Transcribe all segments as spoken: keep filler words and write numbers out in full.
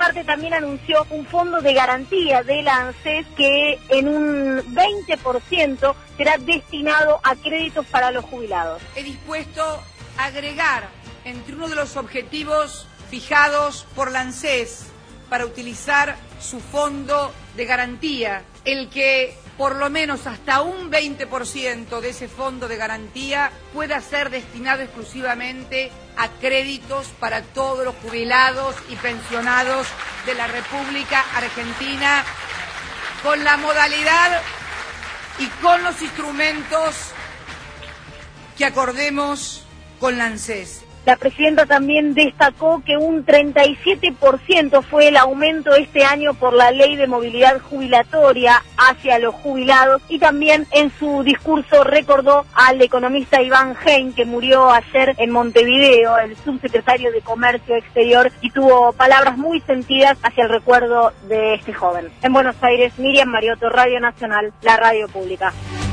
parte también anunció un fondo de garantía de la ANSES que en un veinte por ciento será destinado a créditos para los jubilados. He dispuesto a agregar entre uno de los objetivos fijados por la ANSES para utilizar su fondo de garantía, el que por lo menos hasta un veinte por ciento de ese fondo de garantía pueda ser destinado exclusivamente a créditos para todos los jubilados y pensionados de la República Argentina, con la modalidad y con los instrumentos que acordemos con la ANSES. La presidenta también destacó que un treinta y siete por ciento fue el aumento este año por la ley de movilidad jubilatoria hacia los jubilados, y también en su discurso recordó al economista Iván Hein, que murió ayer en Montevideo, el subsecretario de Comercio Exterior, y tuvo palabras muy sentidas hacia el recuerdo de este joven. En Buenos Aires, Miriam Mariotto, Radio Nacional, la radio pública.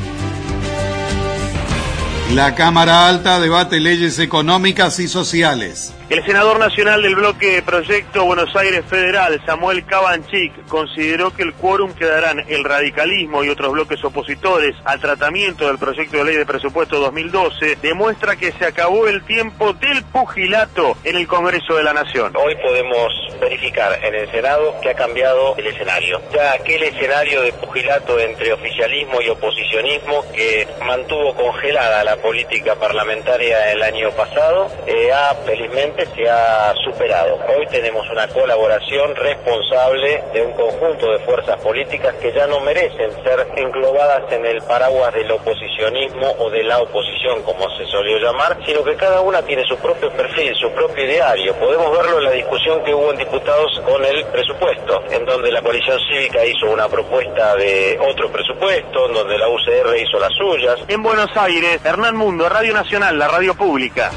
La Cámara Alta debate leyes económicas y sociales. El senador nacional del bloque Proyecto Buenos Aires Federal, Samuel Cabanchik, consideró que el quórum que darán el radicalismo y otros bloques opositores al tratamiento del proyecto de ley de presupuesto dos mil doce demuestra que se acabó el tiempo del pugilato en el Congreso de la Nación. Hoy podemos verificar en el Senado que ha cambiado el escenario. Ya aquel escenario de pugilato entre oficialismo y oposicionismo que mantuvo congelada la política parlamentaria el año pasado, eh, ha felizmente se ha superado. Hoy tenemos una colaboración responsable de un conjunto de fuerzas políticas que ya no merecen ser englobadas en el paraguas del oposicionismo o de la oposición, como se solió llamar, sino que cada una tiene su propio perfil, su propio ideario. Podemos verlo en la discusión que hubo en diputados con el presupuesto, en donde la coalición cívica hizo una propuesta de otro presupuesto, en donde la U C R hizo las suyas. En Buenos Aires, Hernán Mundo, Radio Nacional, la radio pública.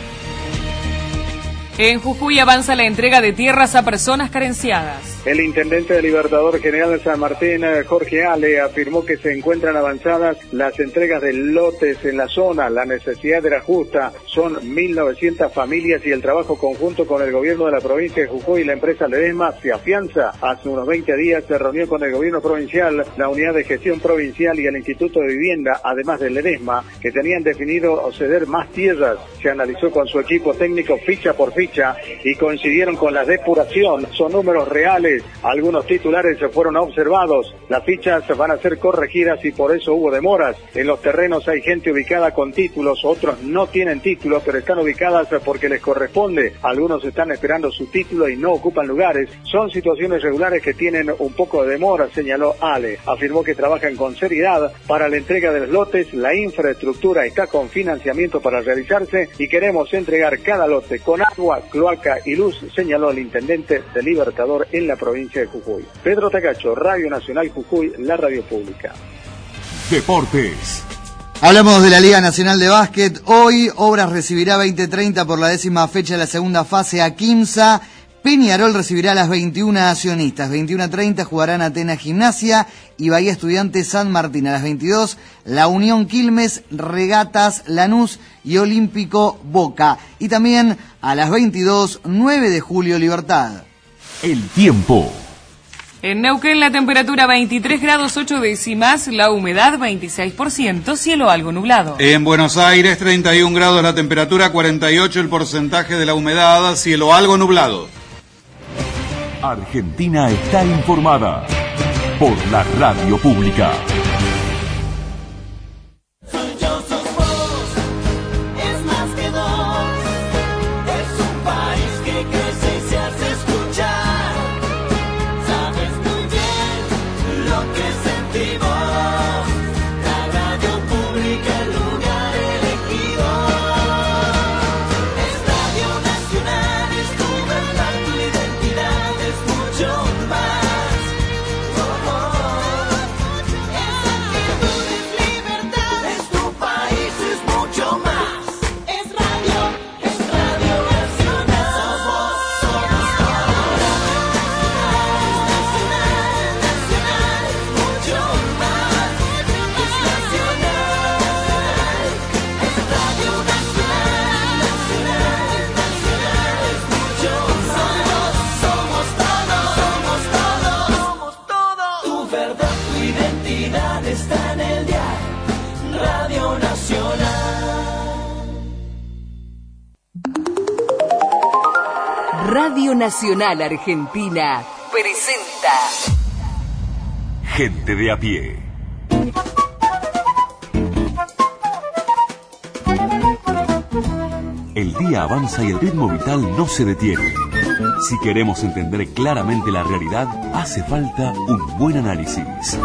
En Jujuy avanza la entrega de tierras a personas carenciadas. El intendente de Libertador General de San Martín, Jorge Ale, afirmó que se encuentran avanzadas las entregas de lotes en la zona. La necesidad era justa, son mil novecientas familias y el trabajo conjunto con el gobierno de la provincia de Jujuy y la empresa Ledesma se afianza. Hace unos veinte días se reunió con el gobierno provincial, la unidad de gestión provincial y el Instituto de Vivienda, además de Ledesma, que tenían definido ceder más tierras. Se analizó con su equipo técnico ficha por ficha y coincidieron con la depuración. Son números reales. Algunos titulares se fueron observados. Las fichas van a ser corregidas y por eso hubo demoras. En los terrenos hay gente ubicada con títulos, otros no tienen títulos, pero están ubicadas porque les corresponde. Algunos están esperando su título y no ocupan lugares. Son situaciones regulares que tienen un poco de demora, señaló Ale. Afirmó que trabajan con seriedad para la entrega de los lotes. La infraestructura está con financiamiento para realizarse y queremos entregar cada lote con agua, cloaca y luz, señaló el intendente de Libertador en la provincia de Jujuy. Pedro Tacacho, Radio Nacional Jujuy, la radio pública. Deportes. Hablamos de la Liga Nacional de Básquet. Hoy Obras recibirá veinte treinta por la décima fecha de la segunda fase a Quimsa. Peñarol recibirá a las veintiuna accionistas. veintiuno treinta jugarán Atenas Gimnasia y Bahía Estudiantes San Martín. A las veintidós, la Unión Quilmes, Regatas Lanús y Olímpico Boca. Y también a las veintidós, nueve de julio, Libertad. El tiempo. En Neuquén la temperatura veintitrés grados ocho décimas, la humedad veintiséis por ciento, cielo algo nublado. En Buenos Aires treinta y un grados la temperatura, cuarenta y ocho el porcentaje de la humedad, cielo algo nublado. Argentina está informada por la radio pública. Radio Nacional Argentina presenta Gente de a pie. El día avanza y el ritmo vital no se detiene. Si queremos entender claramente la realidad, hace falta un buen análisis.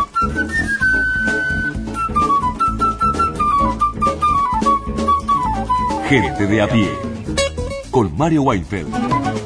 Gente de a pie, con Mario Weinfeld.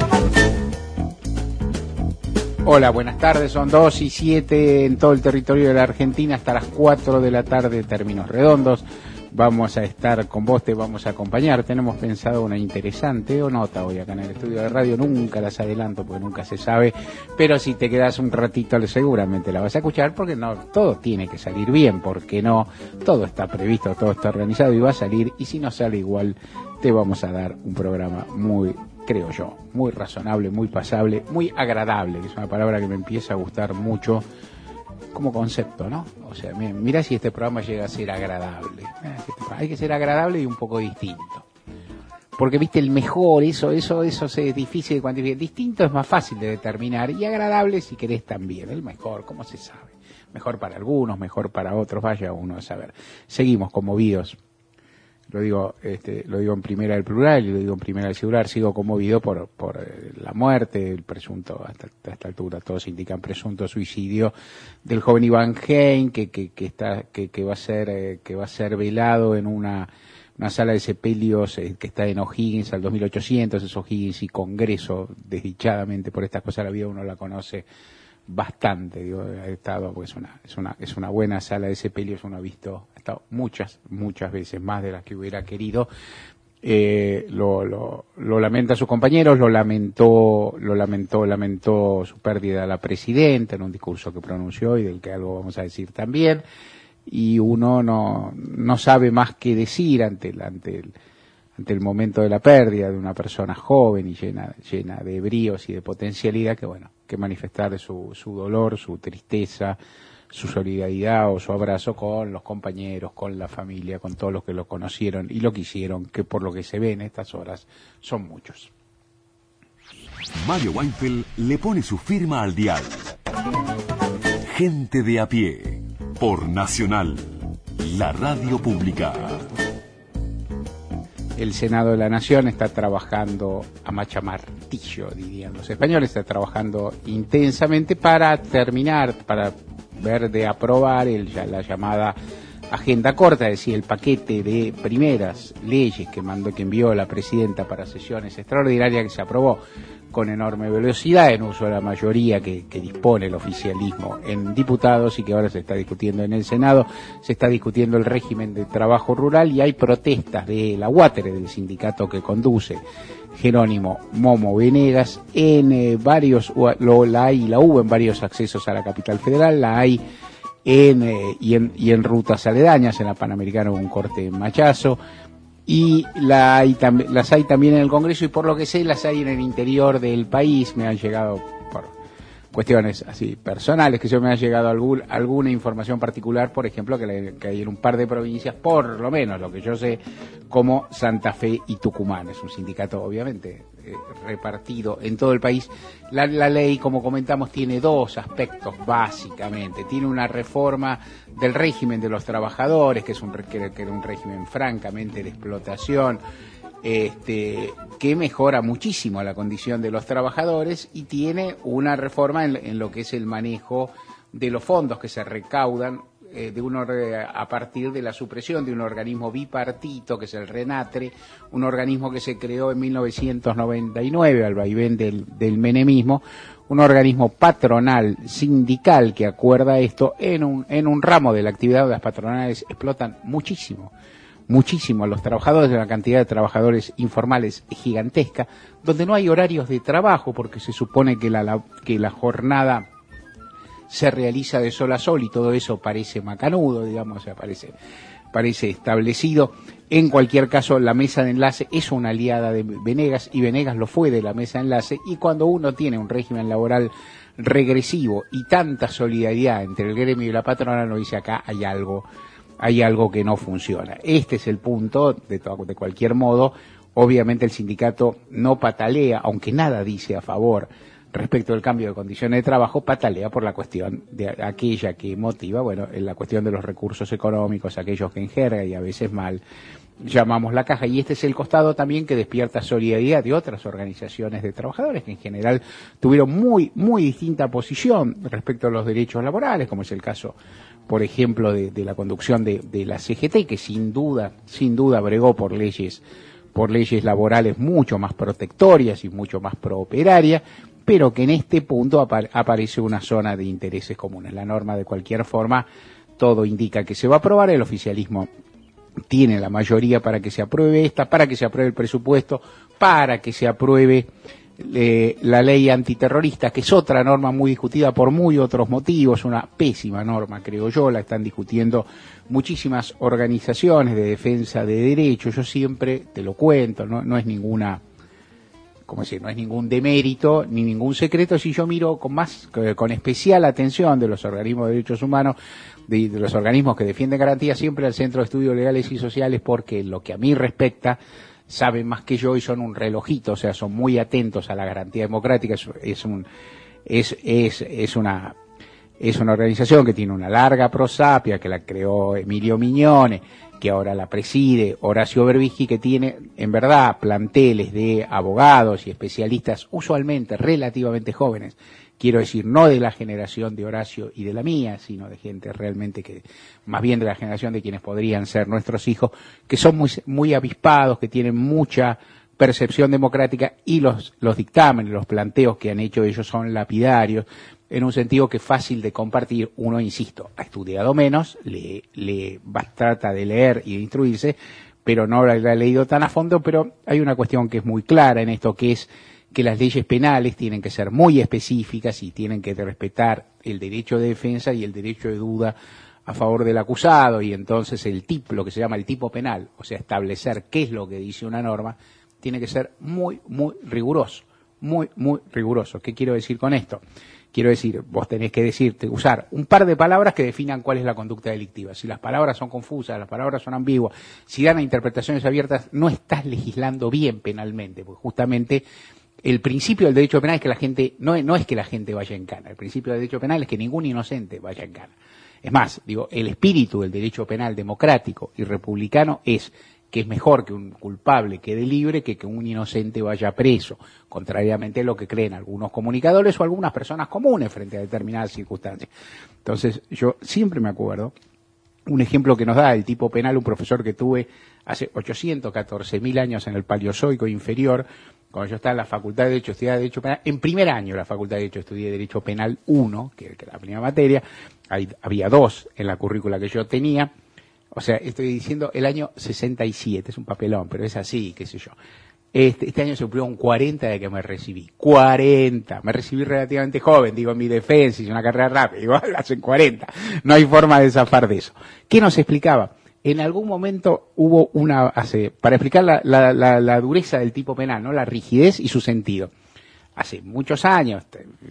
Hola, buenas tardes, son dos y siete en todo el territorio de la Argentina hasta las cuatro de la tarde, términos redondos. Vamos a estar con vos, te vamos a acompañar. Tenemos pensado una interesante o nota hoy acá en el estudio de radio, nunca las adelanto porque nunca se sabe, pero si te quedas un ratito seguramente la vas a escuchar porque no, todo tiene que salir bien, porque no, todo está previsto, todo está organizado y va a salir, y si no sale igual te vamos a dar un programa muy, creo yo, muy razonable, muy pasable, muy agradable, que es una palabra que me empieza a gustar mucho como concepto, ¿no? O sea, mira si este programa llega a ser agradable. Hay que ser agradable y un poco distinto. Porque, viste, el mejor, eso, eso, eso es difícil de cuantificar. Distinto es más fácil de determinar, y agradable, si querés, también. El mejor, ¿cómo se sabe? Mejor para algunos, mejor para otros, vaya uno a saber. Seguimos conmovidos. Lo digo, este, lo digo en primera del plural y lo digo en primera del singular. Sigo conmovido por, por la muerte, el presunto, hasta, hasta esta altura todos indican presunto suicidio del joven Iván Hein, que, que, que está, que, que va a ser, eh, que va a ser velado en una, una sala de sepelios eh, que está en O'Higgins al dos mil ochocientos, es O'Higgins y Congreso, desdichadamente por estas cosas la vida uno la conoce bastante, digo, ha estado, porque es una, es una, es una buena sala de sepelios, uno ha visto, ha estado muchas, muchas veces, más de las que hubiera querido. Eh, lo, lo, lo lamenta a sus compañeros, lo lamentó, lo lamentó, lamentó su pérdida a la presidenta en un discurso que pronunció y del que algo vamos a decir también, y uno no, no sabe más qué decir ante el, ante el, ante el momento de la pérdida de una persona joven y llena, llena de bríos y de potencialidad, que bueno, que manifestar su, su dolor, su tristeza, su solidaridad o su abrazo con los compañeros, con la familia, con todos los que lo conocieron y lo quisieron, que por lo que se ve en estas horas son muchos. Mario Weinfeld le pone su firma al dial. Gente de a pie, por Nacional, la radio pública. El Senado de la Nación está trabajando a machamartillo, dirían los españoles, está trabajando intensamente para terminar, para ver de aprobar el, ya, la llamada agenda corta, es decir, el paquete de primeras leyes que mandó, que envió la presidenta para sesiones extraordinarias, que se aprobó con enorme velocidad en uso de la mayoría que, que dispone el oficialismo en diputados y que ahora se está discutiendo en el Senado. Se está discutiendo el régimen de trabajo rural y hay protestas de la UATERE, del sindicato que conduce Jerónimo Momo Venegas, en eh, varios, lo, la hay y la hubo en varios accesos a la capital federal, la hay en, eh, y, en, y en rutas aledañas, en la Panamericana hubo un corte en Machazo, y la hay tam- las hay también en el Congreso, y por lo que sé las hay en el interior del país. Me han llegado por cuestiones así personales, que yo me ha llegado algún, alguna información particular, por ejemplo, que, la, que hay en un par de provincias, por lo menos lo que yo sé, como Santa Fe y Tucumán. Es un sindicato obviamente eh, repartido en todo el país. La, la ley, como comentamos, tiene dos aspectos básicamente. Tiene una reforma del régimen de los trabajadores, que es un que, que era un régimen francamente de explotación, este, que mejora muchísimo la condición de los trabajadores, y tiene una reforma en, en lo que es el manejo de los fondos que se recaudan eh, de un, a partir de la supresión de un organismo bipartito que es el RENATRE, un organismo que se creó en mil novecientos noventa y nueve al vaivén del, del menemismo, un organismo patronal sindical que acuerda esto en un, en un ramo de la actividad donde las patronales explotan muchísimo, muchísimo a los trabajadores, de una cantidad de trabajadores informales gigantesca, donde no hay horarios de trabajo porque se supone que la, la, que la jornada se realiza de sol a sol y todo eso parece macanudo, digamos, o sea, parece, parece establecido. En cualquier caso, la mesa de enlace es una aliada de Venegas y Venegas lo fue de la mesa de enlace, y cuando uno tiene un régimen laboral regresivo y tanta solidaridad entre el gremio y la patronal, uno dice acá hay algo, hay algo que no funciona. Este es el punto, de, to- de cualquier modo, obviamente el sindicato no patalea, aunque nada dice a favor respecto del cambio de condiciones de trabajo, patalea por la cuestión de aquella que motiva, bueno, en la cuestión de los recursos económicos, aquellos que en jerga y a veces mal llamamos la caja, y este es el costado también que despierta solidaridad de otras organizaciones de trabajadores que en general tuvieron muy, muy distinta posición respecto a los derechos laborales, como es el caso, por ejemplo, de, de la conducción de, de la C G T, que sin duda, sin duda bregó por leyes, por leyes laborales mucho más protectorias y mucho más prooperaria, pero que en este punto apa- aparece una zona de intereses comunes. La norma, de cualquier forma, todo indica que se va a aprobar, el oficialismo tiene la mayoría para que se apruebe esta, para que se apruebe el presupuesto, para que se apruebe eh, la ley antiterrorista, que es otra norma muy discutida por muy otros motivos, una pésima norma, creo yo, la están discutiendo muchísimas organizaciones de defensa de derechos. Yo siempre te lo cuento, no, no es ninguna, como decir, no es ningún demérito ni ningún secreto si yo miro con más, con especial atención de los organismos de derechos humanos, de, de los organismos que defienden garantías, siempre al Centro de Estudios Legales y Sociales, porque lo que a mí respecta saben más que yo y son un relojito, o sea, son muy atentos a la garantía democrática. Es, es un es es es una es una organización que tiene una larga prosapia, que la creó Emilio Mignone, que ahora la preside Horacio Berbisky, que tiene en verdad planteles de abogados y especialistas usualmente relativamente jóvenes, quiero decir, no de la generación de Horacio y de la mía, sino de gente realmente que, más bien de la generación de quienes podrían ser nuestros hijos, que son muy, muy avispados, que tienen mucha percepción democrática, y los, los dictámenes, los planteos que han hecho ellos son lapidarios, en un sentido que es fácil de compartir. Uno, insisto, ha estudiado menos, le, le trata de leer y de instruirse, pero no la ha leído tan a fondo. Pero hay una cuestión que es muy clara en esto, que es que las leyes penales tienen que ser muy específicas y tienen que respetar el derecho de defensa y el derecho de duda a favor del acusado, y entonces el tipo, lo que se llama el tipo penal, o sea, establecer qué es lo que dice una norma, tiene que ser muy, muy riguroso, muy, muy riguroso. ¿Qué quiero decir con esto? Quiero decir, vos tenés que decirte, usar un par de palabras que definan cuál es la conducta delictiva. Si las palabras son confusas, las palabras son ambiguas, si dan a interpretaciones abiertas, no estás legislando bien penalmente, porque justamente el principio del derecho penal es que la gente, no, no es que la gente vaya en cana, el principio del derecho penal es que ningún inocente vaya en cana. Es más, digo, el espíritu del derecho penal democrático y republicano es que es mejor que un culpable quede libre que que un inocente vaya preso, contrariamente a lo que creen algunos comunicadores o algunas personas comunes frente a determinadas circunstancias. Entonces, yo siempre me acuerdo un ejemplo que nos da el tipo penal, un profesor que tuve hace ochocientos catorce mil años en el Paleozoico inferior, cuando yo estaba en la Facultad de Derecho, estudiaba Derecho Penal. En primer año de la Facultad de Derecho estudié Derecho Penal uno, que era la primera materia. Hay, había dos en la currícula que yo tenía. O sea, estoy diciendo el año sesenta y siete, es un papelón, pero es así, qué sé yo. Este, este año se cumplió un cuarenta de que me recibí. cuarenta. Me recibí relativamente joven, digo, en mi defensa, hice una carrera rápida, igual hacen cuarenta. No hay forma de zafar de eso. ¿Qué nos explicaba? En algún momento hubo una, hace, para explicar la, la, la, la dureza del tipo penal, ¿no? La rigidez y su sentido. Hace muchos años,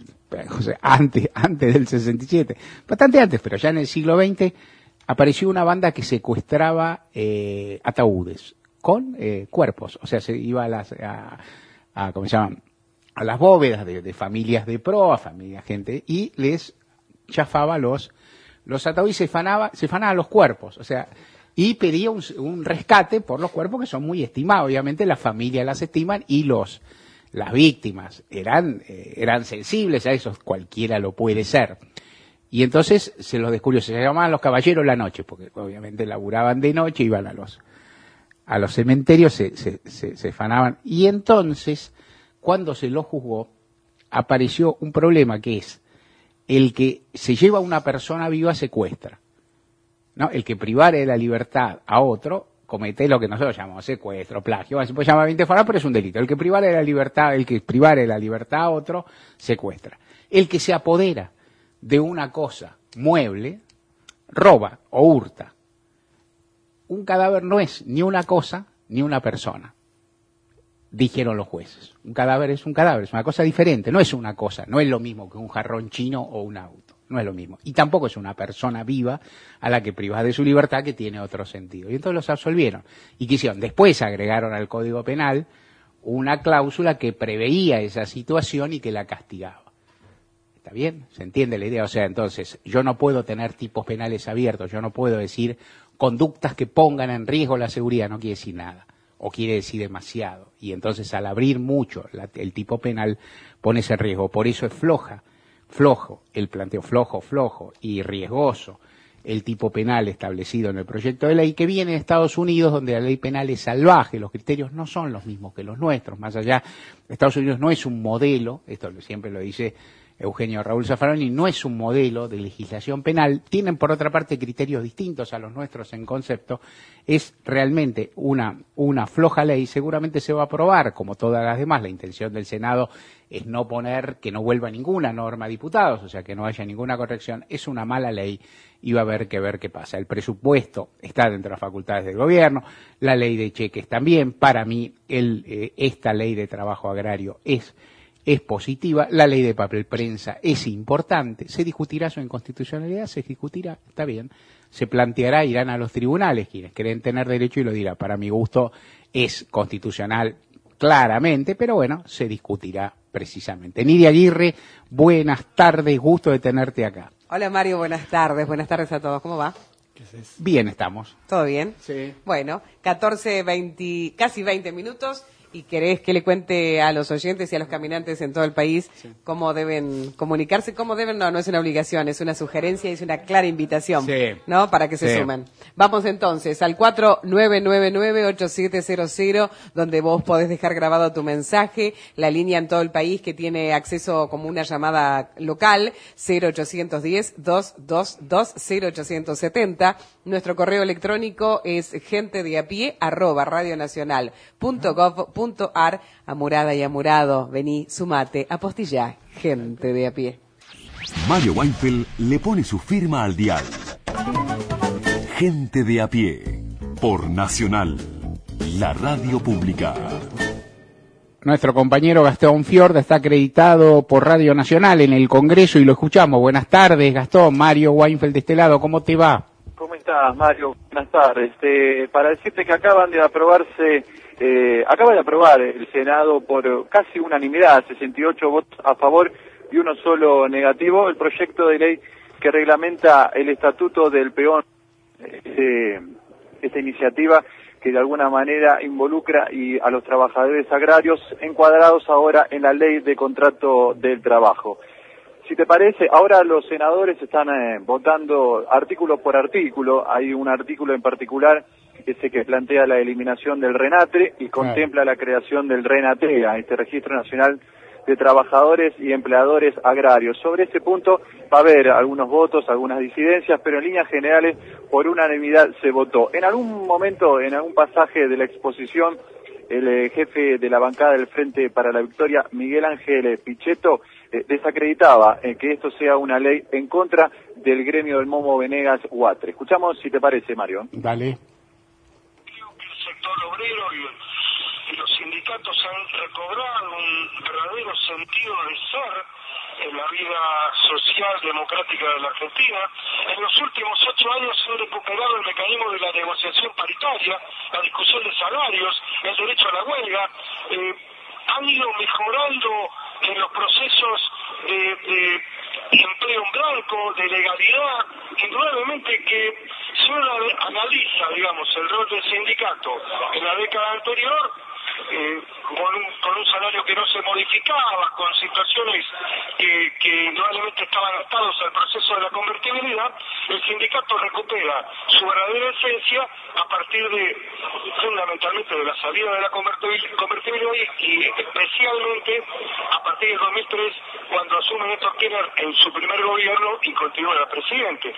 o sea, antes, antes del sesenta y siete, bastante antes, pero ya en el siglo veinte, apareció una banda que secuestraba eh, ataúdes con eh, cuerpos. O sea, se iba a las, a, a, ¿cómo se llaman? A las bóvedas de, de familias de proa, familias, gente, y les chafaba los, los ataúdes y se fanaba, se fanaba los cuerpos. O sea, y pedía un, un rescate por los cuerpos que son muy estimados. Obviamente las familias las estiman y los, las víctimas eran, eh, eran sensibles a eso, cualquiera lo puede ser. Y entonces se los descubrió, se llamaban los caballeros la noche, porque obviamente laburaban de noche, iban a los, a los cementerios, se, se, se, se fanaban. Y entonces, cuando se los juzgó, apareció un problema, que es el que se lleva a una persona viva secuestra, ¿no? El que privare de la libertad a otro comete lo que nosotros llamamos secuestro, plagio. Bueno, se puede llamar veinte formas, pero es un delito. El que privare de la libertad, el que privare de la libertad a otro, secuestra. El que se apodera de una cosa mueble, roba o hurta. Un cadáver no es ni una cosa ni una persona, dijeron los jueces. Un cadáver es un cadáver, es una cosa diferente, no es una cosa, no es lo mismo que un jarrón chino o un auto. no es lo mismo. Y tampoco es una persona viva a la que privas de su libertad, que tiene otro sentido. Y entonces los absolvieron. ¿Y qué hicieron? Después agregaron al Código Penal una cláusula que preveía esa situación y que la castigaba. ¿Está bien? ¿Se entiende la idea? O sea, entonces, yo no puedo tener tipos penales abiertos, yo no puedo decir conductas que pongan en riesgo la seguridad, no quiere decir nada, o quiere decir demasiado. Y entonces, al abrir mucho la, el tipo penal, pone ese riesgo. Por eso es floja, flojo, el planteo flojo, flojo y riesgoso el tipo penal establecido en el proyecto de ley, que viene de Estados Unidos, donde la ley penal es salvaje, los criterios no son los mismos que los nuestros, más allá, Estados Unidos no es un modelo, esto siempre lo dice Eugenio Raúl Zaffaroni, no es un modelo de legislación penal, tienen por otra parte criterios distintos a los nuestros en concepto, es realmente una, una floja ley, seguramente se va a aprobar, como todas las demás, la intención del Senado es no poner, que no vuelva ninguna norma a diputados, o sea, que no haya ninguna corrección, es una mala ley y va a haber que ver qué pasa. El presupuesto está dentro de las facultades del gobierno, la ley de cheques también, para mí el, eh, esta ley de trabajo agrario es es positiva, la ley de papel prensa es importante, se discutirá su inconstitucionalidad, se discutirá, está bien, se planteará, irán a los tribunales quienes creen tener derecho y lo dirá, para mi gusto es constitucional claramente, pero bueno, se discutirá precisamente. Nidia Aguirre, buenas tardes, gusto de tenerte acá. Hola Mario, buenas tardes, buenas tardes a todos, ¿cómo va? Bien estamos. ¿Todo bien? Sí. Bueno, catorce, veinte, casi veinte minutos. ¿Y querés que le cuente a los oyentes y a los caminantes en todo el país sí. cómo deben comunicarse? ¿Cómo deben? No, no es una obligación, es una sugerencia y es una clara invitación, sí. ¿no? Para que se sí. sumen. Vamos entonces al cuatro nueve nueve nueve ocho siete cero cero, donde vos podés dejar grabado tu mensaje, la línea en todo el país que tiene acceso como una llamada local, cero ochocientos diez, doscientos veintidós, cero ochocientos setenta. Nuestro correo electrónico es gente de a pie arroba radionacional punto gov punto ar. Amurada y amurado, vení, sumate, apostillá, gente de a pie. Mario Weinfeld le pone su firma al dial. Gente de a pie, por Nacional, la radio pública. Nuestro compañero Gastón Fiorda está acreditado por Radio Nacional en el Congreso y lo escuchamos. Buenas tardes, Gastón. Mario Weinfeld de este lado, ¿cómo te va? ¿Cómo estás, Mario? Buenas tardes. Este, para decirte que acaban de aprobarse, eh, acaba de aprobar el Senado por casi unanimidad, sesenta y ocho votos a favor y uno solo negativo, el proyecto de ley que reglamenta el estatuto del peón, este, esta iniciativa que de alguna manera involucra y a los trabajadores agrarios encuadrados ahora en la ley de contrato del trabajo. Si te parece, ahora los senadores están eh, votando artículo por artículo. Hay un artículo en particular, ese que plantea la eliminación del RENATRE y contempla la creación del RENATEA, este Registro Nacional de Trabajadores y Empleadores Agrarios. Sobre este punto va a haber algunos votos, algunas disidencias, pero en líneas generales por unanimidad se votó. En algún momento, en algún pasaje de la exposición, el eh, jefe de la bancada del Frente para la Victoria, Miguel Ángel Pichetto, eh, desacreditaba eh, que esto sea una ley en contra del gremio del Momo Venegas Huatre. Escuchamos si te parece, Mario. Dale. Creo que el sector obrero y, y los sindicatos han recobrado un verdadero sentido de ser en la vida social democrática de la Argentina. En los últimos ocho años se ha recuperado el mecanismo de la negociación paritaria, la discusión de salarios, el derecho a la huelga. Eh, han ido mejorando en los procesos de, de empleo en blanco, de legalidad. Indudablemente que si uno analiza, digamos, el rol del sindicato en la década anterior, Eh, con, un, con un salario que no se modificaba, con situaciones que, que indudablemente estaban atados al proceso de la convertibilidad, el sindicato recupera su verdadera esencia a partir de, fundamentalmente, de la salida de la convertibilidad y, y especialmente a partir del dos mil tres, cuando asume Néstor Kirchner en su primer gobierno y continúa el presidente.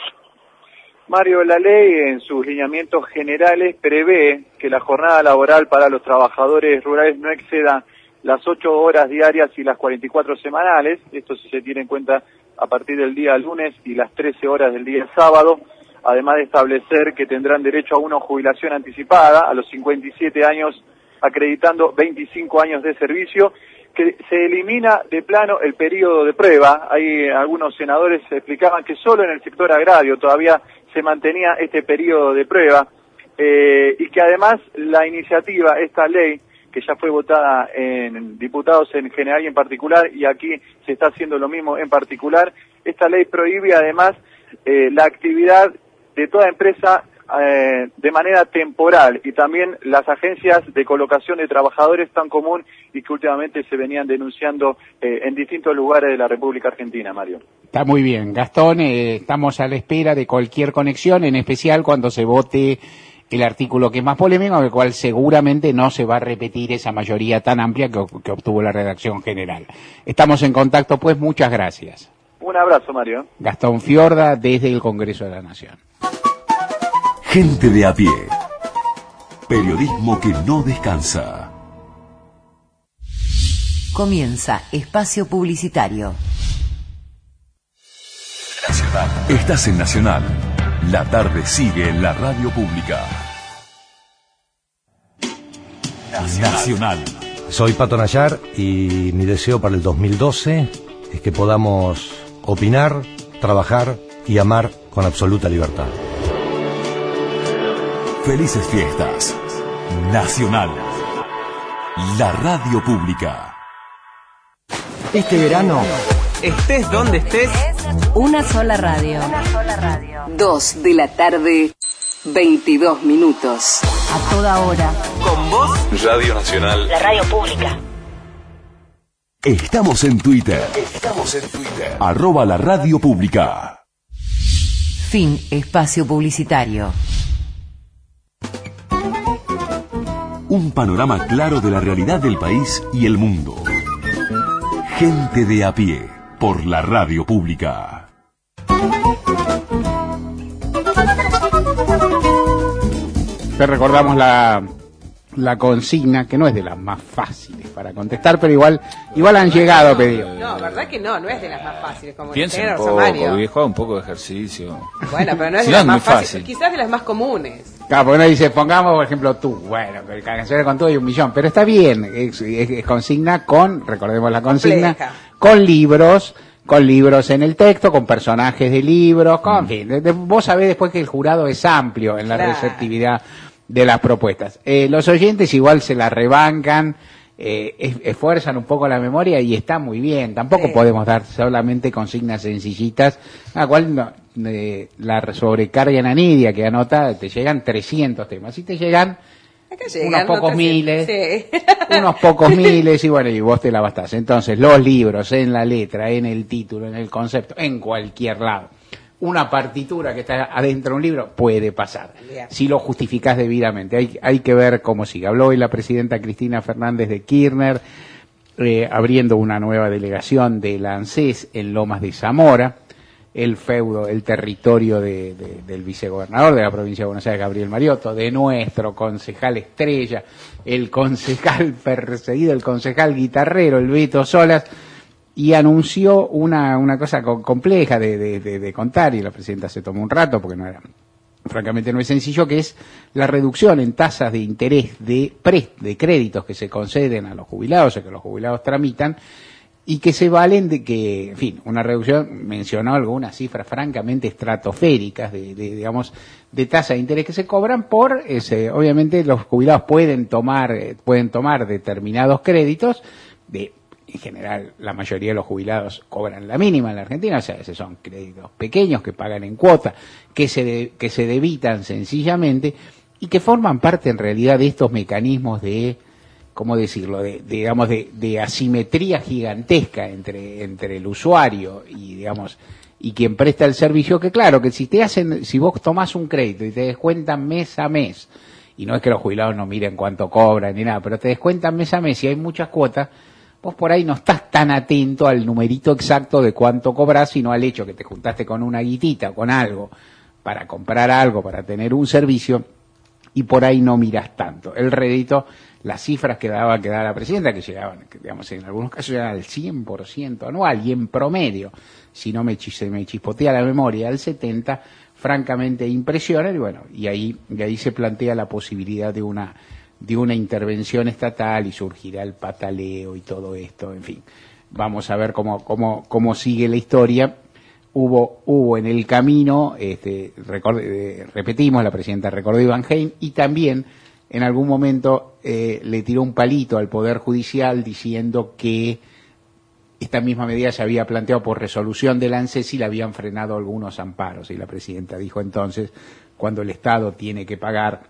Mario, la ley en sus lineamientos generales prevé que la jornada laboral para los trabajadores rurales no exceda las ocho horas diarias y las cuarenta y cuatro semanales, esto si se tiene en cuenta a partir del día lunes y las trece horas del día sábado, además de establecer que tendrán derecho a una jubilación anticipada a los cincuenta y siete años, acreditando veinticinco años de servicio, que se elimina de plano el periodo de prueba. Hay algunos senadores explicaban que solo en el sector agrario todavía se mantenía este periodo de prueba, eh, y que además la iniciativa, esta ley, que ya fue votada en diputados en general y en particular, y aquí se está haciendo lo mismo en particular, esta ley prohíbe además eh, la actividad de toda empresa eh, de manera temporal, y también las agencias de colocación de trabajadores tan común y que últimamente se venían denunciando eh, en distintos lugares de la República Argentina, Mario. Está muy bien, Gastón, eh, estamos a la espera de cualquier conexión, en especial cuando se vote el artículo que es más polémico, en el cual seguramente no se va a repetir esa mayoría tan amplia que, que obtuvo la redacción general. Estamos en contacto, pues, muchas gracias. Un abrazo, Mario. Gastón Fiorda, desde el Congreso de la Nación. Gente de a pie. Periodismo que no descansa. Comienza Espacio Publicitario. Nacional. Estás en Nacional. La tarde sigue en la radio pública. Nacional. Nacional. Soy Pato Nayar y mi deseo para el dos mil doce es que podamos opinar, trabajar y amar con absoluta libertad. Felices fiestas. Nacional. La radio pública. Este verano, estés donde estés, una sola radio. Una sola radio. Dos de la tarde, veintidós minutos. A toda hora. Con vos, Radio Nacional. La radio pública. Estamos en Twitter. Estamos en Twitter. Arroba la radio pública. Fin espacio publicitario. Un panorama claro de la realidad del país y el mundo. Gente de a pie, por la radio pública. Te recordamos la, la consigna, que no es de las más fáciles para contestar, pero igual igual han llegado pedidos. No, verdad que no, no es de las más fáciles. Como Piensa un poco, viejo, un poco de ejercicio. Bueno, pero no es si de las no, más es muy fáciles, fácil. quizás de las más comunes. Claro, porque uno dice, pongamos, por ejemplo, tú. Bueno, que canciones con todo y un millón. Pero está bien, es, es, es consigna con, recordemos la consigna, Compleja. con libros, con libros en el texto, con personajes de libros, con, en fin. de- de- vos sabés después que el jurado es amplio en la Claro. receptividad de las propuestas. Eh, los oyentes igual se la rebancan, eh, es- esfuerzan un poco la memoria y está muy bien. Tampoco Sí. podemos dar solamente consignas sencillitas, a cual no, eh, la sobrecarga en Anidia que anota, te llegan trescientos temas. Y te llegan Acá unos llegan, pocos no miles, trescientos. Sí. unos pocos miles, y bueno, y vos te la bastás. Entonces, los libros, en la letra, en el título, en el concepto, en cualquier lado. Una partitura que está adentro de un libro puede pasar, Bien. si lo justificás debidamente. Hay, hay que ver cómo sigue. Habló hoy la presidenta Cristina Fernández de Kirchner, eh, abriendo una nueva delegación de la ANSES en Lomas de Zamora, el feudo, el territorio de, de- del vicegobernador de la provincia de Buenos Aires, Gabriel Mariotto, de nuestro concejal estrella, el concejal perseguido, el concejal guitarrero, el Beto Solas, y anunció una, una cosa co- compleja de, de, de- de contar, y la presidenta se tomó un rato porque no era, francamente no es sencillo, que es la reducción en tasas de interés de pre, de créditos que se conceden a los jubilados o que los jubilados tramitan, y que se valen de que, en fin, una reducción, mencionó algunas cifras francamente estratosféricas de, de, digamos, de tasa de interés que se cobran por, ese, obviamente los jubilados pueden tomar, eh, pueden tomar determinados créditos, de, en general la mayoría de los jubilados cobran la mínima en la Argentina, o sea, esos son créditos pequeños que pagan en cuota, que se, de- que se debitan sencillamente, y que forman parte en realidad de estos mecanismos de, ¿cómo decirlo?, de, de, digamos, de, de asimetría gigantesca entre, entre el usuario y, digamos, y quien presta el servicio, que claro, que si te hacen, si vos tomás un crédito y te descuentan mes a mes, y no es que los jubilados no miren cuánto cobran ni nada, pero te descuentan mes a mes y hay muchas cuotas, vos por ahí no estás tan atento al numerito exacto de cuánto cobras, sino al hecho que te juntaste con una guitita, con algo, para comprar algo, para tener un servicio, y por ahí no miras tanto. El rédito, las cifras que daba que daba la presidenta, que llegaban, que, digamos, en algunos casos llegaban al cien por ciento anual, y en promedio, si no me, chis- se me chispotea la memoria, al setenta por ciento, francamente impresiona, y bueno, y ahí, y ahí se plantea la posibilidad de una, de una intervención estatal y surgirá el pataleo y todo esto, en fin. Vamos a ver cómo, cómo, cómo sigue la historia. Hubo, hubo en el camino, este, record, eh, repetimos, la presidenta recordó Iván Hein, y también en algún momento eh, le tiró un palito al Poder Judicial diciendo que esta misma medida se había planteado por resolución del ANSES y le habían frenado algunos amparos. Y la presidenta dijo entonces, cuando el Estado tiene que pagar,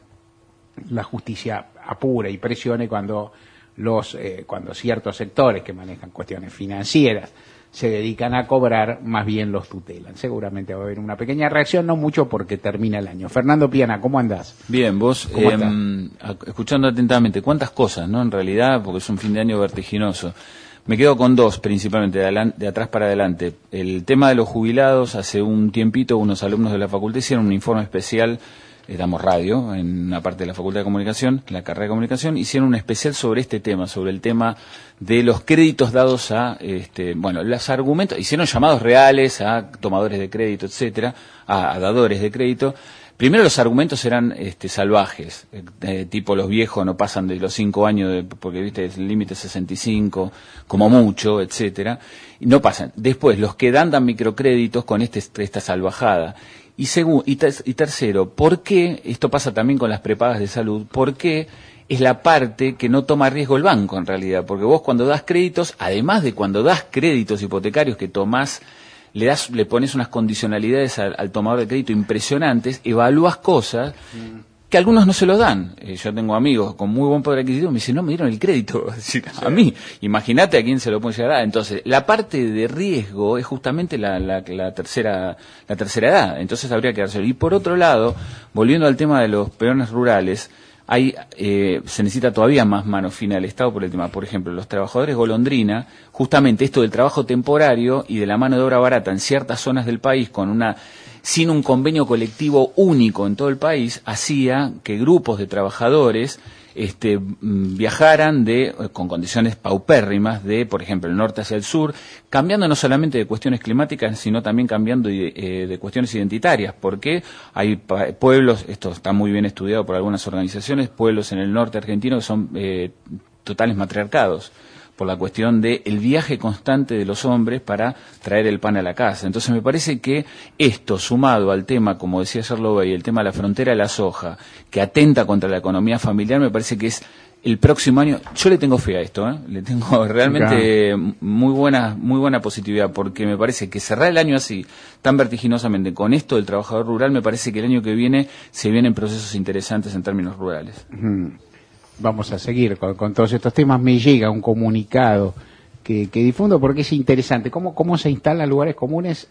la justicia apura y presione cuando los eh, cuando ciertos sectores que manejan cuestiones financieras se dedican a cobrar, más bien los tutelan. Seguramente va a haber una pequeña reacción, no mucho porque termina el año. Fernando Piana, ¿cómo andás? Bien, vos, eh, escuchando atentamente, ¿cuántas cosas, no? En realidad, porque es un fin de año vertiginoso. Me quedo con dos, principalmente, de, adelante, de atrás para adelante. El tema de los jubilados, hace un tiempito unos alumnos de la facultad hicieron un informe especial, eh, damos radio, en una parte de la Facultad de Comunicación, la carrera de Comunicación, hicieron un especial sobre este tema, sobre el tema de los créditos dados a, este, bueno, los argumentos, hicieron llamados reales a tomadores de crédito, etcétera, a, a dadores de crédito. Primero los argumentos eran este, salvajes, eh, tipo los viejos no pasan de los cinco años, de, porque viste el límite es sesenta y cinco, como mucho, etcétera, y no pasan. Después los que dan dan microcréditos con este, esta salvajada. Y, segun, y, ter, y tercero, ¿por qué, esto pasa también con las prepagas de salud, por qué es la parte que no toma riesgo el banco en realidad? Porque vos cuando das créditos, además de cuando das créditos hipotecarios que tomás, le das, le pones unas condicionalidades al, al tomador de crédito impresionantes, evalúas cosas que algunos no se lo dan. Eh, yo tengo amigos con muy buen poder adquisitivo, me dicen, no me dieron el crédito, sí. a mí. Imagínate a quién se lo puede llegar a dar. Entonces, la parte de riesgo es justamente la, la, la tercera la tercera edad. Entonces habría que dárselo. Y por otro lado, volviendo al tema de los peones rurales, hay, eh, se necesita todavía más mano fina del Estado por el tema. Por ejemplo, los trabajadores golondrina, justamente esto del trabajo temporario y de la mano de obra barata en ciertas zonas del país, con una sin un convenio colectivo único en todo el país, hacía que grupos de trabajadores este, viajaran de con condiciones paupérrimas de, por ejemplo, el norte hacia el sur, cambiando no solamente de cuestiones climáticas, sino también cambiando de, eh, de cuestiones identitarias, porque hay pueblos, esto está muy bien estudiado por algunas organizaciones, pueblos en el norte argentino que son eh, totales matriarcados, por la cuestión de el viaje constante de los hombres para traer el pan a la casa. Entonces me parece que esto, sumado al tema, como decía Yerlovey, el tema de la frontera de la soja, que atenta contra la economía familiar, me parece que es el próximo año. Yo le tengo fe a esto, ¿eh? Le tengo realmente claro. muy buena muy buena positividad, porque me parece que cerrar el año así, tan vertiginosamente, con esto del trabajador rural, me parece que el año que viene se vienen procesos interesantes en términos rurales. Mm. Vamos a seguir con, con todos estos temas. Me llega un comunicado que, que difundo porque es interesante. ¿Cómo, cómo se instalan lugares comunes?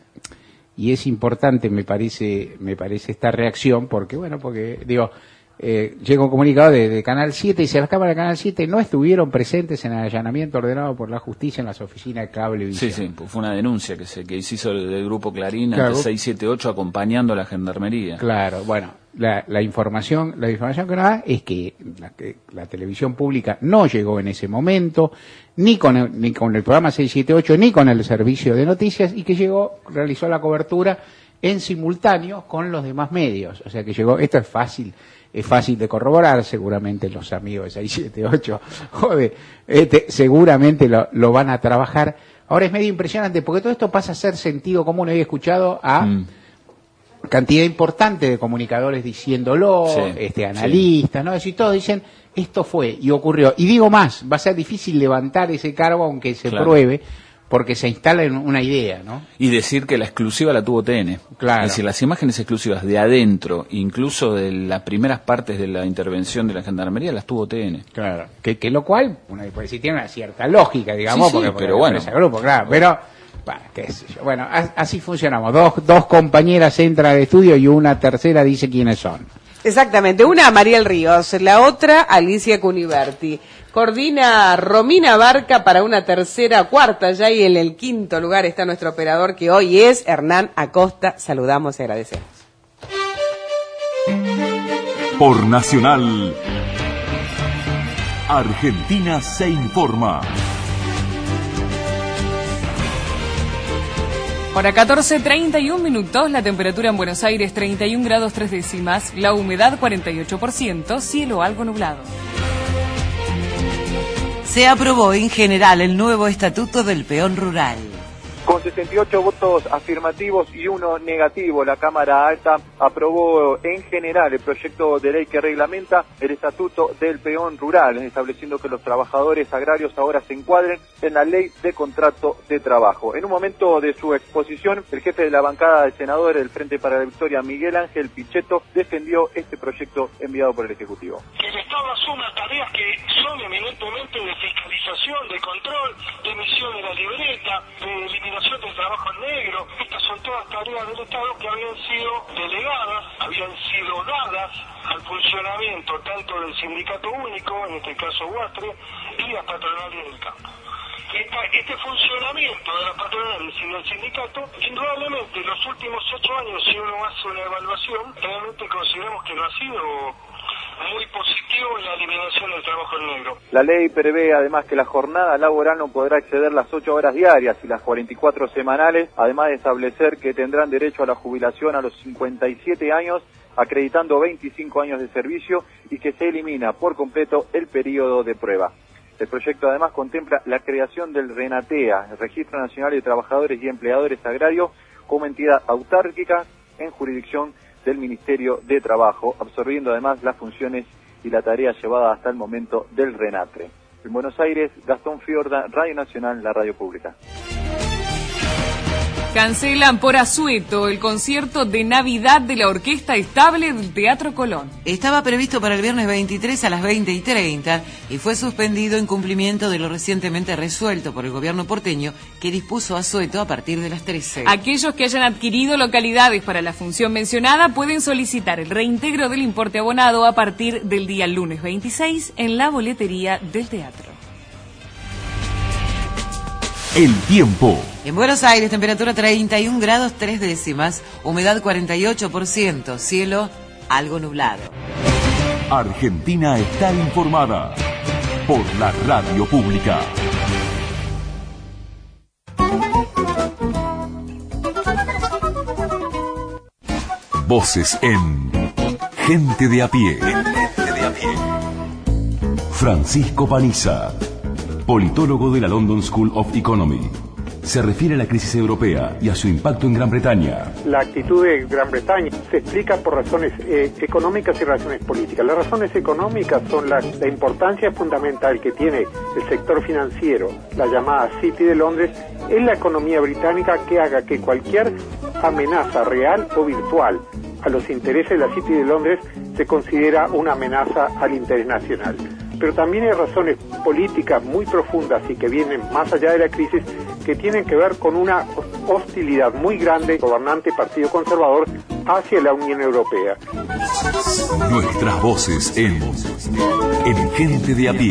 Y es importante, me parece, me parece esta reacción, porque, bueno, porque, digo, eh, llega un comunicado de, de Canal siete y dice, las cámaras de Canal siete no estuvieron presentes en el allanamiento ordenado por la justicia en las oficinas de Cablevisión. Sí, sí, fue una denuncia que se que se hizo del Grupo Clarín, claro, ante seis siete ocho, acompañando a la gendarmería. Claro, bueno, la, la información la información que nos da es que la, que la televisión pública no llegó en ese momento, ni con el, ni con el programa seis siete ocho, ni con el servicio de noticias, y que llegó, realizó la cobertura en simultáneo con los demás medios. O sea que llegó, esto es fácil. Es fácil de corroborar, seguramente los amigos de seis siete ocho, joder, este, seguramente lo, lo van a trabajar. Ahora es medio impresionante, porque todo esto pasa a ser sentido común. He escuchado a mm. cantidad importante de comunicadores diciéndolo, sí, este, analistas, sí, ¿no? Y todos dicen, esto fue y ocurrió. Y digo más, va a ser difícil levantar ese cargo aunque se claro. pruebe, porque se instala en una idea, ¿no? Y decir que la exclusiva la tuvo T N. Claro. Es decir, las imágenes exclusivas de adentro, incluso de las primeras partes de la intervención de la gendarmería, las tuvo T N. Claro. Que, que lo cual, uno puede decir, tiene una cierta lógica, digamos, sí, sí, porque, porque pero bueno. Ese grupo, claro, pero, bueno, qué sé yo. Bueno, así funcionamos. Dos, dos compañeras entran al estudio y una tercera dice quiénes son. Exactamente, una Mariel Ríos, la otra Alicia Cuniverti. Coordina Romina Barca para una tercera, cuarta ya, y en el quinto lugar está nuestro operador, que hoy es Hernán Acosta. Saludamos y agradecemos. Por Nacional, Argentina se informa. Hora catorce, treinta y un minutos, la temperatura en Buenos Aires treinta y un grados tres décimas, la humedad cuarenta y ocho por ciento, cielo algo nublado. Se aprobó en general el nuevo estatuto del peón rural. Con sesenta y ocho votos afirmativos y uno negativo, la Cámara Alta aprobó en general el proyecto de ley que reglamenta el Estatuto del Peón Rural, estableciendo que los trabajadores agrarios ahora se encuadren en la Ley de Contrato de Trabajo. En un momento de su exposición, el jefe de la bancada de senadores del Frente para la Victoria, Miguel Ángel Pichetto, defendió este proyecto enviado por el Ejecutivo. Que el Estado asuma tareas que son eminentemente de fiscalización, de control, de emisión de la libreta, de eliminación del trabajo negro. Estas son todas tareas del Estado que habían sido delegadas, habían sido dadas al funcionamiento tanto del sindicato único, en este caso UASTRE, y las patronales del campo. Esta, este funcionamiento de las patronales y del sindicato, indudablemente en los últimos ocho años, si uno hace una evaluación, realmente consideramos que no ha sido muy positivo en la eliminación del trabajo negro. La ley prevé además que la jornada laboral no podrá exceder las ocho horas diarias y las cuarenta y cuatro semanales, además de establecer que tendrán derecho a la jubilación a los cincuenta y siete años, acreditando veinticinco años de servicio, y que se elimina por completo el periodo de prueba. El proyecto además contempla la creación del RENATEA, el Registro Nacional de Trabajadores y Empleadores Agrarios, como entidad autárquica en jurisdicción del Ministerio de Trabajo, absorbiendo además las funciones y la tarea llevada hasta el momento del RENATRE. En Buenos Aires, Gastón Fiorda, Radio Nacional, la radio pública. Cancelan por asueto el concierto de Navidad de la Orquesta Estable del Teatro Colón. Estaba previsto para el viernes veintitrés a las veinte y treinta y fue suspendido en cumplimiento de lo recientemente resuelto por el gobierno porteño, que dispuso asueto a partir de las trece. Aquellos que hayan adquirido localidades para la función mencionada pueden solicitar el reintegro del importe abonado a partir del día lunes veintiséis en la boletería del teatro. El tiempo. En Buenos Aires, temperatura treinta y un grados tres décimas, humedad cuarenta y ocho por ciento, cielo algo nublado. Argentina está informada por la radio pública. Voces en Gente de a pie. Gente de a pie. Francisco Paniza, politólogo de la London School of Economy. Se refiere a la crisis europea y a su impacto en Gran Bretaña. La actitud de Gran Bretaña se explica por razones eh, económicas y razones políticas. Las razones económicas son la, la importancia fundamental que tiene el sector financiero, la llamada City de Londres, en la economía británica, que haga que cualquier amenaza real o virtual a los intereses de la City de Londres se considera una amenaza al interés nacional. Pero también hay razones políticas muy profundas y que vienen más allá de la crisis, que tienen que ver con una hostilidad muy grande del gobernante Partido Conservador hacia la Unión Europea. Nuestras voces en, en Gente de a pie.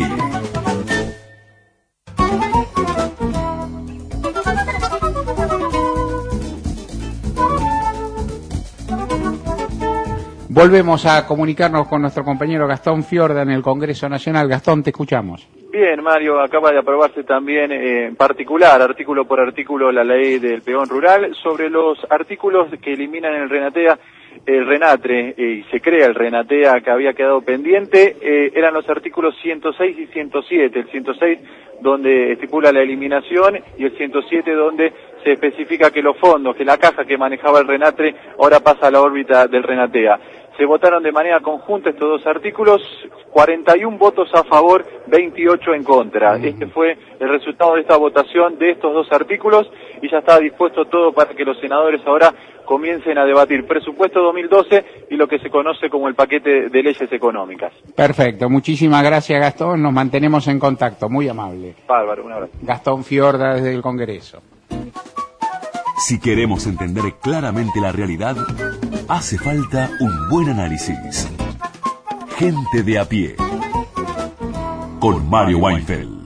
Volvemos a comunicarnos con nuestro compañero Gastón Fiorda en el Congreso Nacional. Gastón, te escuchamos. Bien, Mario, acaba de aprobarse también eh, en particular, artículo por artículo, la ley del peón rural. Sobre los artículos que eliminan el RENATEA, el RENATRE, eh, y se crea el RENATEA que había quedado pendiente, eh, eran los artículos ciento seis y ciento siete. El ciento seis donde estipula la eliminación y el ciento siete donde se especifica que los fondos, que la caja que manejaba el RENATRE ahora pasa a la órbita del RENATEA. Se votaron de manera conjunta estos dos artículos, cuarenta y un votos a favor, veintiocho en contra. Este fue el resultado de esta votación de estos dos artículos y ya está dispuesto todo para que los senadores ahora comiencen a debatir presupuesto dos mil doce y lo que se conoce como el paquete de leyes económicas. Perfecto, muchísimas gracias, Gastón, nos mantenemos en contacto, muy amable. Bárbaro, un abrazo. Gastón Fiorda desde el Congreso. Si queremos entender claramente la realidad, hace falta un buen análisis. Gente de a pie. Con Mario Weinfeld.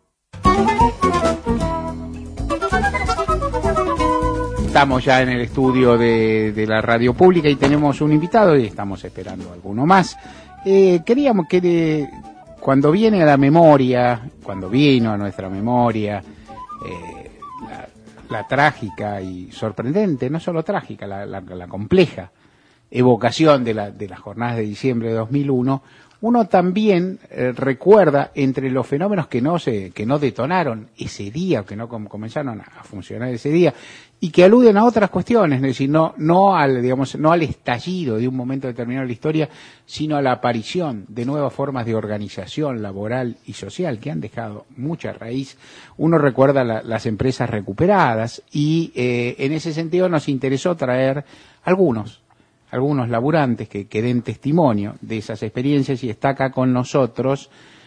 Estamos ya en el estudio de, de la radio pública y tenemos un invitado y estamos esperando alguno más. Eh, queríamos que de, cuando viene a la memoria, cuando vino a nuestra memoria, eh, la, la trágica y sorprendente, no solo trágica, la, la, la compleja evocación de, la, de las jornadas de diciembre de dos mil uno, uno también eh, recuerda entre los fenómenos que no se, que no detonaron ese día, que no com- comenzaron a funcionar ese día, y que aluden a otras cuestiones, es decir, no, no al, digamos, no al estallido de un momento determinado de la historia, sino a la aparición de nuevas formas de organización laboral y social que han dejado mucha raíz. Uno recuerda la, las empresas recuperadas y eh, en ese sentido nos interesó traer algunos, algunos laburantes que, que den testimonio de esas experiencias, y está acá con nosotros,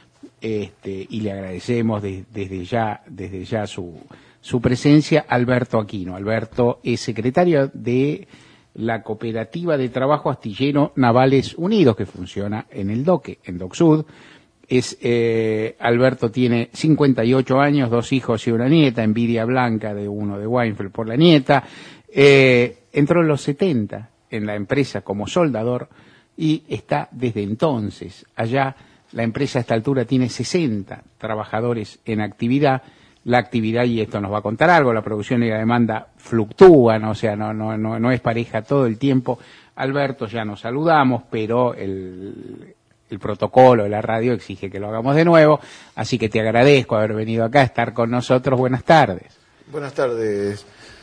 este, y le agradecemos de, desde ya, desde ya su su presencia, Alberto Aquino. Alberto es secretario de la Cooperativa de Trabajo Astillero Navales Unidos, que funciona en el Doque, en DocSud. Es, eh, Alberto tiene cincuenta y ocho años, dos hijos y una nieta, envidia blanca de uno de Weinfeld por la nieta. Eh, entró en los setenta en la empresa como soldador y está desde entonces allá. La empresa a esta altura tiene sesenta trabajadores en actividad. La actividad, y esto nos va a contar algo, la producción y la demanda fluctúan, o sea, no, no, no, no es pareja todo el tiempo. Alberto, ya nos saludamos, pero el, el protocolo de la radio exige que lo hagamos de nuevo, así que te agradezco haber venido acá a estar con nosotros. Buenas tardes. Buenas tardes.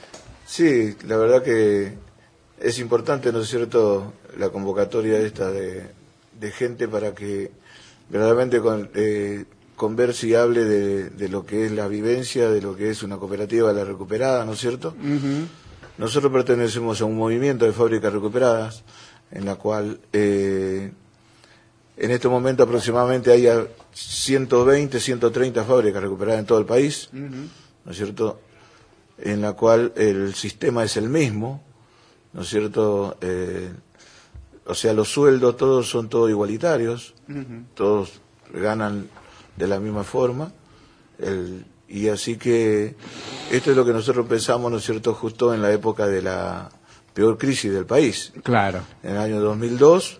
Sí, la verdad que es importante, ¿no es cierto?, la convocatoria esta de, de gente para que verdaderamente con, eh, converse y hable de, de lo que es la vivencia, de lo que es una cooperativa de la recuperada, ¿no es cierto? Uh-huh. Nosotros pertenecemos a un movimiento de fábricas recuperadas, en la cual eh, en este momento aproximadamente hay ciento veinte, ciento treinta fábricas recuperadas en todo el país, uh-huh. ¿no es cierto?, en la cual el sistema es el mismo, ¿no es cierto?, eh, o sea, los sueldos todos son todos igualitarios, uh-huh. todos ganan de la misma forma, el, y así que esto es lo que nosotros pensamos, ¿no es cierto?, justo en la época de la peor crisis del país. Claro. En el año dos mil dos,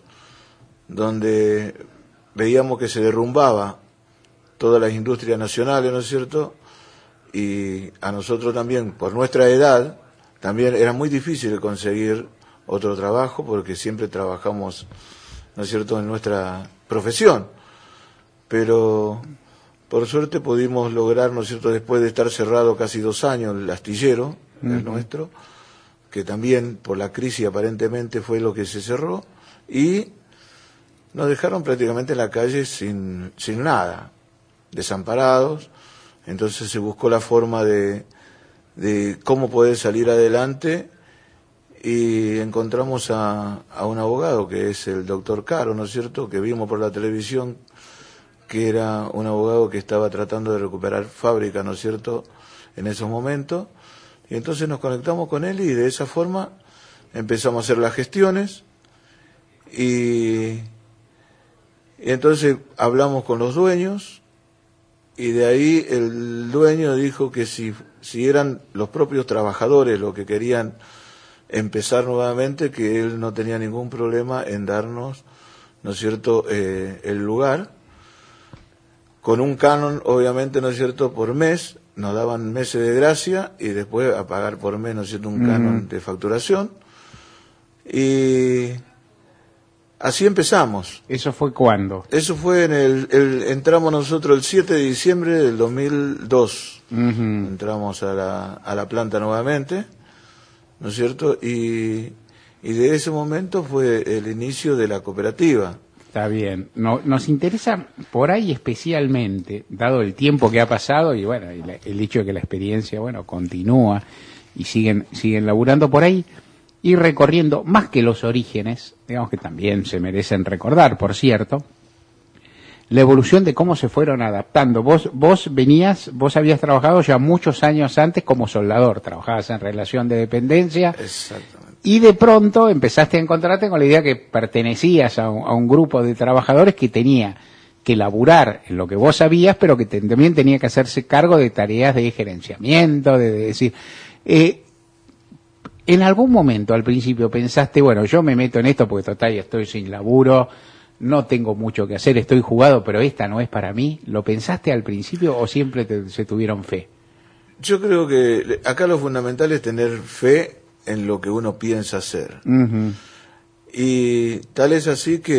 donde veíamos que se derrumbaba todas las industrias nacionales, ¿no es cierto?, y a nosotros también, por nuestra edad, también era muy difícil conseguir otro trabajo, porque siempre trabajamos, ¿no es cierto?, en nuestra profesión. Pero por suerte pudimos lograr, ¿no es cierto?, después de estar cerrado casi dos años el astillero, uh-huh. el nuestro, que también por la crisis aparentemente fue lo que se cerró, y nos dejaron prácticamente en la calle sin, sin nada, desamparados. Entonces se buscó la forma de, de cómo poder salir adelante, y encontramos a, a un abogado que es el doctor Caro, ¿no es cierto?, que vimos por la televisión, que era un abogado que estaba tratando de recuperar fábrica, ¿no es cierto?, en esos momentos, y entonces nos conectamos con él, y de esa forma empezamos a hacer las gestiones, y, y entonces hablamos con los dueños, y de ahí el dueño dijo que si, si eran los propios trabajadores los que querían empezar nuevamente, que él no tenía ningún problema en darnos, ¿no es cierto?, eh, el lugar, con un canon, obviamente, ¿no es cierto?, por mes. Nos daban meses de gracia y después a pagar por mes, ¿no es cierto?, un canon uh-huh. de facturación. Y así empezamos. ¿Eso fue cuándo? Eso fue en el, el entramos nosotros el siete de diciembre del dos mil dos. Uh-huh. Entramos a la, a la planta nuevamente, ¿no es cierto? Y, y de ese momento fue el inicio de la cooperativa. Está bien. No, nos interesa por ahí especialmente, dado el tiempo que ha pasado y bueno, el, el hecho de que la experiencia, bueno, continúa y siguen, siguen laburando por ahí, ir recorriendo más que los orígenes, digamos que también se merecen recordar, por cierto, la evolución de cómo se fueron adaptando. Vos, vos venías, vos habías trabajado ya muchos años antes como soldador, trabajabas en relación de dependencia. Exactamente. Y de pronto empezaste a encontrarte con la idea que pertenecías a un, a un grupo de trabajadores que tenía que laburar en lo que vos sabías, pero que te, también tenía que hacerse cargo de tareas de gerenciamiento, de, de decir... Eh, ¿en algún momento al principio pensaste, bueno, yo me meto en esto porque total estoy sin laburo, no tengo mucho que hacer, estoy jugado, pero esta no es para mí? ¿Lo pensaste al principio o siempre te, se tuvieron fe? Yo creo que acá lo fundamental es tener fe en lo que uno piensa hacer. Uh-huh. Y tal es así que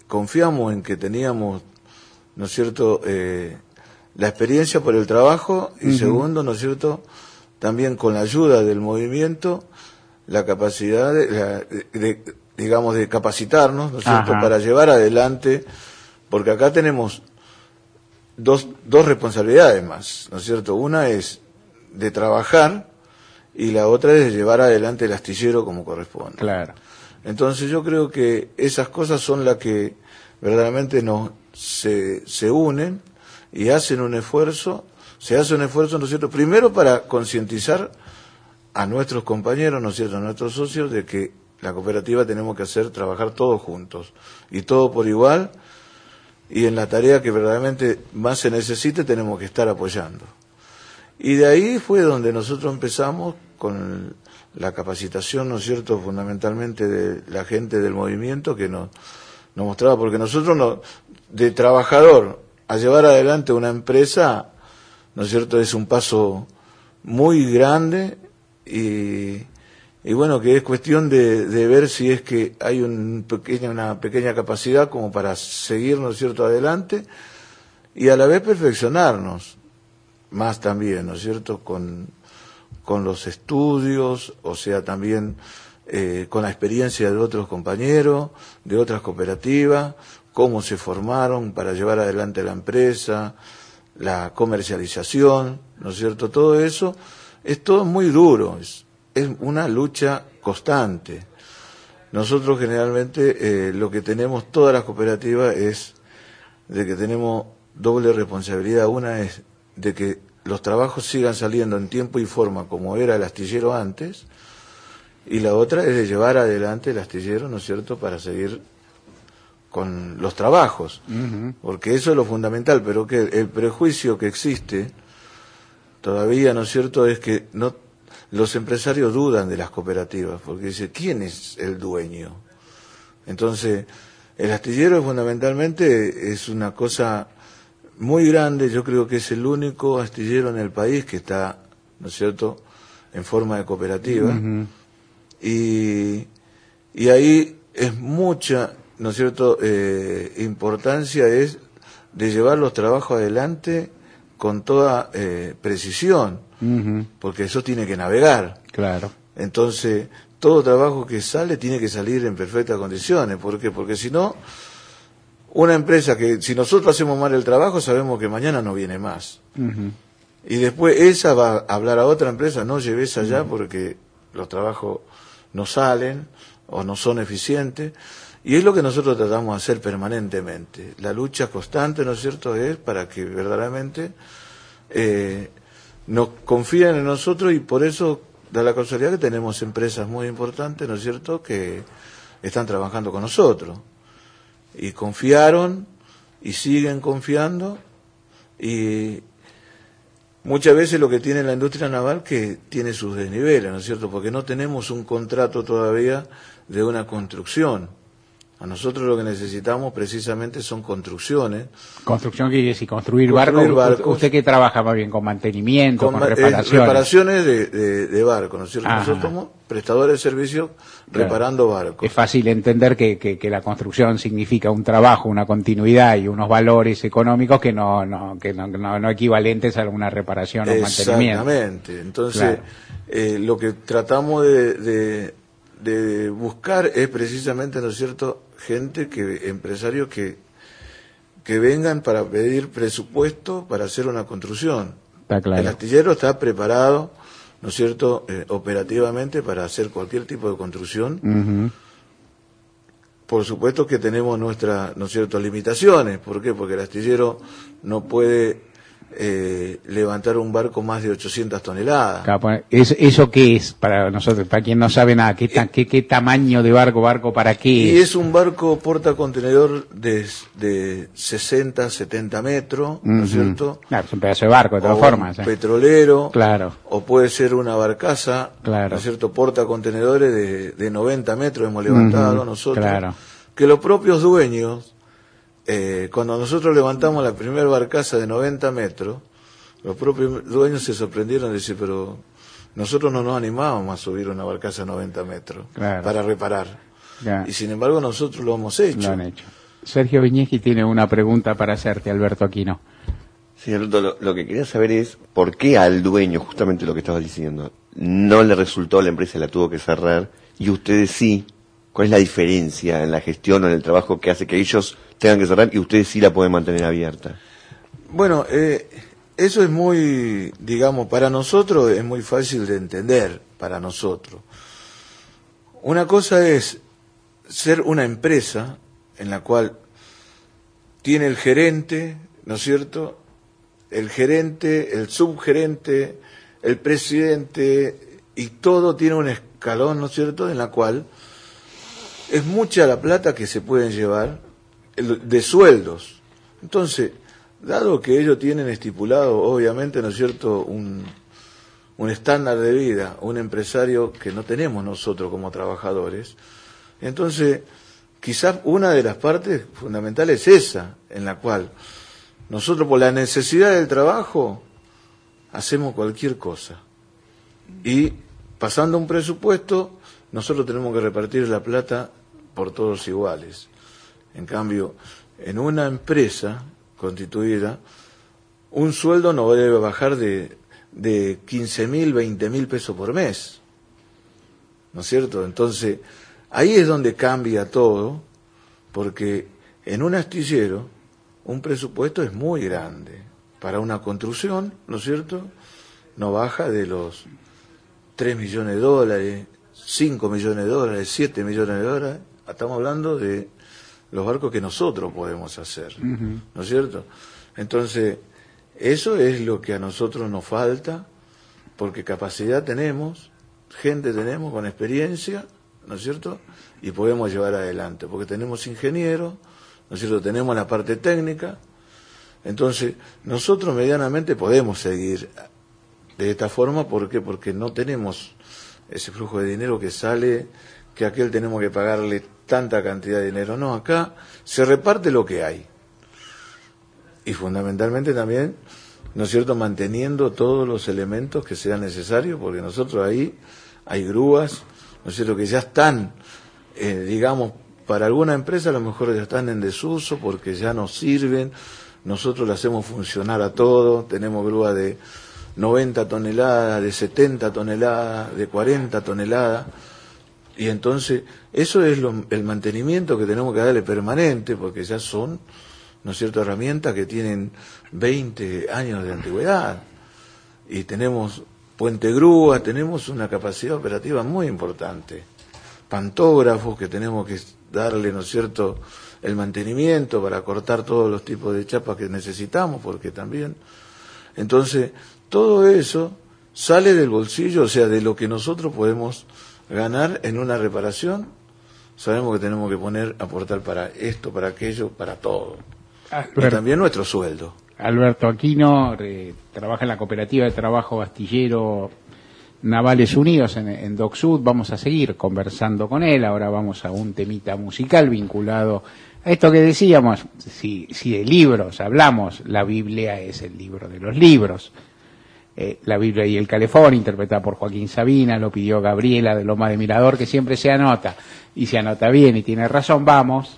confiamos en que teníamos, ¿no es cierto?, eh, la experiencia por el trabajo, y uh-huh. segundo, ¿no es cierto?, también con la ayuda del movimiento, la capacidad de, de, de digamos, de capacitarnos, ¿no es cierto?, Ajá. para llevar adelante, porque acá tenemos dos, dos responsabilidades más, ¿no es cierto? Una es de trabajar y la otra es de llevar adelante el astillero como corresponde. Claro. Entonces yo creo que esas cosas son las que verdaderamente nos se, se unen y hacen un esfuerzo, se hace un esfuerzo, ¿no es cierto?, primero para concientizar a nuestros compañeros, ¿no es cierto?, a nuestros socios, de que la cooperativa tenemos que hacer, trabajar todos juntos, y todo por igual, y en la tarea que verdaderamente más se necesite tenemos que estar apoyando. Y de ahí fue donde nosotros empezamos con la capacitación, ¿no es cierto?, fundamentalmente de la gente del movimiento que nos, nos mostraba, porque nosotros no, de trabajador a llevar adelante una empresa, ¿no es cierto?, es un paso muy grande, y, y bueno, que es cuestión de, de ver si es que hay un pequeña, una pequeña capacidad como para seguir, ¿no es cierto?, adelante, y a la vez perfeccionarnos más también, ¿no es cierto?, con, con los estudios, o sea, también eh, con la experiencia de otros compañeros, de otras cooperativas, cómo se formaron para llevar adelante la empresa, la comercialización, ¿no es cierto?, todo eso es todo muy duro, es, es una lucha constante. Nosotros generalmente eh, lo que tenemos todas las cooperativas es de que tenemos doble responsabilidad. Una es de que los trabajos sigan saliendo en tiempo y forma como era el astillero antes, y la otra es de llevar adelante el astillero, ¿no es cierto?, para seguir con los trabajos, uh-huh. porque eso es lo fundamental, pero que el prejuicio que existe todavía, ¿no es cierto?, es que no, los empresarios dudan de las cooperativas, porque dicen, ¿quién es el dueño? Entonces, el astillero fundamentalmente es una cosa muy grande. Yo creo que es el único astillero en el país que está, ¿no es cierto?, en forma de cooperativa, uh-huh. y, y ahí es mucha, ¿no es cierto?, eh, importancia es de llevar los trabajos adelante con toda eh, precisión, uh-huh. porque eso tiene que navegar. Claro. Entonces, todo trabajo que sale tiene que salir en perfectas condiciones. ¿Por qué? Porque si no, una empresa que, si nosotros hacemos mal el trabajo, sabemos que mañana no viene más. Uh-huh. Y después esa va a hablar a otra empresa, no lleves allá uh-huh. porque los trabajos no salen o no son eficientes. Y es lo que nosotros tratamos de hacer permanentemente. La lucha constante, ¿no es cierto?, es para que verdaderamente eh, nos confíen en nosotros, y por eso da la casualidad que tenemos empresas muy importantes, ¿no es cierto?, que están trabajando con nosotros. Y confiaron, y siguen confiando, y muchas veces lo que tiene la industria naval que tiene sus desniveles, ¿no es cierto?, porque no tenemos un contrato todavía de una construcción. A nosotros lo que necesitamos precisamente son construcciones. Construcción quiere decir construir, construir barcos. barcos. Usted que trabaja más bien con mantenimiento, con, con reparaciones. Eh, reparaciones de, de, de barcos, ¿no es cierto? Ajá. Nosotros somos prestadores de servicios reparando claro. barcos. Es fácil entender que, que, que la construcción significa un trabajo, una continuidad y unos valores económicos que no, no, que no, no, no equivalentes a una reparación o mantenimiento. Exactamente. Entonces, claro. eh, lo que tratamos de, de, de buscar es precisamente, ¿no es cierto?, gente que, empresarios que, que vengan para pedir presupuesto para hacer una construcción. Está claro. El astillero está preparado, ¿no es cierto?, eh, operativamente para hacer cualquier tipo de construcción. Uh-huh. Por supuesto que tenemos nuestras, ¿no es cierto?, limitaciones. ¿Por qué? Porque el astillero no puede eh, levantar un barco más de ochocientas toneladas. ¿Eso, ¿Eso qué es para nosotros? Para quien no sabe nada, ¿qué, ta, qué, qué tamaño de barco, barco para qué y es? Y es un barco portacontenedor de, de sesenta, setenta metros, ¿no es uh-huh. cierto? Claro, es un pedazo de barco, de todas o formas. Un ¿eh? petrolero, claro. O puede ser una barcaza, claro. ¿no es cierto? Portacontenedores de, de noventa metros hemos levantado uh-huh. nosotros. Claro. Que los propios dueños, Eh, cuando nosotros levantamos la primera barcaza de noventa metros, los propios dueños se sorprendieron y decían, pero nosotros no nos animábamos a subir una barcaza de noventa metros claro. para reparar. Ya. Y sin embargo nosotros lo hemos hecho. Lo han hecho. Sergio Viñeschi tiene una pregunta para hacerte, Alberto Aquino. Sí, Alberto, lo, lo que quería saber es por qué al dueño, justamente lo que estabas diciendo, no le resultó, la empresa la tuvo que cerrar, y ustedes sí. ¿Cuál es la diferencia en la gestión o en el trabajo que hace que ellos tengan que cerrar y ustedes sí la pueden mantener abierta? Bueno, eh, eso es muy, digamos, para nosotros es muy fácil de entender, para nosotros. Una cosa es ser una empresa en la cual tiene el gerente, ¿no es cierto?, el gerente, el subgerente, el presidente, y todo tiene un escalón, ¿no es cierto?, en la cual es mucha la plata que se pueden llevar de sueldos. Entonces, dado que ellos tienen estipulado, obviamente, ¿no es cierto?, un, un estándar de vida, un empresario que no tenemos nosotros como trabajadores, entonces, quizás una de las partes fundamentales es esa, en la cual nosotros por la necesidad del trabajo hacemos cualquier cosa. Y pasando un presupuesto, nosotros tenemos que repartir la plata por todos iguales. En cambio, en una empresa constituida, un sueldo no debe bajar de, de quince mil, veinte mil pesos por mes. ¿No es cierto? Entonces, ahí es donde cambia todo, porque en un astillero un presupuesto es muy grande. Para una construcción, ¿no es cierto?, no baja de los tres millones de dólares, cinco millones de dólares, siete millones de dólares. Estamos hablando de los barcos que nosotros podemos hacer, uh-huh. ¿no es cierto? Entonces, eso es lo que a nosotros nos falta, porque capacidad tenemos, gente tenemos con experiencia, ¿no es cierto?, y podemos llevar adelante, porque tenemos ingenieros, ¿no es cierto?, tenemos la parte técnica. Entonces, nosotros medianamente podemos seguir de esta forma. ¿Por qué? Porque no tenemos ese flujo de dinero que sale, que a aquel tenemos que pagarle tanta cantidad de dinero. No, acá se reparte lo que hay. Y fundamentalmente también, ¿no es cierto?, manteniendo todos los elementos que sean necesarios, porque nosotros ahí hay grúas, ¿no es cierto?, que ya están, eh, digamos, para alguna empresa a lo mejor ya están en desuso porque ya no sirven. Nosotros le hacemos funcionar a todo, tenemos grúas de noventa toneladas, de setenta toneladas, de cuarenta toneladas, y entonces eso es lo, el mantenimiento que tenemos que darle permanente, porque ya son, ¿no es cierto?, herramientas que tienen veinte años de antigüedad, y tenemos puente grúa, tenemos una capacidad operativa muy importante, pantógrafos que tenemos que darle, ¿no es cierto?, el mantenimiento para cortar todos los tipos de chapas que necesitamos, porque también, entonces, todo eso sale del bolsillo, o sea, de lo que nosotros podemos ganar en una reparación. Sabemos que tenemos que poner, aportar para esto, para aquello, para todo. Alberto, y también nuestro sueldo. Alberto Aquino eh, trabaja en la cooperativa de trabajo astillero Navales Unidos en, en Dock Sud. Vamos a seguir conversando con él. Ahora vamos a un temita musical vinculado a esto que decíamos. Si, si de libros hablamos, la Biblia es el libro de los libros. Eh, la Biblia y el Calefón, interpretada por Joaquín Sabina, lo pidió Gabriela de Loma de Mirador, que siempre se anota, y se anota bien y tiene razón. Vamos.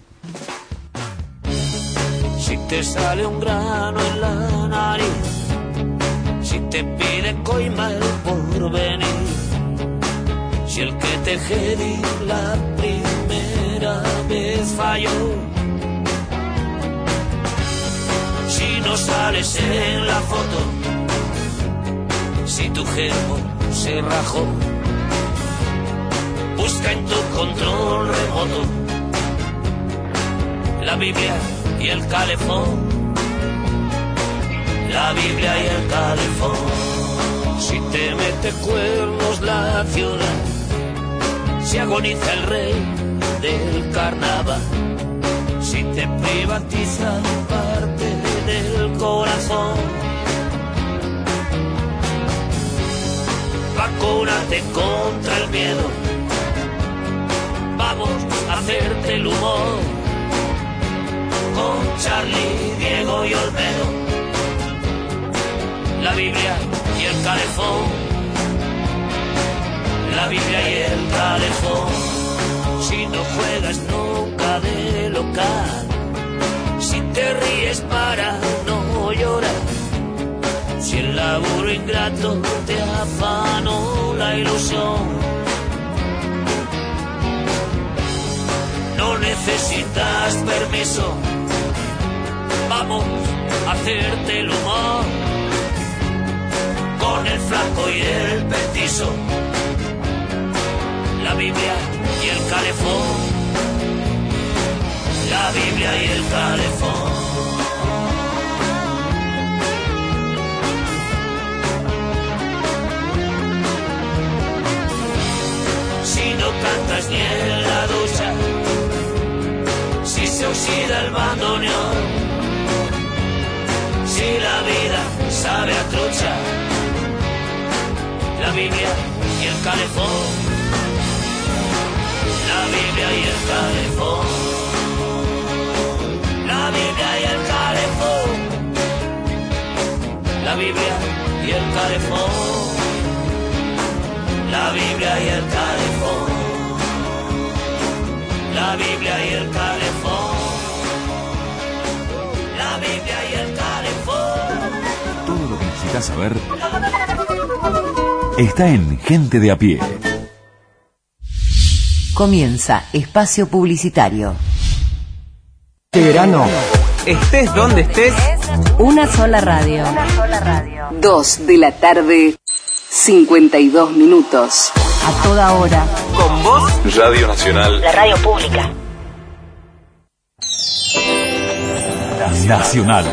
Si te sale un grano en la nariz, si te pide coima el porvenir, si el que te jedi la primera vez falló, si no sales en la foto, si tu germo se rajó, busca en tu control remoto la Biblia y el calefón, la Biblia y el calefón. Si te mete cuernos la ciudad, si agoniza el rey del carnaval, si te privatiza parte del corazón, vacúnate contra el miedo, vamos a hacerte el humor, con Charlie, Diego y Olmedo, la Biblia y el calefón, la Biblia y el calefón. Si no juegas nunca de local, haces para no llorar? Si el laburo ingrato te afanó la ilusión. No necesitas permiso, vamos a hacerte el humor. Con el flaco y el petizo, la Biblia y el calefón, la Biblia y el calefón. Si no cantas ni en la ducha, si se oxida el bandoneón, si la vida sabe a trucha, la Biblia y el calefón, la Biblia y el calefón, la Biblia y el calefón, la Biblia y el calefón, la Biblia y el calefón, la Biblia y el calefón, la Biblia y el calefón. Todo lo que necesitas saber está en Gente de a Pie. Comienza Espacio Publicitario. Este verano, estés donde estés, Una sola radio. Una sola radio. Dos de la tarde, cincuenta y dos minutos. A toda hora. con vos, Radio Nacional. La radio pública. Nacional.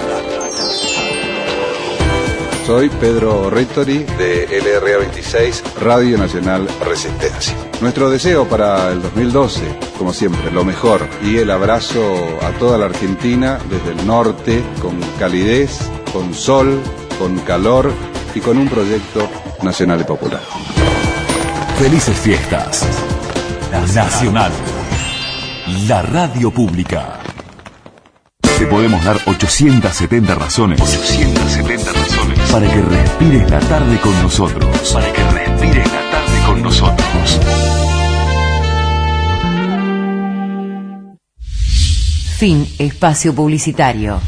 Soy Pedro Rettori de L R A veintiséis, Radio Nacional Resistencia. Nuestro deseo para el dos mil doce, como siempre, lo mejor y el abrazo a toda la Argentina desde el norte, con calidez, con sol, con calor y con un proyecto nacional y popular. Felices fiestas. Nacional. La radio pública. Te podemos dar ochocientas setenta razones. ochocientas setenta razones. Para que respires la tarde con nosotros. Para que respires la tarde con nosotros. Fin espacio publicitario.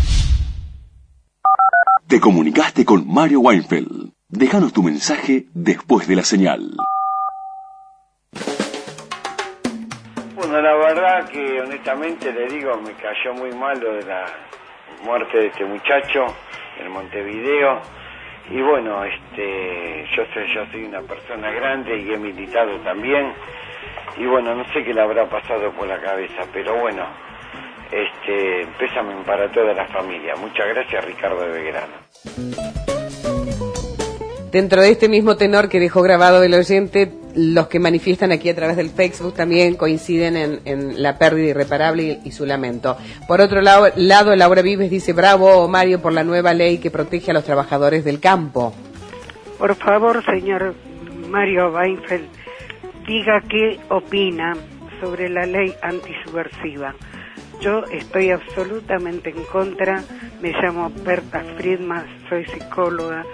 Te comunicaste con Mario Weinfeld. Déjanos tu mensaje después de la señal. Bueno, la verdad que honestamente le digo, me cayó muy mal lo de la muerte de este muchacho en Montevideo. Y bueno, este, yo soy, yo soy una persona grande y he militado también. Y bueno, no sé qué le habrá pasado por la cabeza, pero bueno, este, pésame para toda la familia. Muchas gracias, Ricardo de Belgrano. Dentro de este mismo tenor que dejó grabado el oyente, los que manifiestan aquí a través del Facebook también coinciden en, en la pérdida irreparable y, y su lamento. Por otro lado, lado, Laura Vives dice: bravo, Mario, por la nueva ley que protege a los trabajadores del campo. Por favor, señor Mario Weinfeld, diga qué opina sobre la ley antisubversiva. Yo estoy absolutamente en contra. Me llamo Berta Friedman, soy psicóloga.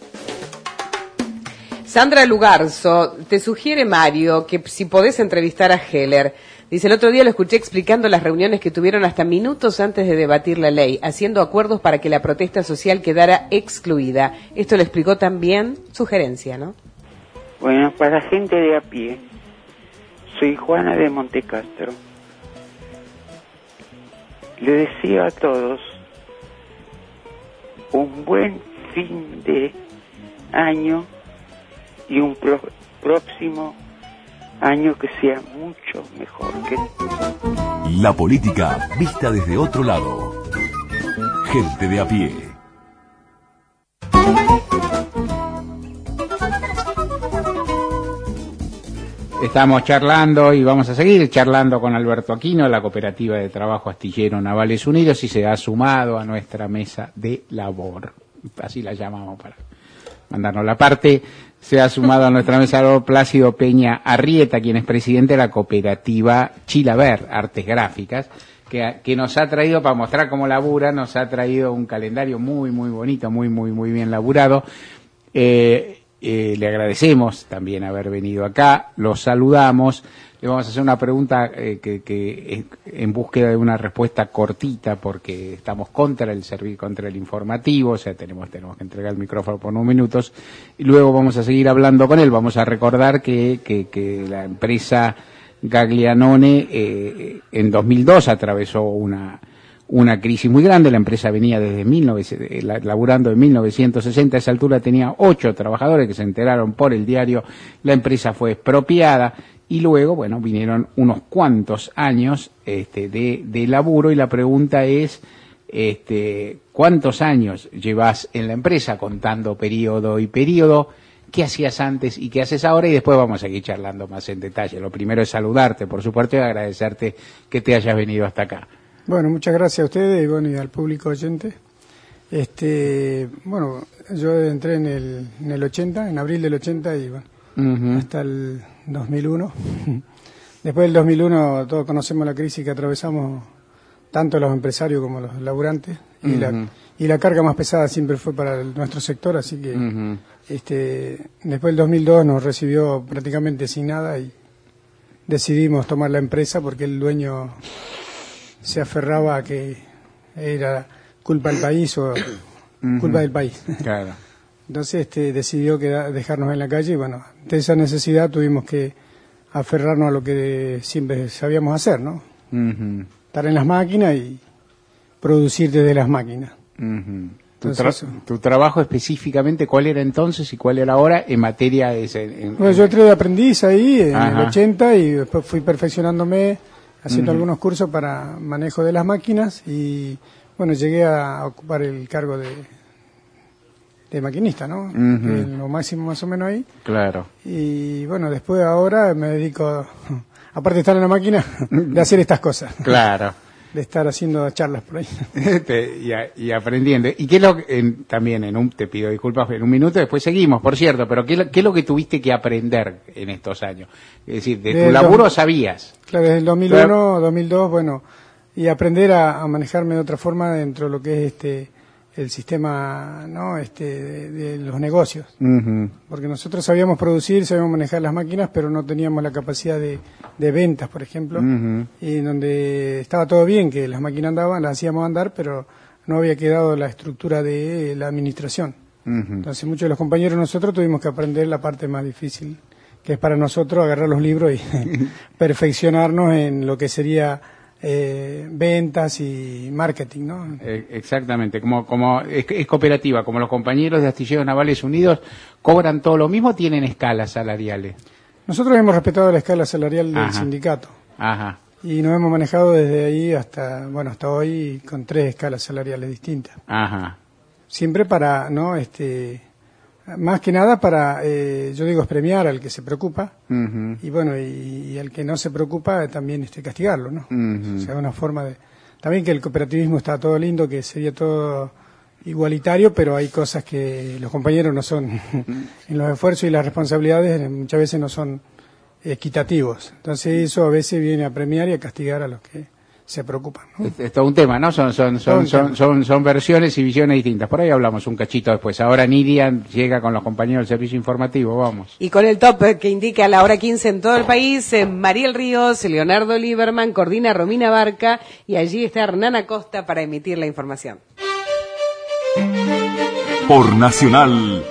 Sandra Lugarzo te sugiere, Mario, que si podés entrevistar a Heller. Dice: el otro día lo escuché explicando las reuniones que tuvieron hasta minutos antes de debatir la ley, haciendo acuerdos para que la protesta social quedara excluida. Esto lo explicó también. Sugerencia, ¿no? Bueno, para gente de a pie, soy Juana de Montecastro. Le deseo a todos un buen fin de año y un pro- próximo año que sea mucho mejor que La política vista desde otro lado. Gente de a pie. Estamos charlando y vamos a seguir charlando con Alberto Aquino, la Cooperativa de Trabajo Astillero Navales Unidos, y se ha sumado a nuestra mesa de labor. Así la llamamos para mandarnos la parte. Se ha sumado a nuestra mesa de labor Plácido Peña Arrieta, quien es presidente de la Cooperativa Chilaver Artes Gráficas, que, que nos ha traído, para mostrar cómo labura, nos ha traído un calendario muy, muy bonito, muy, muy, muy bien laburado. Eh, Eh, le agradecemos también haber venido acá, los saludamos. le vamos a hacer una pregunta eh, que, que es en búsqueda de una respuesta cortita, porque estamos contra el servicio, contra el informativo, o sea, tenemos, tenemos que entregar el micrófono por unos minutos, y luego vamos a seguir hablando con él. Vamos a recordar que, que, que la empresa Gaglianone eh, en dos mil dos atravesó una una crisis muy grande. La empresa venía desde mil novecientos, laburando en mil novecientos sesenta, a esa altura tenía ocho trabajadores que se enteraron por el diario, la empresa fue expropiada y luego, bueno, vinieron unos cuantos años este, de, de laburo, y la pregunta es, este, ¿cuántos años llevas en la empresa contando periodo y periodo? ¿Qué hacías antes y qué haces ahora? Y después vamos a seguir charlando más en detalle. Lo primero es saludarte, por supuesto, y agradecerte que te hayas venido hasta acá. Bueno, muchas gracias a ustedes y bueno, y al público oyente. Este, bueno, yo entré en el, en el ochenta, en abril del ochenta y bueno, uh-huh. hasta el dos mil uno. Después del dos mil uno todos conocemos la crisis que atravesamos, tanto los empresarios como los laburantes, y, uh-huh. la, y la carga más pesada siempre fue para el, nuestro sector, así que uh-huh. este, después del dos mil dos nos recibió prácticamente sin nada y decidimos tomar la empresa porque el dueño se aferraba a que era culpa del país o uh-huh. culpa del país. Claro. Entonces este, decidió quedar, dejarnos en la calle y bueno, de esa necesidad tuvimos que aferrarnos a lo que siempre sabíamos hacer, ¿no? Uh-huh. Estar en las máquinas y producir desde las máquinas. Uh-huh. ¿Tu, tra- ¿Tu trabajo específicamente cuál era entonces y cuál era ahora en materia de... En, en, bueno, yo entré de aprendiz ahí en Ajá. el ochenta y después fui perfeccionándome, haciendo uh-huh. algunos cursos para manejo de las máquinas y bueno, llegué a ocupar el cargo de, de maquinista, ¿no? Uh-huh. Lo máximo más o menos ahí. Claro. Y bueno, después ahora me dedico, aparte de estar en la máquina, de hacer estas cosas. Claro. De estar haciendo charlas por ahí. y, a, y aprendiendo. ¿Y qué es lo que, en, también en un, te pido disculpas, en un minuto después seguimos, por cierto, pero qué, qué es lo que tuviste que aprender en estos años? Es decir, de desde tu laburo dos, sabías. Claro, desde el dos mil uno, claro. dos mil dos, bueno, y aprender a, a manejarme de otra forma dentro de lo que es este el sistema, ¿no? Este de, de los negocios. Uh-huh. Porque nosotros sabíamos producir, sabíamos manejar las máquinas, pero no teníamos la capacidad de, de ventas, por ejemplo, uh-huh. y donde estaba todo bien, que las máquinas andaban, las hacíamos andar, pero no había quedado la estructura de la administración. Uh-huh. Entonces muchos de los compañeros nosotros tuvimos que aprender la parte más difícil, que es para nosotros agarrar los libros y perfeccionarnos en lo que sería Eh, ventas y marketing, ¿no? Eh, exactamente, como como es, es cooperativa, como los compañeros de Astilleros Navales Unidos, ¿cobran todo lo mismo o tienen escalas salariales? Nosotros hemos respetado la escala salarial del Ajá. sindicato. Ajá. Y nos hemos manejado desde ahí hasta, bueno, hasta hoy con tres escalas salariales distintas. Ajá. Siempre para, ¿no? Este, más que nada para, eh, yo digo, es premiar al que se preocupa, uh-huh. y bueno, y, y al que no se preocupa también este, castigarlo, ¿no? Uh-huh. O sea, una forma de... También que el cooperativismo está todo lindo, que sería todo igualitario, pero hay cosas que los compañeros no son, en los esfuerzos y las responsabilidades muchas veces no son equitativos. Entonces eso a veces viene a premiar y a castigar a los que se preocupan, ¿no? Es, es todo un tema, ¿no? Son son son, son son son versiones y visiones distintas. Por ahí hablamos un cachito después. Ahora Nidian llega con los compañeros del servicio informativo, vamos. Y con el top que indica la hora quince en todo el país, eh, Mariel Ríos, Leonardo Lieberman, coordina Romina Barca y allí está Hernán Acosta para emitir la información. Por Nacional,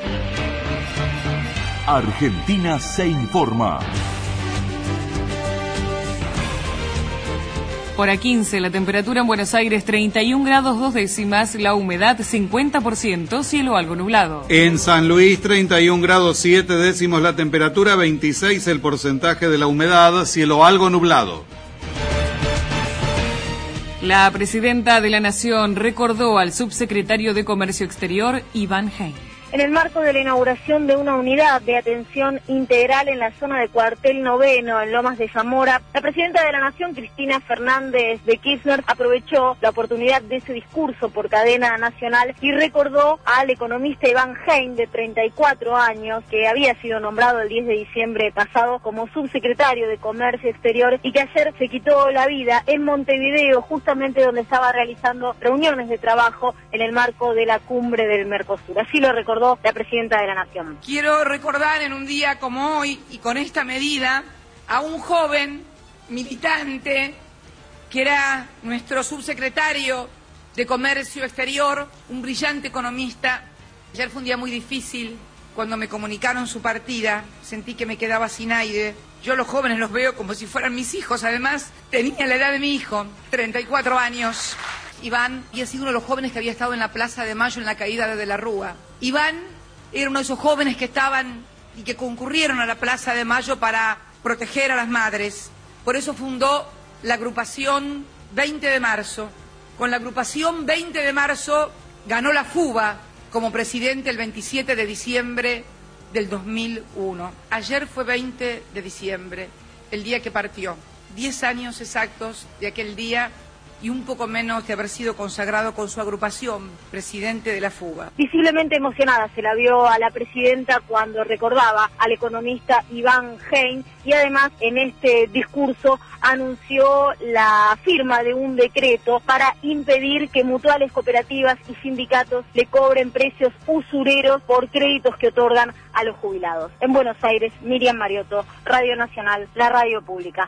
Argentina se informa. Hora quince, la temperatura en Buenos Aires treinta y un grados dos décimas, la humedad cincuenta por ciento, cielo algo nublado. En San Luis treinta y un grados siete décimos la temperatura, veintiséis el porcentaje de la humedad, cielo algo nublado. La presidenta de la Nación recordó al subsecretario de Comercio Exterior, Iván Hein. En el marco de la inauguración de una unidad de atención integral en la zona de Cuartel Noveno, en Lomas de Zamora, la presidenta de la Nación, Cristina Fernández de Kirchner, aprovechó la oportunidad de ese discurso por cadena nacional y recordó al economista Iván Hein, de treinta y cuatro años, que había sido nombrado el diez de diciembre pasado como subsecretario de Comercio Exterior y que ayer se quitó la vida en Montevideo, justamente donde estaba realizando reuniones de trabajo en el marco de la cumbre del Mercosur. Así lo recordó la presidenta de la Nación. Quiero recordar en un día como hoy y con esta medida a un joven militante que era nuestro subsecretario de Comercio Exterior, un brillante economista. Ayer fue un día muy difícil. Cuando me comunicaron su partida, sentí que me quedaba sin aire. Yo los jóvenes los veo como si fueran mis hijos. Además, tenía la edad de mi hijo, treinta y cuatro años. Iván había sido uno de los jóvenes que había estado en la Plaza de Mayo en la caída de De la Rúa. Iván era uno de esos jóvenes que estaban y que concurrieron a la Plaza de Mayo para proteger a las madres. Por eso fundó la agrupación veinte de marzo. Con la agrupación veinte de marzo ganó la FUBA como presidente el veintisiete de diciembre del dos mil uno. Ayer fue veinte de diciembre, el día que partió. Diez años exactos de aquel día y un poco menos de haber sido consagrado con su agrupación, presidente de la FUBA. Visiblemente emocionada se la vio a la presidenta cuando recordaba al economista Iván Hein y además en este discurso anunció la firma de un decreto para impedir que mutuales, cooperativas y sindicatos le cobren precios usureros por créditos que otorgan a los jubilados. En Buenos Aires, Miriam Mariotto, Radio Nacional, la radio pública.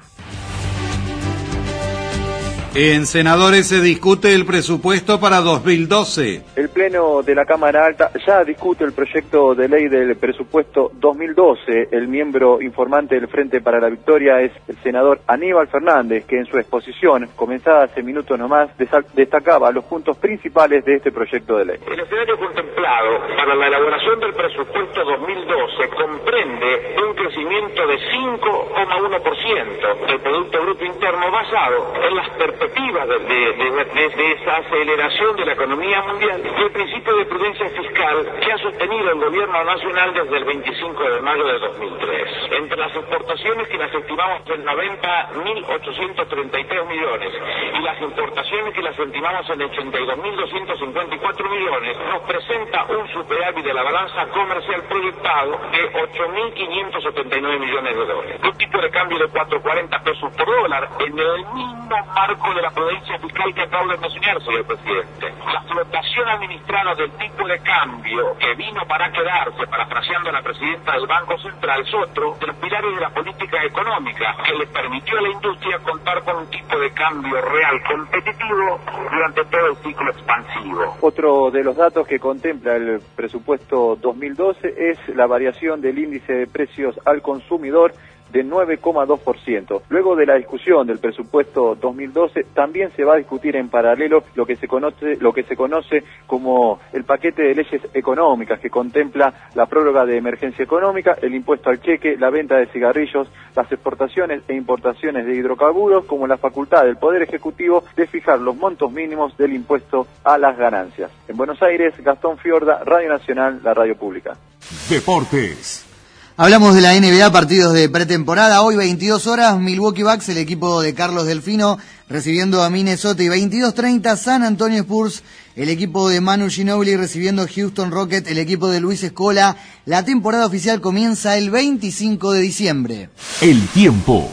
En Senadores se discute el presupuesto para dos mil doce. El Pleno de la Cámara Alta ya discute el proyecto de ley del presupuesto dos mil doce. El miembro informante del Frente para la Victoria es el senador Aníbal Fernández, que en su exposición, comenzada hace minutos nomás, destacaba los puntos principales de este proyecto de ley. El escenario contemplado para la elaboración del presupuesto dos mil doce comprende un crecimiento de cinco coma uno por ciento del Producto Bruto Interno basado en las perspectivas De, de, de, de esa aceleración de la economía mundial y el principio de prudencia fiscal que ha sostenido el gobierno nacional desde el veinticinco de mayo de dos mil tres. Entre las exportaciones, que las estimamos en noventa mil ochocientos treinta y tres millones y las importaciones, que las estimamos en ochenta y dos mil doscientos cincuenta y cuatro millones, nos presenta un superávit de la balanza comercial proyectado de ocho mil quinientos setenta y nueve millones de dólares. Un tipo de cambio de cuatro coma cuarenta pesos por dólar en el mismo marco de la prudencia fiscal que acabo de mencionar, señor presidente. La flotación administrada del tipo de cambio que vino para quedarse, parafraseando a la presidenta del Banco Central, es otro de los pilares de la política económica que le permitió a la industria contar con un tipo de cambio real competitivo durante todo el ciclo expansivo. Otro de los datos que contempla el presupuesto dos mil doce es la variación del índice de precios al consumidor de nueve coma dos por ciento. Luego de la discusión del presupuesto dos mil doce, también se va a discutir en paralelo lo que se conoce, lo que se conoce como el paquete de leyes económicas, que contempla la prórroga de emergencia económica, el impuesto al cheque, la venta de cigarrillos, las exportaciones e importaciones de hidrocarburos, como la facultad del Poder Ejecutivo de fijar los montos mínimos del impuesto a las ganancias. En Buenos Aires, Gastón Fiorda, Radio Nacional, la radio pública. Deportes. Hablamos de la N B A, partidos de pretemporada. Hoy, veintidós horas, Milwaukee Bucks, el equipo de Carlos Delfino, recibiendo a Minnesota. Y veintidós treinta, San Antonio Spurs, el equipo de Manu Ginobili, recibiendo a Houston Rockets, el equipo de Luis Scola. La temporada oficial comienza el veinticinco de diciembre. El tiempo.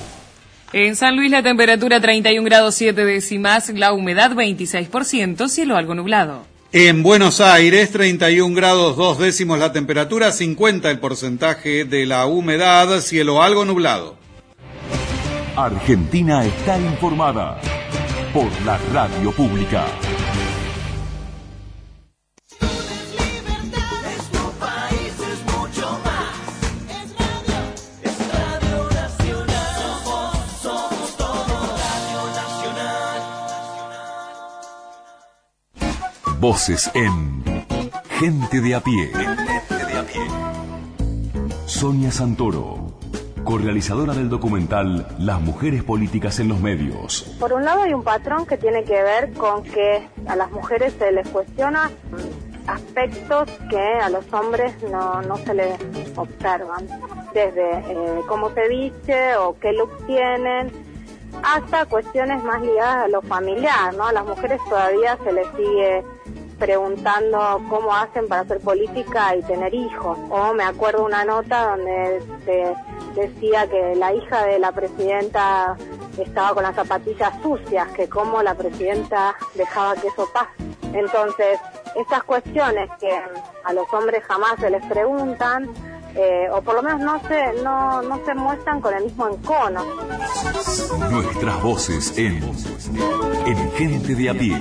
En San Luis la temperatura treinta y un grados siete décimas, la humedad veintiséis por ciento, cielo algo nublado. En Buenos Aires, treinta y un grados dos décimos la temperatura, cincuenta el porcentaje de la humedad, cielo algo nublado. Argentina está informada por la radio pública. Voces en Gente de a pie. Gente de a pie. Sonia Santoro, correalizadora del documental Las mujeres políticas en los medios. Por un lado hay un patrón que tiene que ver con que a las mujeres se les cuestiona aspectos que a los hombres no, no se les observan, desde eh, cómo se viste o qué look tienen, hasta cuestiones más ligadas a lo familiar, ¿no? A las mujeres todavía se les sigue preguntando cómo hacen para hacer política y tener hijos. O me acuerdo una nota donde se decía que la hija de la presidenta estaba con las zapatillas sucias, que cómo la presidenta dejaba que eso pase. Entonces, estas cuestiones que a los hombres jamás se les preguntan, eh, o por lo menos no se, no, no se muestran con el mismo encono. Nuestras voces en, en Gente de a Pie.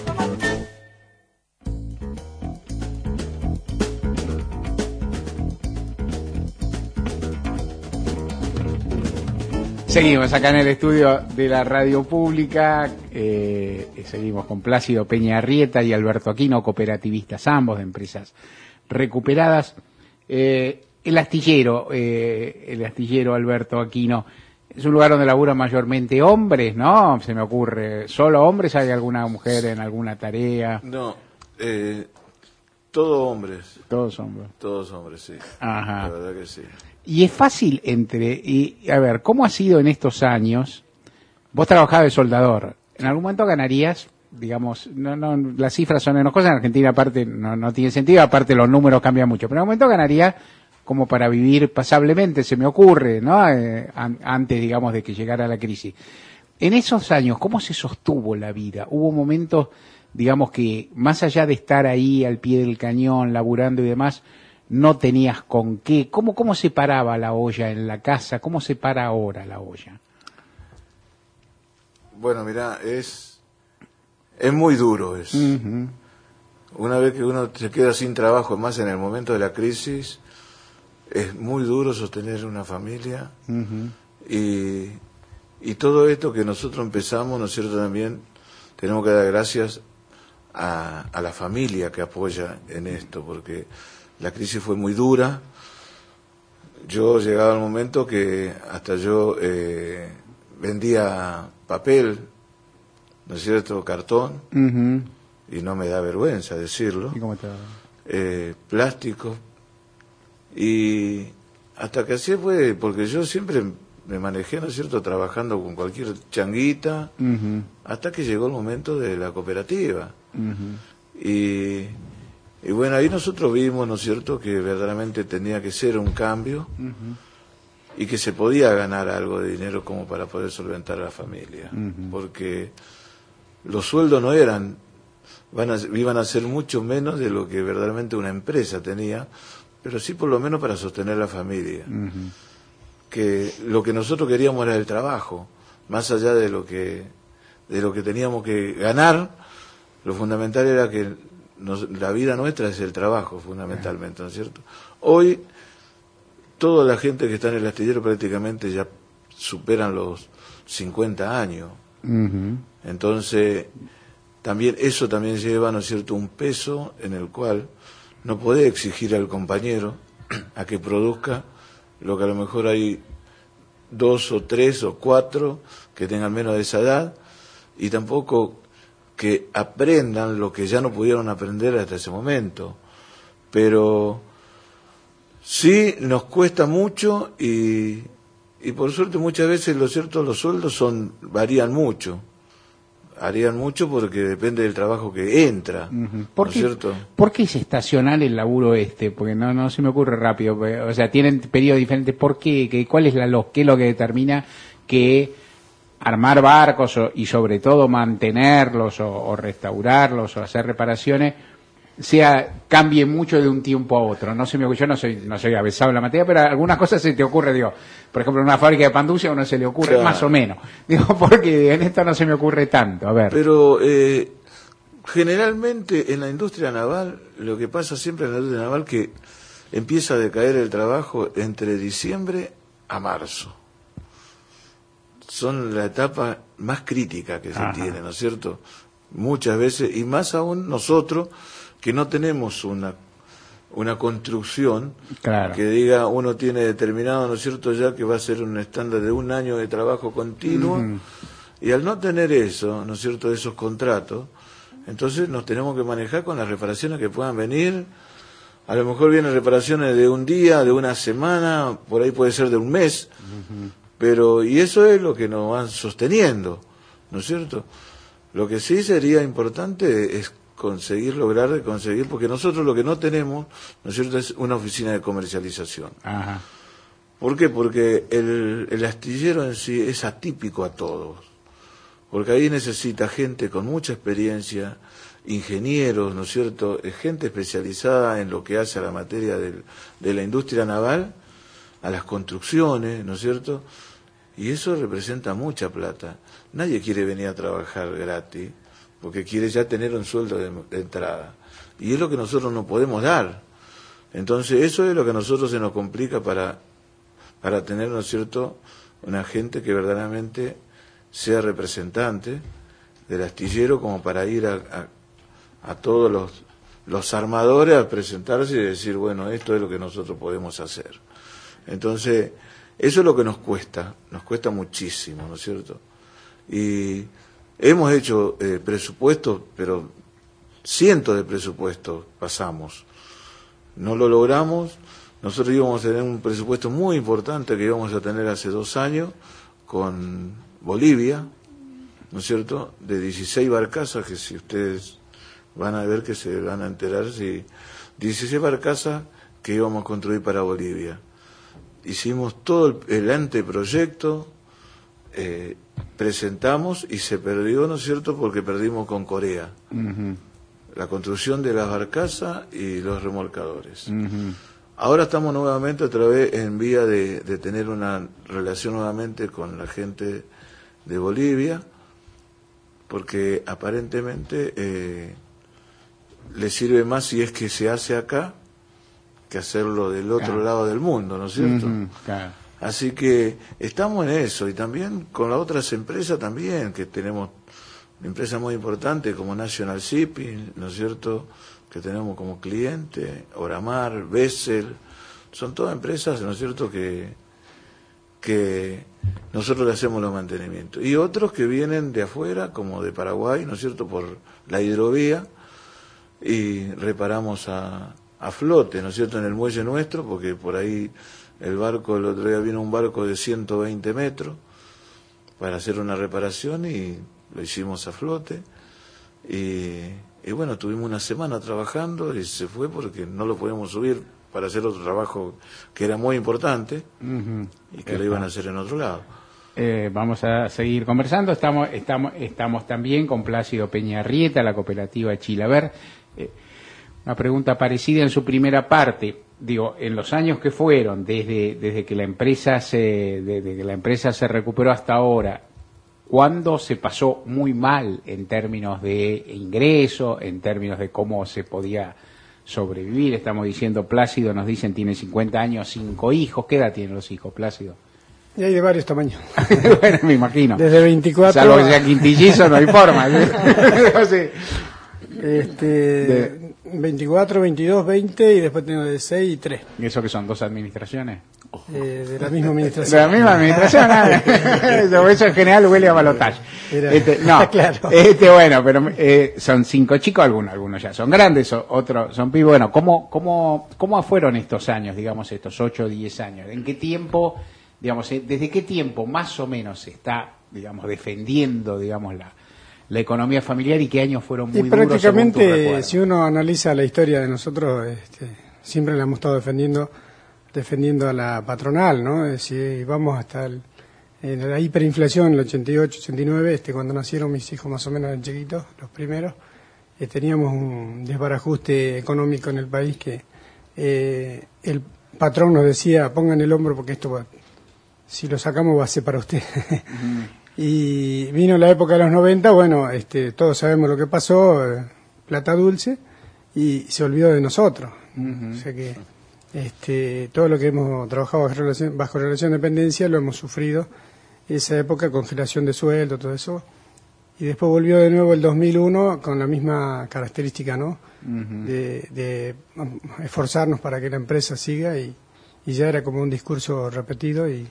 Seguimos acá en el estudio de la radio pública, eh, seguimos con Plácido Peña Arrieta y Alberto Aquino, cooperativistas ambos de empresas recuperadas. Eh, el astillero, eh, el astillero Alberto Aquino, es un lugar donde laburan mayormente hombres, ¿no? Se me ocurre, ¿solo hombres? ¿Hay alguna mujer en alguna tarea? No, eh, todos hombres. Todos hombres. Todos hombres, sí. Ajá. La verdad que sí. Y es fácil entre, y a ver, ¿cómo ha sido en estos años? Vos trabajabas de soldador, ¿en algún momento ganarías, digamos, no, no, las cifras son enojosas, en Argentina aparte no, no tiene sentido, aparte los números cambian mucho, pero en algún momento ganaría como para vivir pasablemente, se me ocurre, ¿no? Eh, an, antes, digamos, de que llegara la crisis. En esos años, ¿cómo se sostuvo la vida? ¿Hubo momentos, digamos, que más allá de estar ahí al pie del cañón, laburando y demás, no tenías con qué? ¿Cómo, cómo se paraba la olla en la casa? ¿Cómo se para ahora la olla? Bueno, mirá, es, es muy duro eso. Uh-huh. Una vez que uno se queda sin trabajo, más en el momento de la crisis, es muy duro sostener una familia. Uh-huh. y, y todo esto que nosotros empezamos, ¿no es cierto? También tenemos que dar gracias a, a la familia que apoya en esto, porque la crisis fue muy dura. Yo llegaba al momento que hasta yo eh, vendía papel, ¿no es cierto?, cartón, uh-huh. y no me da vergüenza decirlo. ¿Y cómo te va? Eh, plástico. Y hasta que así fue, porque yo siempre me manejé, ¿no es cierto?, trabajando con cualquier changuita, uh-huh. hasta que llegó el momento de la cooperativa. Uh-huh. Y... Y bueno, ahí nosotros vimos, ¿no es cierto?, que verdaderamente tenía que ser un cambio uh-huh. y que se podía ganar algo de dinero como para poder solventar a la familia. Uh-huh. Porque los sueldos no eran, van a, iban a ser mucho menos de lo que verdaderamente una empresa tenía, pero sí por lo menos para sostener la familia. Uh-huh. Que lo que nosotros queríamos era el trabajo, más allá de lo que, de lo que teníamos que ganar, lo fundamental era que Nos, la vida nuestra es el trabajo, fundamentalmente, ¿no es cierto? Hoy, toda la gente que está en el astillero prácticamente ya superan los cincuenta años. Uh-huh. Entonces, también eso también lleva, ¿no es cierto?, un peso en el cual no podés exigir al compañero a que produzca lo que a lo mejor hay dos o tres o cuatro que tengan menos de esa edad, y tampoco que aprendan lo que ya no pudieron aprender hasta ese momento. Pero sí nos cuesta mucho y, y por suerte muchas veces, lo cierto, los sueldos son varían mucho. Varían mucho porque depende del trabajo que entra. Uh-huh. ¿Por, ¿no es qué, cierto? ¿Por qué es estacional el laburo este? Porque no no se me ocurre rápido. O sea, tienen periodos diferentes. ¿Por qué? ¿Qué ¿Cuál es la lo, qué es lo que determina que armar barcos o, y sobre todo mantenerlos o, o restaurarlos o hacer reparaciones sea cambie mucho de un tiempo a otro? No se me yo no soy no soy avesado en la materia, pero algunas cosas se te ocurre, digo, por ejemplo, en una fábrica de pan dulce a uno se le ocurre, claro, más o menos, digo, porque en esto no se me ocurre tanto. A ver, pero eh, generalmente en la industria naval lo que pasa siempre en la industria naval que empieza a decaer el trabajo entre diciembre a marzo. Son la etapa más crítica que se Ajá. tiene, ¿no es cierto? Muchas veces, y más aún nosotros, que no tenemos una una construcción claro. que diga uno tiene determinado, ¿no es cierto?, ya que va a ser un estándar de un año de trabajo continuo, uh-huh. y al no tener eso, ¿no es cierto?, esos contratos, entonces nos tenemos que manejar con las reparaciones que puedan venir. A lo mejor vienen reparaciones de un día, de una semana, por ahí puede ser de un mes, uh-huh. pero y eso es lo que nos van sosteniendo, ¿no es cierto? Lo que sí sería importante es conseguir, lograr de conseguir, porque nosotros lo que no tenemos, ¿no es cierto?, es una oficina de comercialización. Ajá. ¿Por qué? Porque el, el astillero en sí es atípico a todos, porque ahí necesita gente con mucha experiencia ingenieros, ¿no es cierto?, gente especializada en lo que hace a la materia del, de la industria naval, a las construcciones, ¿no es cierto?, y eso representa mucha plata. Nadie quiere venir a trabajar gratis, porque quiere ya tener un sueldo de, de entrada, y es lo que nosotros no podemos dar. Entonces eso es lo que a nosotros se nos complica para, para tener, ¿no es cierto?, una gente que verdaderamente sea representante del astillero, como para ir a, a, a todos los, los armadores a presentarse y decir, bueno, esto es lo que nosotros podemos hacer. Entonces, eso es lo que nos cuesta, nos cuesta muchísimo, ¿no es cierto? Y hemos hecho eh, presupuestos, pero cientos de presupuestos pasamos. No lo logramos. Nosotros íbamos a tener un presupuesto muy importante que íbamos a tener hace dos años con Bolivia, ¿no es cierto?, de dieciséis barcazas, que si ustedes van a ver que se van a enterar, si dieciséis barcazas que íbamos a construir para Bolivia. Hicimos todo el, el anteproyecto, eh, presentamos y se perdió, ¿no es cierto?, porque perdimos con Corea. Uh-huh. La construcción de las barcazas y los remolcadores. Uh-huh. Ahora estamos nuevamente otra vez en vía de, de tener una relación nuevamente con la gente de Bolivia, porque aparentemente eh, le sirve más si es que se hace acá que hacerlo del otro claro. lado del mundo, ¿no es cierto? Uh-huh, claro. Así que estamos en eso, y también con las otras empresas también, que tenemos empresas muy importantes como National Shipping, ¿no es cierto?, que tenemos como cliente, Oramar, Bessel, son todas empresas, ¿no es cierto?, que, que nosotros le hacemos los mantenimientos. Y otros que vienen de afuera, como de Paraguay, ¿no es cierto?, por la hidrovía, y reparamos a, a flote, ¿no es cierto?, en el muelle nuestro, porque por ahí el barco, el otro día vino un barco de ciento veinte metros para hacer una reparación y lo hicimos a flote. Y, y bueno, tuvimos una semana trabajando y se fue porque no lo podíamos subir para hacer otro trabajo que era muy importante uh-huh. y que lo iban a hacer en otro lado. Eh, vamos a seguir conversando. Estamos, estamos, estamos también con Plácido Peñarrieta, la cooperativa Chilaver. Eh, una pregunta parecida en su primera parte. Digo, en los años que fueron, desde, desde que la empresa se, desde que la empresa se recuperó hasta ahora, ¿cuándo se pasó muy mal en términos de ingreso, en términos de cómo se podía sobrevivir? Estamos diciendo, Plácido, nos dicen, tiene cincuenta años, cinco hijos. ¿Qué edad tienen los hijos, Plácido? Y hay de varios tamaños. Bueno, me imagino. Desde veinticuatro... Salvo que sea quintillizo, no hay forma. Sí. Este, de... veinticuatro, veintidós, veinte y después tengo de seis y tres. ¿Y eso que son dos administraciones? Eh, de la misma administración. De la misma administración. Eso en general huele a balotaje. Este, no, claro. Este, bueno, pero eh, son cinco chicos, algunos, algunos ya son grandes, otros son pibes. Bueno, ¿cómo, cómo, cómo fueron estos años, digamos, estos ocho o diez años? ¿En qué tiempo, digamos, desde qué tiempo más o menos se está, digamos, defendiendo, digamos, la, la economía familiar, y qué años fueron muy y duros? Prácticamente, si uno analiza la historia de nosotros, este, siempre la hemos estado defendiendo defendiendo a la patronal, ¿no? Es decir, vamos hasta el, en la hiperinflación, el ochenta y ocho, ochenta y nueve, este, cuando nacieron mis hijos más o menos eran chiquitos, los primeros, eh, teníamos un desbarajuste económico en el país que eh, el patrón nos decía, pongan el hombro porque esto va, si lo sacamos va a ser para usted. Uh-huh. Y vino la época de los noventa, bueno, este, todos sabemos lo que pasó, eh, plata dulce, y se olvidó de nosotros. Uh-huh. O sea que Este, todo lo que hemos trabajado bajo relación, bajo relación de dependencia lo hemos sufrido. Esa época, congelación de sueldo, todo eso. Y después volvió de nuevo el dos mil uno con la misma característica, ¿no? Uh-huh. De, de esforzarnos para que la empresa siga, y, y ya era como un discurso repetido. Y,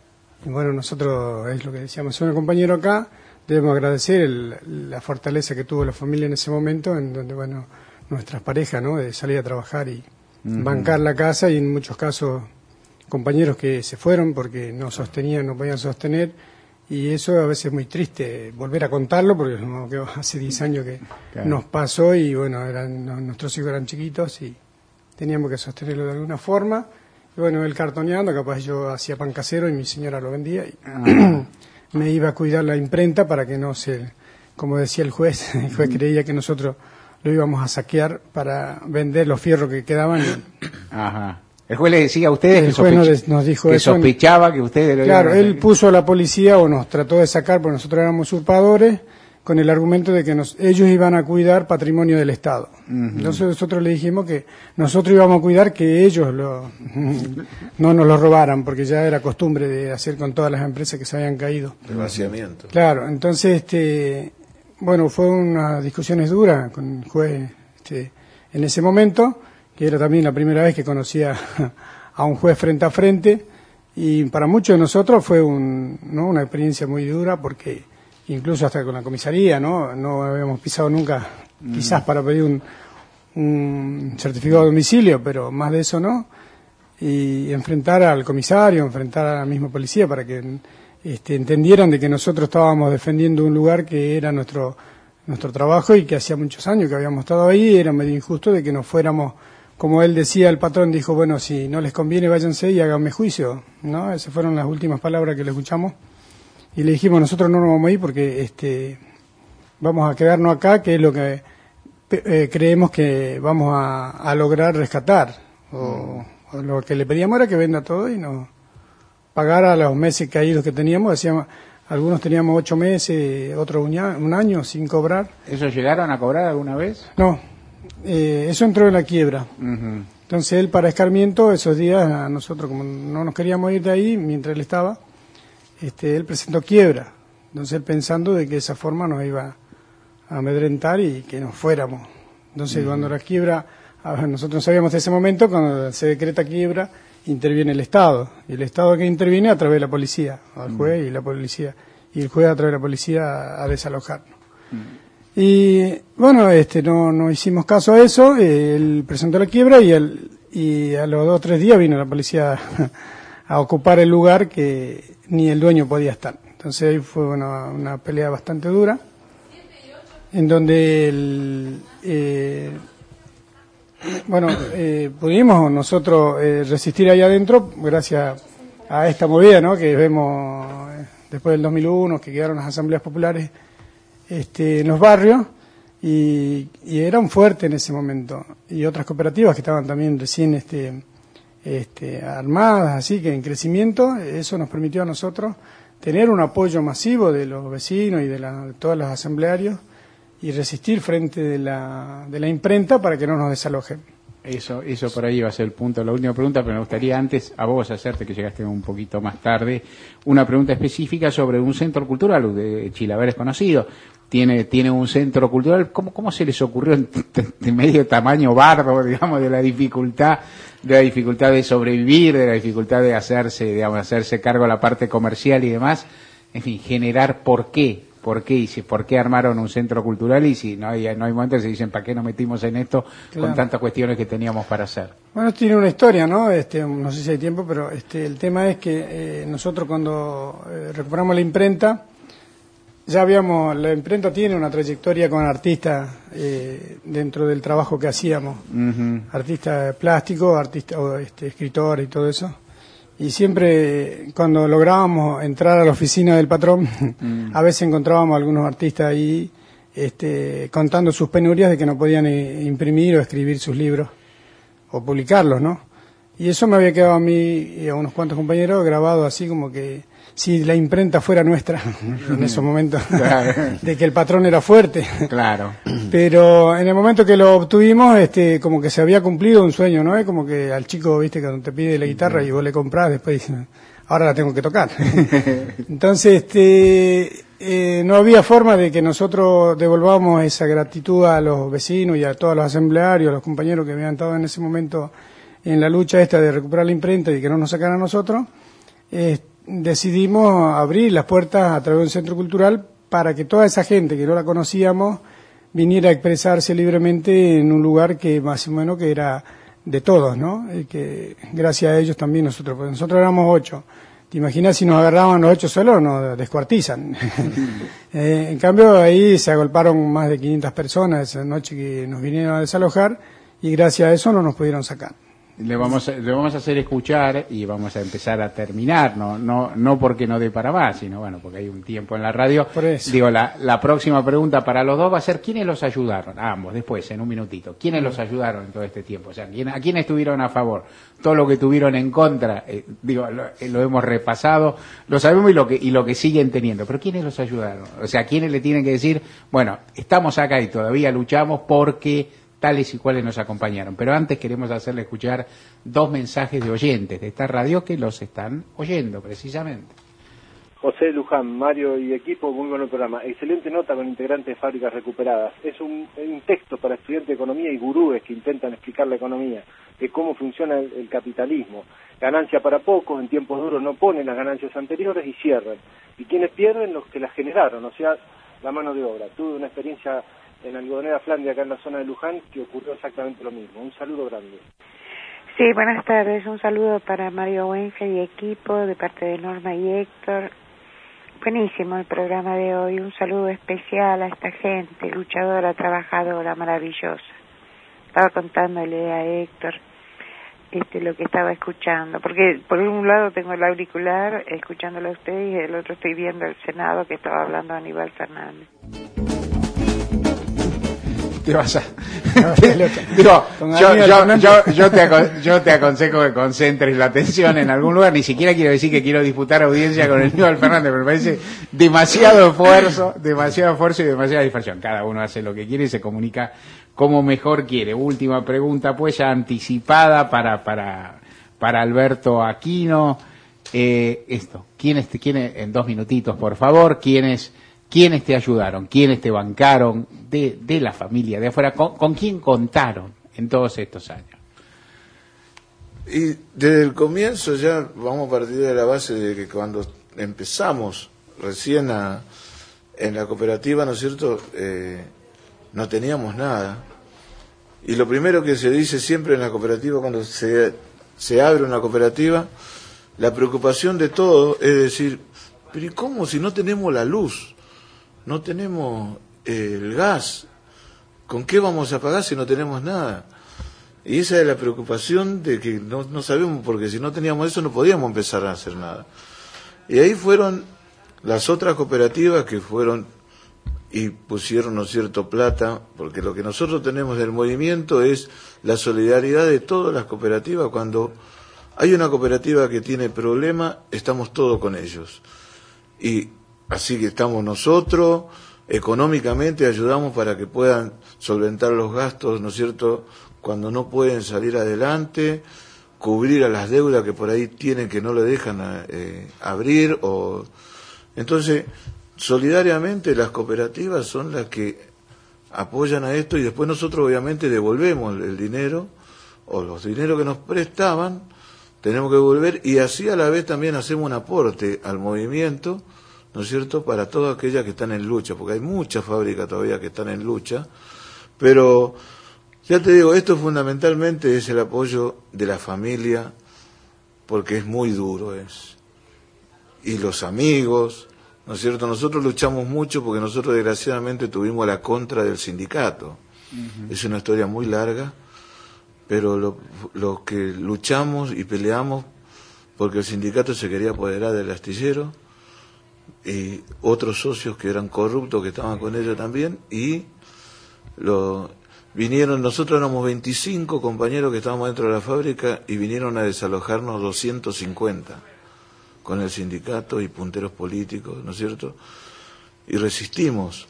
y bueno, nosotros, es lo que decíamos, un compañero acá, debemos agradecer el, la fortaleza que tuvo la familia en ese momento, en donde, bueno, nuestras parejas, ¿no? De salir a trabajar y bancar la casa, y en muchos casos compañeros que se fueron porque no sostenían, no podían sostener, y eso a veces es muy triste volver a contarlo, porque no, que hace diez años que claro. nos pasó, y bueno, eran, no, nuestros hijos eran chiquitos y teníamos que sostenerlo de alguna forma, y bueno, él cartoneando, capaz yo hacía pan casero y mi señora lo vendía, y ah. me iba a cuidar la imprenta para que no se, como decía el juez, el juez creía que nosotros lo íbamos a saquear para vender los fierros que quedaban. Ajá. El juez le decía a ustedes el que, juez sospech nos, nos dijo que eso, sospechaba que ustedes lo claro, iban a... él puso a la policía o nos trató de sacar porque nosotros éramos usurpadores con el argumento de que nos, ellos iban a cuidar patrimonio del Estado. Uh-huh. Entonces nosotros le dijimos que nosotros íbamos a cuidar que ellos lo, no nos lo robaran, porque ya era costumbre de hacer con todas las empresas que se habían caído. El vaciamiento. Claro, entonces, este, bueno, fue unas discusiones duras con el juez este, en ese momento, que era también la primera vez que conocía a un juez frente a frente, y para muchos de nosotros fue un, ¿no? una experiencia muy dura, porque incluso hasta con la comisaría, ¿no? No habíamos pisado nunca, mm. quizás para pedir un, un certificado de domicilio, pero más de eso no, y enfrentar al comisario, enfrentar a la misma policía para que este, entendieran de que nosotros estábamos defendiendo un lugar que era nuestro, nuestro trabajo y que hacía muchos años que habíamos estado ahí, era medio injusto de que nos fuéramos. Como él decía, el patrón dijo, bueno, si no les conviene, váyanse y háganme juicio, ¿no? Esas fueron las últimas palabras que le escuchamos. Y le dijimos, nosotros no nos vamos a ir porque este, vamos a quedarnos acá, que es lo que eh, creemos que vamos a, a lograr rescatar. O, o lo que le pedíamos era que venda todo y nos pagara los meses caídos que teníamos. Decíamos, algunos teníamos ocho meses, otros un, un año sin cobrar. ¿Eso llegaron a cobrar alguna vez? No. Eh, eso entró en la quiebra. Uh-huh. Entonces él, para escarmiento, esos días a nosotros, como no nos queríamos ir de ahí mientras él estaba, este, él presentó quiebra. Entonces él, pensando de que de esa forma nos iba a amedrentar y que nos fuéramos. Entonces uh-huh. cuando la quiebra, nosotros no sabíamos de ese momento, cuando se decreta quiebra, interviene el Estado. Y el Estado que interviene a través de la policía, al juez uh-huh. y la policía. Y el juez a través de la policía a, a desalojarnos. Uh-huh. Y bueno, este, no, no hicimos caso a eso, eh, él presentó la quiebra y, el, y a los dos o tres días vino la policía a, a ocupar el lugar que ni el dueño podía estar. Entonces ahí fue una, una pelea bastante dura, en donde el, eh, bueno, eh, pudimos nosotros eh, resistir ahí adentro gracias a esta movida, ¿no? Que vemos eh, después del dos mil uno, que quedaron las asambleas populares Este, en los barrios y, y era un fuerte en ese momento, y otras cooperativas que estaban también recién este, este, armadas, así que en crecimiento. Eso nos permitió a nosotros tener un apoyo masivo de los vecinos y de, la, de todos los asamblearios y resistir frente de la, de la imprenta para que no nos desalojen. Eso, eso por ahí va a ser el punto, la última pregunta, pero me gustaría antes a vos hacerte, que llegaste un poquito más tarde, una pregunta específica sobre un centro cultural. De Chilaver es conocido, tiene, tiene un centro cultural. ¿Cómo, cómo se les ocurrió en, en medio tamaño bárbaro, digamos, de la dificultad, de la dificultad de sobrevivir, de la dificultad de hacerse, digamos, hacerse cargo de la parte comercial y demás, en fin, generar por qué? ¿Por qué? Y si, ¿por qué armaron un centro cultural? Y si no hay, no hay momentos que se dicen, ¿para qué nos metimos en esto claro. con tantas cuestiones que teníamos para hacer? Bueno, tiene una historia, ¿no? Este, no sé si hay tiempo, pero este, el tema es que eh, nosotros cuando eh, recuperamos la imprenta, ya habíamos, la imprenta tiene una trayectoria con artistas eh, dentro del trabajo que hacíamos, uh-huh. artistas plásticos, artistas, este, escritores y todo eso. Y siempre cuando lográbamos entrar a la oficina del patrón, mm. a veces encontrábamos algunos artistas ahí este, contando sus penurias de que no podían eh, imprimir o escribir sus libros o publicarlos, ¿no? Y eso me había quedado a mí y a unos cuantos compañeros grabado así como que si la imprenta fuera nuestra en esos momentos, claro. de que el patrón era fuerte. Claro. Pero en el momento que lo obtuvimos, este, como que se había cumplido un sueño, ¿no? Es como que al chico, viste, cuando te pide la guitarra y vos le comprás, después dices, ahora la tengo que tocar. Entonces, este, eh, no había forma de que nosotros devolvamos esa gratitud a los vecinos y a todos los asamblearios, a los compañeros que habían estado en ese momento en la lucha esta de recuperar la imprenta y que no nos sacaran a nosotros. Eh, decidimos abrir las puertas a través de un centro cultural para que toda esa gente que no la conocíamos viniera a expresarse libremente en un lugar que más o menos que era de todos, ¿no? Y que gracias a ellos también nosotros, porque nosotros éramos ocho. ¿Te imaginas si nos agarraban los ocho solos? Nos descuartizan. eh, en cambio ahí se agolparon más de quinientas personas esa noche que nos vinieron a desalojar y gracias a eso no nos pudieron sacar. le vamos a, le vamos a hacer escuchar y vamos a empezar a terminar, no no no porque no dé para más, sino bueno, porque hay un tiempo en la radio. Digo, la, la próxima pregunta para los dos va a ser ¿quiénes los ayudaron? A ambos, después, en un minutito. ¿Quiénes los ayudaron en todo este tiempo? O sea, ¿quién, ¿a quiénes estuvieron a favor? Todo lo que tuvieron en contra, eh, digo, lo, lo hemos repasado, lo sabemos y lo que y lo que siguen teniendo, pero ¿quiénes los ayudaron? O sea, ¿quiénes le tienen que decir, bueno, estamos acá y todavía luchamos porque tales y cuales nos acompañaron? Pero antes queremos hacerle escuchar dos mensajes de oyentes de esta radio que los están oyendo precisamente. José Luján, Mario y equipo, muy buen programa. Excelente nota con integrantes de fábricas recuperadas. Es un, un texto para estudiantes de economía y gurúes que intentan explicar la economía, de cómo funciona el, el capitalismo. Ganancia para pocos, en tiempos duros no ponen las ganancias anteriores y cierran. Y quienes pierden, los que las generaron, o sea, la mano de obra. Tuve una experiencia en Algodonera Flandia, acá en la zona de Luján, que ocurrió exactamente lo mismo. Un saludo grande. Sí, buenas tardes. Un saludo para Mario Wenge y equipo, de parte de Norma y Héctor. Buenísimo el programa de hoy. Un saludo especial a esta gente, luchadora, trabajadora, maravillosa. Estaba contándole a Héctor este, lo que estaba escuchando, porque por un lado tengo el auricular escuchándolo a usted y del otro estoy viendo el Senado que estaba hablando Aníbal Fernández. Te vas a... Digo, yo, yo, yo, yo, te acon- yo te aconsejo que concentres la atención en algún lugar. Ni siquiera quiero decir que quiero disputar audiencia con el Aníbal Fernández, pero me parece demasiado esfuerzo, demasiado esfuerzo y demasiada dispersión. Cada uno hace lo que quiere y se comunica como mejor quiere. Última pregunta, pues, ya anticipada para, para, para Alberto Aquino. Eh, esto, ¿quiénes, te, quiénes, en dos minutitos, por favor, quiénes... ¿Quiénes te ayudaron? ¿Quiénes te bancaron de, de la familia, de afuera? ¿Con, ¿Con quién contaron en todos estos años? Y desde el comienzo ya vamos a partir de la base de que cuando empezamos recién a, en la cooperativa, ¿no es cierto?, eh, no teníamos nada. Y lo primero que se dice siempre en la cooperativa, cuando se, se abre una cooperativa, la preocupación de todo es decir, pero ¿y cómo si no tenemos la luz? No tenemos eh, el gas, ¿con qué vamos a pagar si no tenemos nada? Y esa es la preocupación de que no, no sabemos, porque si no teníamos eso no podíamos empezar a hacer nada. Y ahí fueron las otras cooperativas que fueron y pusieron, ¿no es cierto?, plata, porque lo que nosotros tenemos del movimiento es la solidaridad de todas las cooperativas. Cuando hay una cooperativa que tiene problema, estamos todos con ellos. Y así que estamos nosotros, económicamente ayudamos para que puedan solventar los gastos, ¿no es cierto?, cuando no pueden salir adelante, cubrir a las deudas que por ahí tienen que no le dejan eh, abrir. O entonces, solidariamente las cooperativas son las que apoyan a esto y después nosotros obviamente devolvemos el dinero, o los dineros que nos prestaban, tenemos que devolver, y así a la vez también hacemos un aporte al movimiento, ¿no es cierto?, para todas aquellas que están en lucha, porque hay muchas fábricas todavía que están en lucha, pero ya te digo, esto fundamentalmente es el apoyo de la familia, porque es muy duro, es. Y los amigos, ¿no es cierto?, nosotros luchamos mucho porque nosotros desgraciadamente tuvimos la contra del sindicato. Uh-huh. Es una historia muy larga, pero lo, lo que luchamos y peleamos porque el sindicato se quería apoderar del astillero, y otros socios que eran corruptos que estaban con ellos también, y lo vinieron, nosotros éramos veinticinco compañeros que estábamos dentro de la fábrica y vinieron a desalojarnos doscientos cincuenta con el sindicato y punteros políticos, ¿no es cierto? Y resistimos,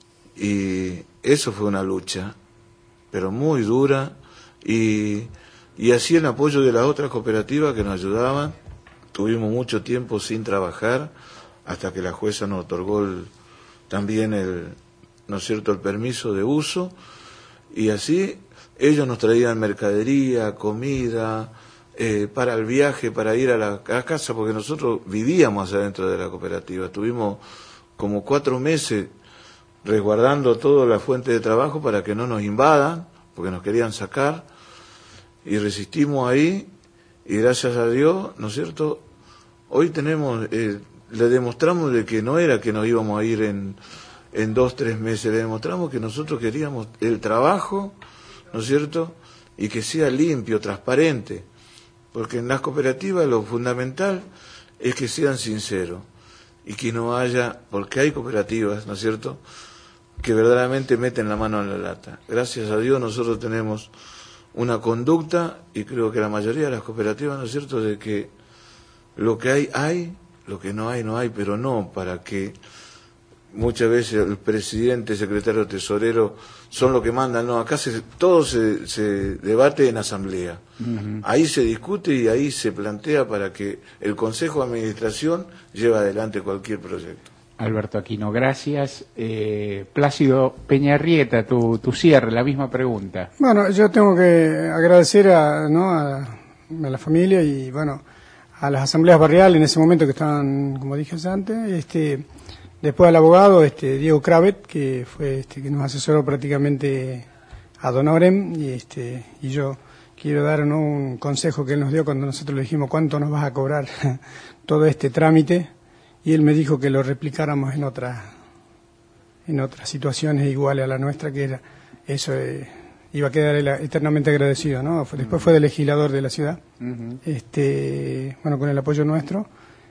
y eso fue una lucha, pero muy dura, y, y así el apoyo de las otras cooperativas que nos ayudaban. Tuvimos mucho tiempo sin trabajar, hasta que la jueza nos otorgó el, también el, ¿no es cierto?, el permiso de uso, y así ellos nos traían mercadería, comida, eh, para el viaje, para ir a la, a la casa, porque nosotros vivíamos adentro de la cooperativa. Tuvimos como cuatro meses resguardando toda la fuente de trabajo para que no nos invadan, porque nos querían sacar, y resistimos ahí, y gracias a Dios, ¿no es cierto?, hoy tenemos... Eh, le demostramos de que no era que nos íbamos a ir en, en dos, tres meses, le demostramos que nosotros queríamos el trabajo, ¿no es cierto?, y que sea limpio, transparente, porque en las cooperativas lo fundamental es que sean sinceros y que no haya, porque hay cooperativas, ¿no es cierto?, que verdaderamente meten la mano en la lata. Gracias a Dios nosotros tenemos una conducta, y creo que la mayoría de las cooperativas, ¿no es cierto?, de que lo que hay, hay, lo que no hay, no hay, pero no para que muchas veces el presidente, el secretario, tesorero son los que mandan. No, acá se, todo se, se debate en asamblea. Uh-huh. Ahí se discute y ahí se plantea para que el Consejo de Administración lleve adelante cualquier proyecto. Alberto Aquino, gracias. Eh, Plácido Peñarrieta, tu, tu cierre, la misma pregunta. Bueno, yo tengo que agradecer a, ¿no? a, a la familia y, bueno, a las asambleas barriales en ese momento que estaban, como dije antes, este, después al abogado este, Diego Kravet, que fue este, que nos asesoró prácticamente ad honorem, y, este, y yo quiero dar, ¿no? un consejo que él nos dio cuando nosotros le dijimos cuánto nos vas a cobrar todo este trámite. Y él me dijo que lo replicáramos en otras en otras situaciones iguales a la nuestra, que era eso, eh, iba a quedar él eternamente agradecido, ¿no? Fue, después fue de legislador de la ciudad, uh-huh. este bueno, con el apoyo nuestro.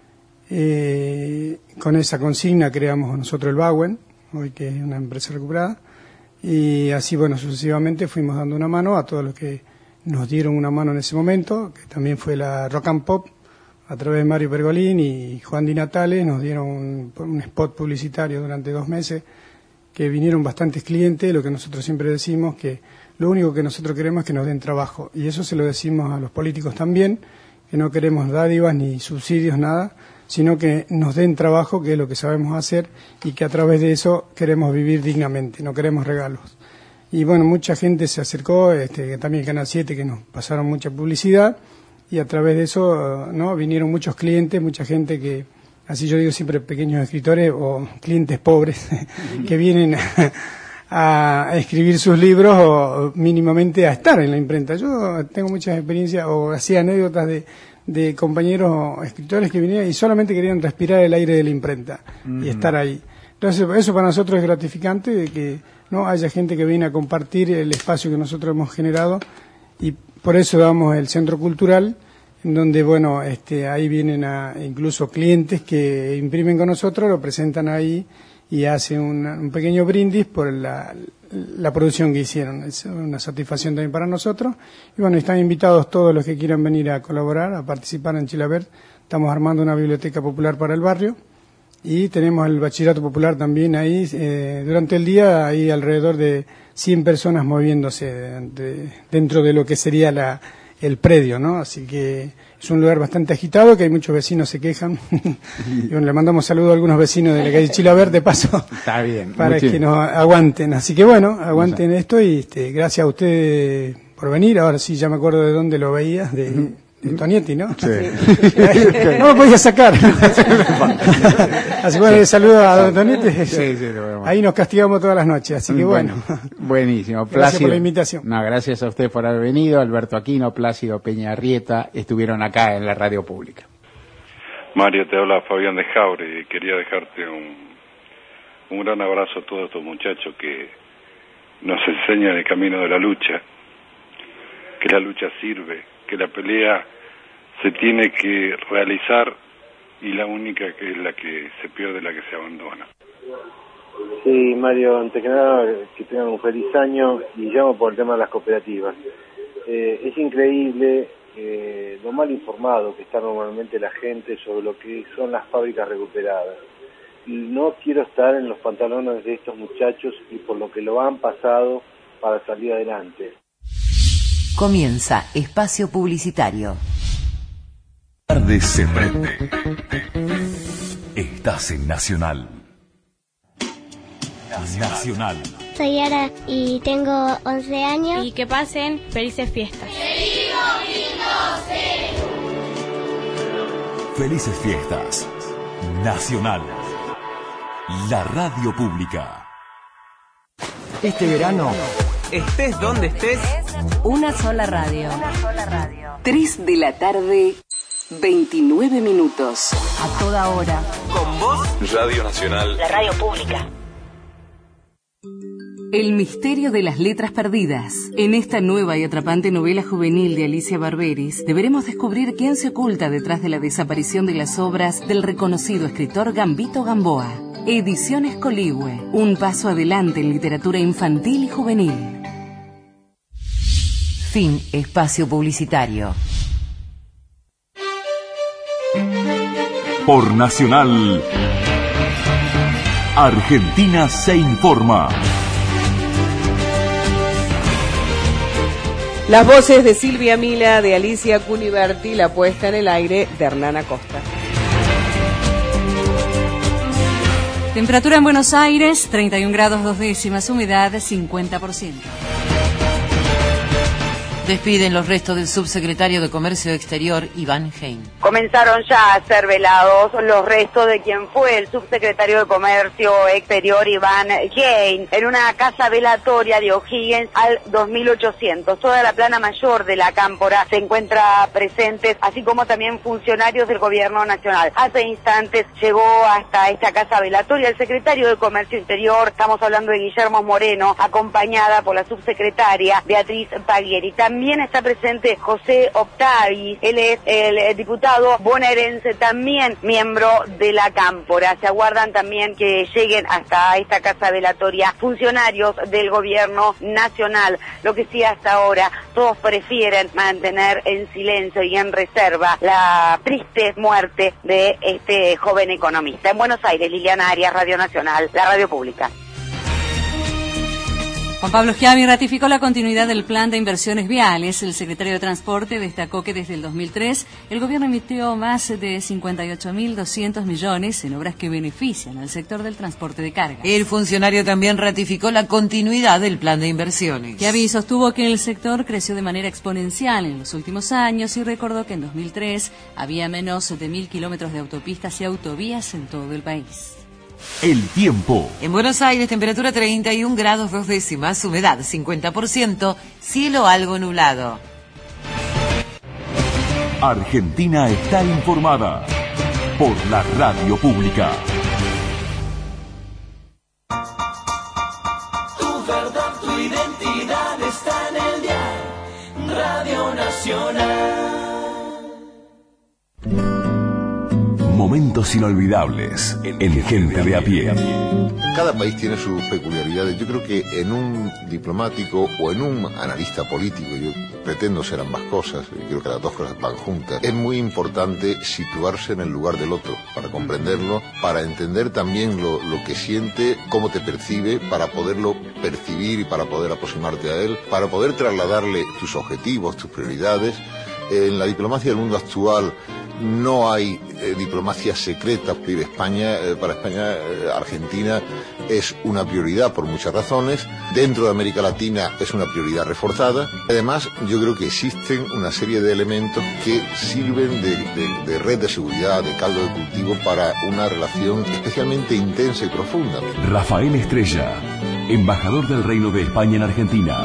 Eh, con esa consigna creamos nosotros el Bauen, hoy que es una empresa recuperada, y así, bueno, sucesivamente fuimos dando una mano a todos los que nos dieron una mano en ese momento, que también fue la Rock and Pop, a través de Mario Pergolín y Juan Di Natale, nos dieron un, un spot publicitario durante dos meses, que vinieron bastantes clientes, lo que nosotros siempre decimos, que lo único que nosotros queremos es que nos den trabajo, y eso se lo decimos a los políticos también, que no queremos dádivas ni subsidios, nada, sino que nos den trabajo, que es lo que sabemos hacer, y que a través de eso queremos vivir dignamente, no queremos regalos. Y bueno, mucha gente se acercó, este, también el Canal siete, que nos pasaron mucha publicidad, y a través de eso, ¿no? Vinieron muchos clientes, mucha gente que, así yo digo siempre, pequeños escritores o clientes pobres que vienen a, a escribir sus libros o mínimamente a estar en la imprenta. Yo tengo muchas experiencias o hacía anécdotas de, de compañeros o escritores que vinieron y solamente querían respirar el aire de la imprenta uh-huh. y estar ahí. Entonces eso para nosotros es gratificante, de que no haya gente que viene a compartir el espacio que nosotros hemos generado, y por eso damos el centro cultural, en donde, bueno, este, ahí vienen a, incluso clientes que imprimen con nosotros, lo presentan ahí y hacen una, un pequeño brindis por la, la producción que hicieron. Es una satisfacción también para nosotros. Y bueno, están invitados todos los que quieran venir a colaborar, a participar en Chilavert. Estamos armando una biblioteca popular para el barrio y tenemos el bachillerato popular también ahí. Eh, durante el día hay alrededor de cien personas moviéndose de, de, dentro de lo que sería la, el predio, ¿no? Así que es un lugar bastante agitado, que hay muchos vecinos se quejan. Y bueno, le mandamos saludos a algunos vecinos de la calle Chilavert, de paso. Está bien. Para que nos aguanten. Así que bueno, aguanten esto y este, gracias a ustedes por venir. Ahora sí, ya me acuerdo de dónde lo veía, de... Uh-huh. Tonietti, ¿no? Sí. No me podía sacar. Así que bueno, saludo a don Tonietti. Sí, sí, ahí nos castigamos todas las noches, así que bueno. bueno. Buenísimo. Gracias Plácido, por la invitación. No, gracias a usted por haber venido. Alberto Aquino, Plácido Peñarrieta, estuvieron acá en la radio pública. Mario, te habla Fabián de Jaure, y quería dejarte un, un gran abrazo a todos estos muchachos que nos enseñan el camino de la lucha, que la lucha sirve, que la pelea se tiene que realizar, y la única que es la que se pierde, la que se abandona. Sí, Mario, antes que nada, que tengan un feliz año, y llamo por el tema de las cooperativas. Eh, es increíble eh, lo mal informado que está normalmente la gente sobre lo que son las fábricas recuperadas. No quiero estar en los pantalones de estos muchachos y por lo que lo han pasado para salir adelante. Comienza espacio publicitario. Tarde se prende. Estás en Nacional. Nacional. Soy Ara y tengo once años. Y que pasen felices fiestas. Felices fiestas. Nacional. La radio pública. Este verano, estés donde estés, una sola radio. Una sola radio. tres de la tarde, veintinueve minutos. A toda hora. Con vos, Radio Nacional. La radio pública. El misterio de las letras perdidas. En esta nueva y atrapante novela juvenil de Alicia Barberis, deberemos descubrir quién se oculta detrás de la desaparición de las obras del reconocido escritor Gambito Gamboa. Ediciones Coligüe, un paso adelante en literatura infantil y juvenil. Fin espacio publicitario. Por Nacional, Argentina se informa. Las voces de Silvia Mila, de Alicia Cuniberti, la puesta en el aire de Hernán Acosta. Temperatura en Buenos Aires, treinta y un grados dos décimas, humedad cincuenta por ciento. Despiden los restos del subsecretario de Comercio Exterior, Iván Hein. Comenzaron ya a ser velados los restos de quien fue el subsecretario de Comercio Exterior, Iván Hein, en una casa velatoria de O'Higgins al dos mil ochocientos. Toda la plana mayor de la Cámpora se encuentra presente, así como también funcionarios del Gobierno Nacional. Hace instantes llegó hasta esta casa velatoria el secretario de Comercio Exterior, estamos hablando de Guillermo Moreno, acompañada por la subsecretaria Beatriz Paglieri. También está presente José Octavi, él es el diputado bonaerense, también miembro de la Cámpora. Se aguardan también que lleguen hasta esta casa velatoria funcionarios del Gobierno Nacional. Lo que sí, hasta ahora todos prefieren mantener en silencio y en reserva la triste muerte de este joven economista. En Buenos Aires, Liliana Arias, Radio Nacional, la radio pública. Juan Pablo Schiavi ratificó la continuidad del plan de inversiones viales. El secretario de Transporte destacó que desde el dos mil tres el gobierno emitió más de cincuenta y ocho mil doscientos millones en obras que benefician al sector del transporte de carga. El funcionario también ratificó la continuidad del plan de inversiones. Schiavi sostuvo que el sector creció de manera exponencial en los últimos años y recordó que en dos mil tres había menos de mil kilómetros de autopistas y autovías en todo el país. El tiempo. En Buenos Aires, temperatura treinta y un grados dos décimas, humedad cincuenta por ciento, cielo algo nublado. Argentina está informada por la radio pública. Tu verdad, tu identidad está en el dial Radio Nacional. Momentos inolvidables en Gente de a pie. Cada país tiene sus peculiaridades. Yo creo que en un diplomático o en un analista político, yo pretendo ser ambas cosas, y creo que las dos cosas van juntas, es muy importante situarse en el lugar del otro, para comprenderlo, para entender también lo, lo que siente, cómo te percibe, para poderlo percibir y para poder aproximarte a él, para poder trasladarle tus objetivos, tus prioridades. En la diplomacia del mundo actual no hay eh, diplomacia secreta. España, eh, para España, eh, Argentina es una prioridad por muchas razones. Dentro de América Latina es una prioridad reforzada. Además, yo creo que existen una serie de elementos que sirven de, de, de red de seguridad, de caldo de cultivo para una relación especialmente intensa y profunda. Rafael Estrella, embajador del Reino de España en Argentina.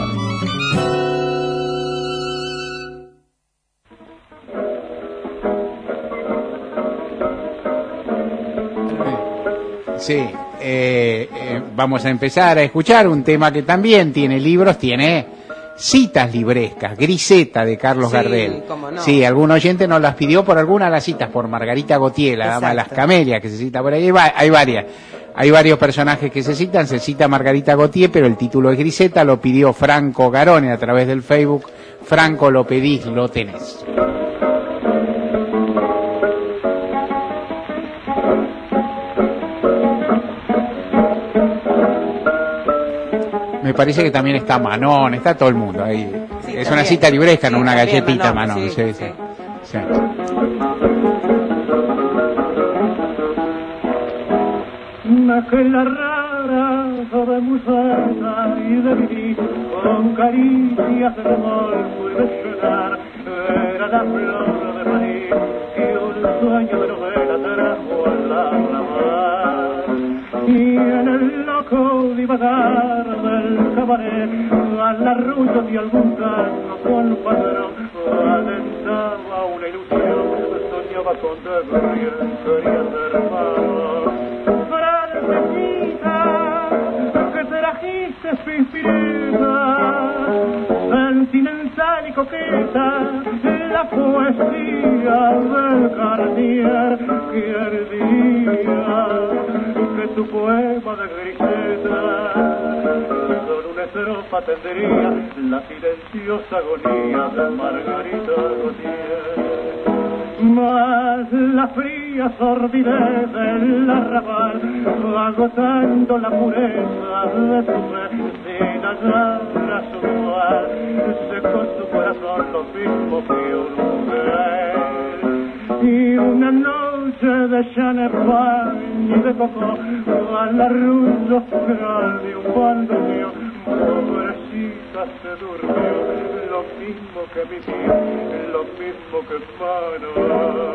Sí, eh, eh, vamos a empezar a escuchar un tema que también tiene libros, tiene citas librescas, Griseta de Carlos sí, Gardel. Cómo no. Sí, algún oyente nos las pidió por alguna de las citas, por Margarita Gautier, la dama de las camelias, que se cita por ahí, hay, hay varias. Hay varios personajes que se citan, se cita Margarita Gautier, pero el título es Griseta, lo pidió Franco Garone a través del Facebook. Franco, lo pedís, lo tenés. Me parece que también está Manón, está todo el mundo ahí. Sí, es también una cita libresca, sí, no una galletita Manón. Manón. Sí, sí, sí. Sí. Aquella rara de museta y de vivir con caricias de remolco y de llorar era la flor de París y un sueño de novela trajo a la mar y en el loco divagar del cabaret al arrullo de algún canto con padrón alentaba una ilusión, soñaba con deber quería ser más. Que trajiste pispireta, sentimental y coqueta, la poesía del Cartier que ardía, que tu poema de griseta con una estrofa tendría la silenciosa agonía de Margarita Gautier. Más la fría sordidez del arrabal, agotando la pureza de su fe, sin hallar a su dual, secó su corazón lo mismo que un mujer. Y una noche de champagne y de coco, al arrullo funeral de un bandoneón, pobrecita se durmió, lo mismo que mi pie, lo mismo que mano.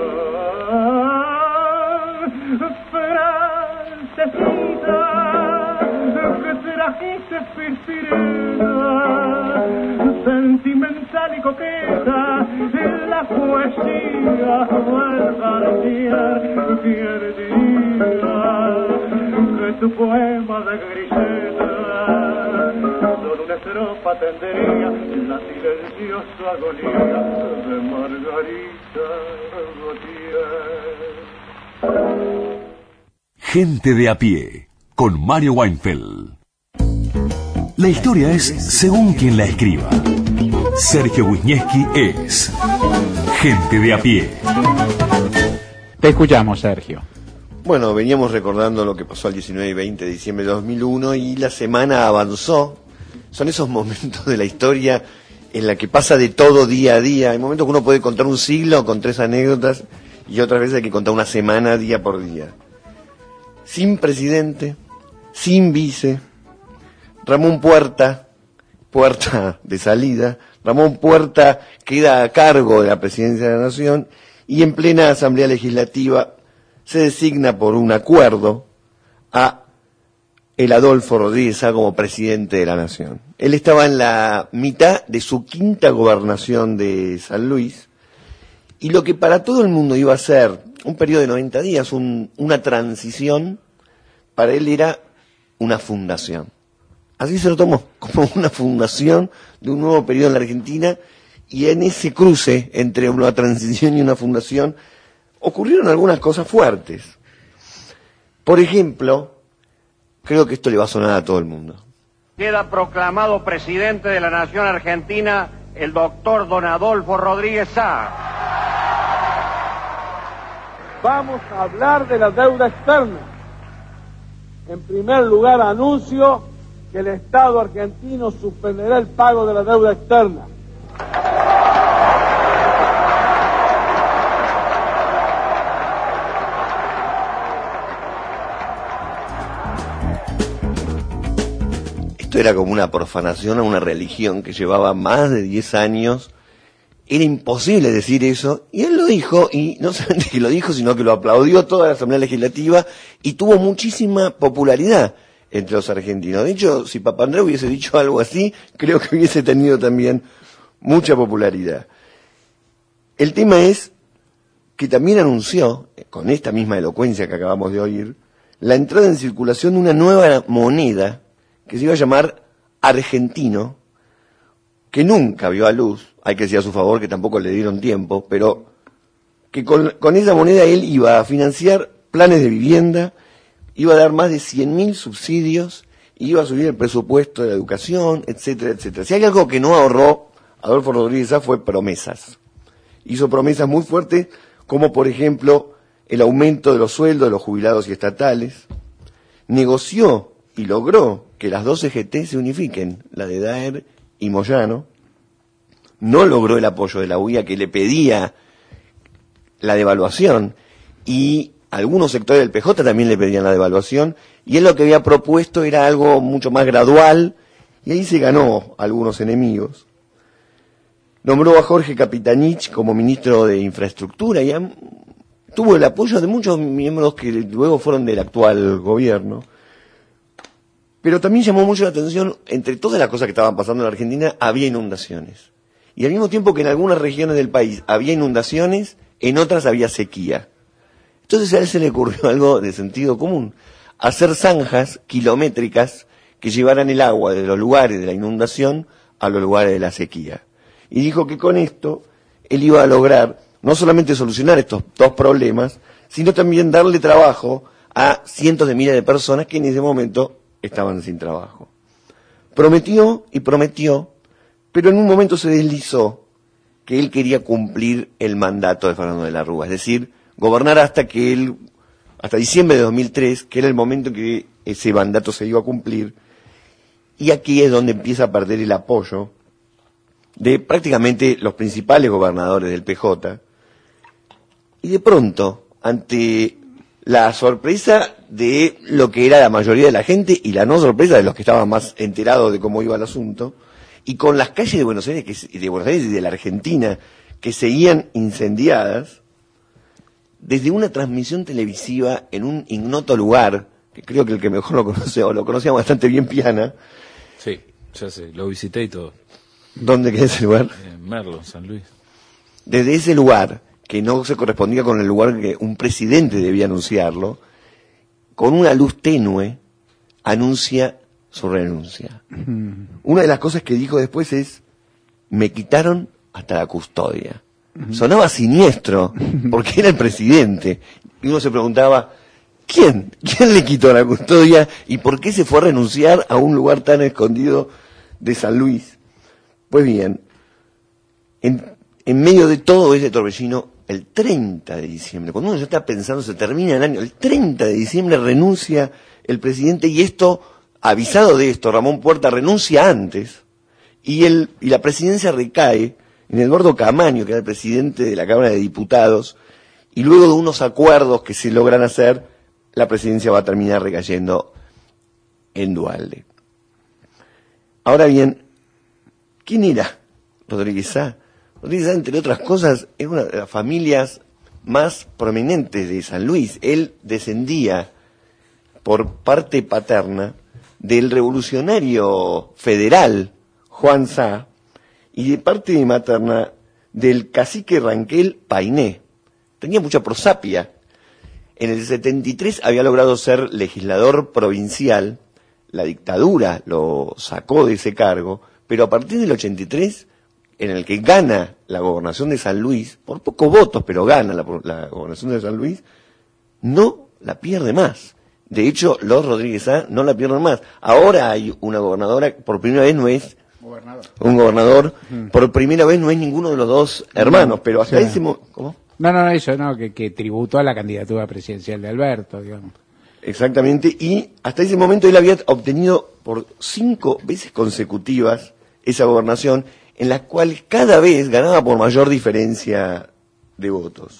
Francesita, que trajiste pispireta, sentimental y coqueta, la poesía del Cartier pierdida, que tu poema de griseta solo una estrofa tendría la silenciosa agonía de Margarita Gautier. Gente de a pie, con Mario Weinfeld. La historia es según quien la escriba. Sergio Wisniewski es Gente de a pie. Te escuchamos, Sergio. Bueno, veníamos recordando lo que pasó el diecinueve y veinte de diciembre de dos mil uno y la semana avanzó. Son esos momentos de la historia en la que pasa de todo día a día. Hay momentos que uno puede contar un siglo con tres anécdotas y otras veces hay que contar una semana día por día. Sin presidente, sin vice, Ramón Puerta, puerta de salida, Ramón Puerta queda a cargo de la presidencia de la Nación y en plena Asamblea Legislativa se designa por un acuerdo a el Adolfo Rodríguez Sá como presidente de la Nación. Él estaba en la mitad de su quinta gobernación de San Luis y lo que para todo el mundo iba a ser un periodo de noventa días, un, una transición, para él era una fundación. Así se lo tomó, como una fundación de un nuevo periodo en la Argentina, y en ese cruce entre una transición y una fundación ocurrieron algunas cosas fuertes. Por ejemplo, creo que esto le va a sonar a todo el mundo. Queda proclamado presidente de la Nación Argentina el doctor don Adolfo Rodríguez Sá. Vamos a hablar de la deuda externa. En primer lugar, anuncio que el Estado argentino suspenderá el pago de la deuda externa. Esto era como una profanación a una religión que llevaba más de diez años. Era imposible decir eso, y él lo dijo, y no solamente que lo dijo, sino que lo aplaudió toda la Asamblea Legislativa, y tuvo muchísima popularidad entre los argentinos. De hecho, si Papandreou hubiese dicho algo así, creo que hubiese tenido también mucha popularidad. El tema es que también anunció, con esta misma elocuencia que acabamos de oír, la entrada en circulación de una nueva moneda que se iba a llamar argentino, que nunca vio a luz. Hay que decir a su favor que tampoco le dieron tiempo, pero que con, con esa moneda él iba a financiar planes de vivienda, iba a dar más de cien mil subsidios, iba a subir el presupuesto de la educación, etcétera, etcétera. Si hay algo que no ahorró Adolfo Rodríguez Sá fue promesas. Hizo promesas muy fuertes, como por ejemplo el aumento de los sueldos de los jubilados y estatales. Negoció y logró que las dos C G T se unifiquen, la de Daer y Moyano. No logró el apoyo de la U I A, que le pedía la devaluación, y algunos sectores del P J también le pedían la devaluación, y él lo que había propuesto era algo mucho más gradual, y ahí se ganó algunos enemigos. Nombró a Jorge Capitanich como ministro de Infraestructura, y a, tuvo el apoyo de muchos miembros que luego fueron del actual gobierno. Pero también llamó mucho la atención, entre todas las cosas que estaban pasando en la Argentina, había inundaciones. Y al mismo tiempo que en algunas regiones del país había inundaciones, en otras había sequía. Entonces a él se le ocurrió algo de sentido común: hacer zanjas kilométricas que que llevaran el agua de los lugares de la inundación a los lugares de la sequía. Y dijo que con esto él iba a lograr no solamente solucionar estos dos problemas, sino también darle trabajo a cientos de miles de personas que en ese momento estaban sin trabajo. Prometió y prometió, pero en un momento se deslizó que él quería cumplir el mandato de Fernando de la Rúa, es decir, gobernar hasta que él, hasta diciembre de dos mil tres, que era el momento en que ese mandato se iba a cumplir, y aquí es donde empieza a perder el apoyo de prácticamente los principales gobernadores del P J, y de pronto, ante la sorpresa de lo que era la mayoría de la gente y la no sorpresa de los que estaban más enterados de cómo iba el asunto, y con las calles de Buenos Aires, que, de Buenos Aires y de la Argentina, que seguían incendiadas, desde una transmisión televisiva en un ignoto lugar, que creo que el que mejor lo conoce, o lo conocía bastante bien, Piana. Sí, ya sé, lo visité y todo. ¿Dónde queda ese lugar? En Merlo, San Luis. Desde ese lugar, que no se correspondía con el lugar que un presidente debía anunciarlo, con una luz tenue, anuncia su renuncia. Uh-huh. Una de las cosas que dijo después es, me quitaron hasta la custodia. Uh-huh. Sonaba siniestro, porque era el presidente. Y uno se preguntaba, ¿quién? ¿Quién le quitó la custodia? ¿Y por qué se fue a renunciar a un lugar tan escondido de San Luis? Pues bien, en, en medio de todo ese torbellino, el treinta de diciembre, cuando uno ya está pensando, se termina el año, el treinta de diciembre renuncia el presidente, y esto, avisado de esto, Ramón Puerta renuncia antes, y, el, y la presidencia recae en Eduardo Camaño, que era el presidente de la Cámara de Diputados, y luego de unos acuerdos que se logran hacer, la presidencia va a terminar recayendo en Duhalde. Ahora bien, ¿quién era Rodríguez Sá? Rodríguez Sá, entre otras cosas, es una de las familias más prominentes de San Luis. Él descendía por parte paterna del revolucionario federal Juan Sá y de parte materna del cacique Ranquel Painé. Tenía mucha prosapia. En el setenta y tres había logrado ser legislador provincial, la dictadura lo sacó de ese cargo, pero a partir del ochenta y tres, en el que gana la gobernación de San Luis, por pocos votos, pero gana la, la gobernación de San Luis, no la pierde más. De hecho, los Rodríguez Sá no la pierden más. Ahora hay una gobernadora, por primera vez no es gobernador. un gobernador, mm. por primera vez no es ninguno de los dos hermanos, pero hasta sí. ese momento... ¿Cómo? No, no, eso no, que, que tributó a la candidatura presidencial de Alberto, digamos. Exactamente, y hasta ese momento él había obtenido por cinco veces consecutivas esa gobernación, en la cual cada vez ganaba por mayor diferencia de votos.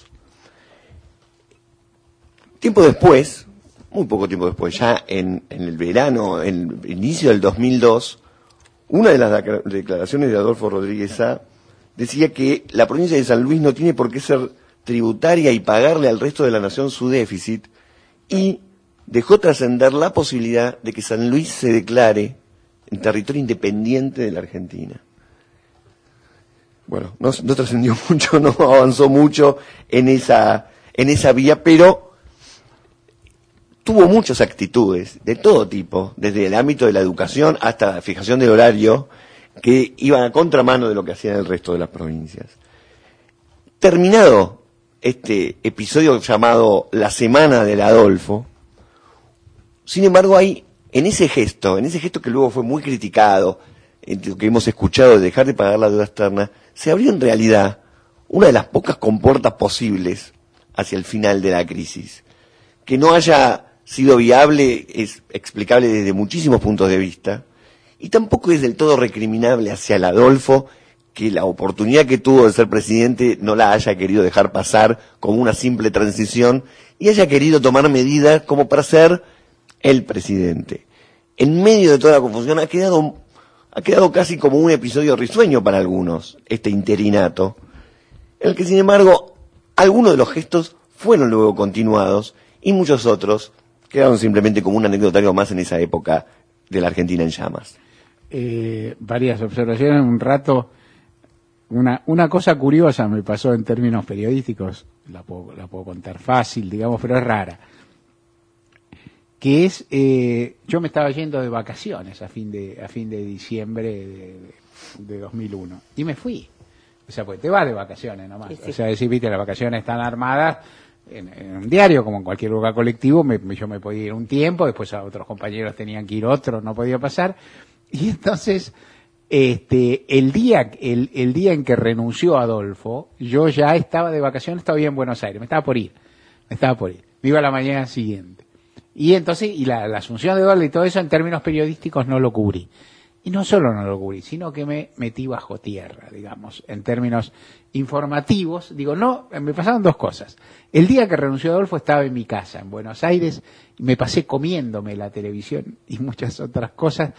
Tiempo después, muy poco tiempo después, ya en, en el verano, en el inicio del dos mil dos, una de las declaraciones de Adolfo Rodríguez Sá decía que la provincia de San Luis no tiene por qué ser tributaria y pagarle al resto de la nación su déficit, y dejó trascender la posibilidad de que San Luis se declare en territorio independiente de la Argentina. Bueno, no, no trascendió mucho, no avanzó mucho en esa, en esa vía, pero tuvo muchas actitudes de todo tipo, desde el ámbito de la educación hasta la fijación del horario, que iban a contramano de lo que hacían el resto de las provincias. Terminado este episodio llamado La Semana del Adolfo, sin embargo hay en ese gesto, en ese gesto que luego fue muy criticado, que hemos escuchado de dejar de pagar la deuda externa, se abrió en realidad una de las pocas compuertas posibles hacia el final de la crisis. Que no haya sido viable es explicable desde muchísimos puntos de vista, y tampoco es del todo recriminable hacia el Adolfo que la oportunidad que tuvo de ser presidente no la haya querido dejar pasar como una simple transición y haya querido tomar medidas como para ser el presidente. En medio de toda la confusión ha quedado, ha quedado casi como un episodio risueño para algunos, este interinato, en el que sin embargo algunos de los gestos fueron luego continuados y muchos otros quedaron simplemente como un anecdotario más en esa época de la Argentina en llamas. Eh, varias observaciones, un rato. Una, una cosa curiosa me pasó en términos periodísticos, la puedo, la puedo contar fácil, digamos, pero es rara. que es, eh, yo me estaba yendo de vacaciones a fin de a fin de diciembre de, de dos mil uno y me fui. O sea, pues te vas de vacaciones nomás. Sí, sí. O sea, decir, viste, las vacaciones están armadas en, en un diario, como en cualquier lugar colectivo, me, yo me podía ir un tiempo, después a otros compañeros tenían que ir otros, no podía pasar. Y entonces, este, el día, el, el día en que renunció Adolfo, yo ya estaba de vacaciones todavía en Buenos Aires, me estaba por ir, me estaba por ir. Me iba a la mañana siguiente. Y entonces, y la, la asunción de Adolfo y todo eso en términos periodísticos no lo cubrí. Y no solo no lo cubrí, sino que me metí bajo tierra, digamos, en términos informativos. Digo, no, me pasaron dos cosas. El día que renunció Adolfo estaba en mi casa, en Buenos Aires, y me pasé comiéndome la televisión y muchas otras cosas,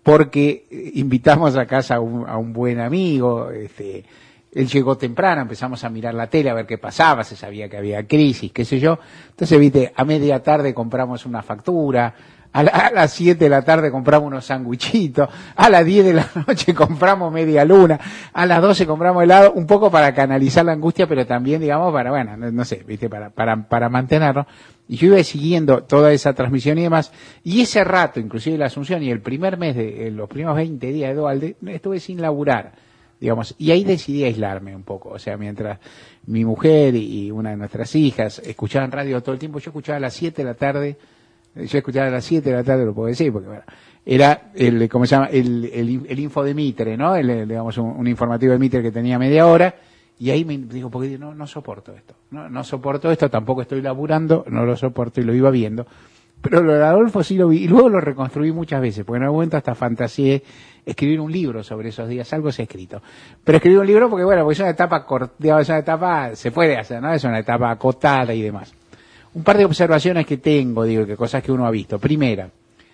porque invitamos a casa a un, a un buen amigo, este, él llegó temprano, empezamos a mirar la tele a ver qué pasaba, se sabía que había crisis, qué sé yo. Entonces, viste, a media tarde compramos una factura, a, la, a las siete de la tarde compramos unos sanguichitos, a las diez de la noche compramos media luna, a las doce compramos helado, un poco para canalizar la angustia, pero también, digamos, para, bueno, no, no sé, viste, para, para, para mantenernos. Y yo iba siguiendo toda esa transmisión y demás, y ese rato, inclusive la Asunción, y el primer mes de, los primeros veinte días de Duhalde, estuve sin laburar, digamos, y ahí decidí aislarme un poco. O sea, mientras mi mujer y una de nuestras hijas escuchaban radio todo el tiempo, yo escuchaba a las siete de la tarde, yo escuchaba a las siete de la tarde, lo puedo decir, porque bueno, era el, ¿cómo se llama? El, el, el info de Mitre, ¿no? El, digamos, un, un informativo de Mitre que tenía media hora, y ahí me digo, porque no, no soporto esto, no, no soporto esto, tampoco estoy laburando, no lo soporto, y lo iba viendo. Pero lo de Adolfo sí lo vi, y luego lo reconstruí muchas veces, porque en algún momento hasta fantaseé escribir un libro sobre esos días, algo se ha escrito. Pero escribí un libro porque, bueno, porque es una etapa corta, es una etapa, se puede hacer, ¿no? Es una etapa acotada y demás. Un par de observaciones que tengo, digo, que cosas que uno ha visto. Primera,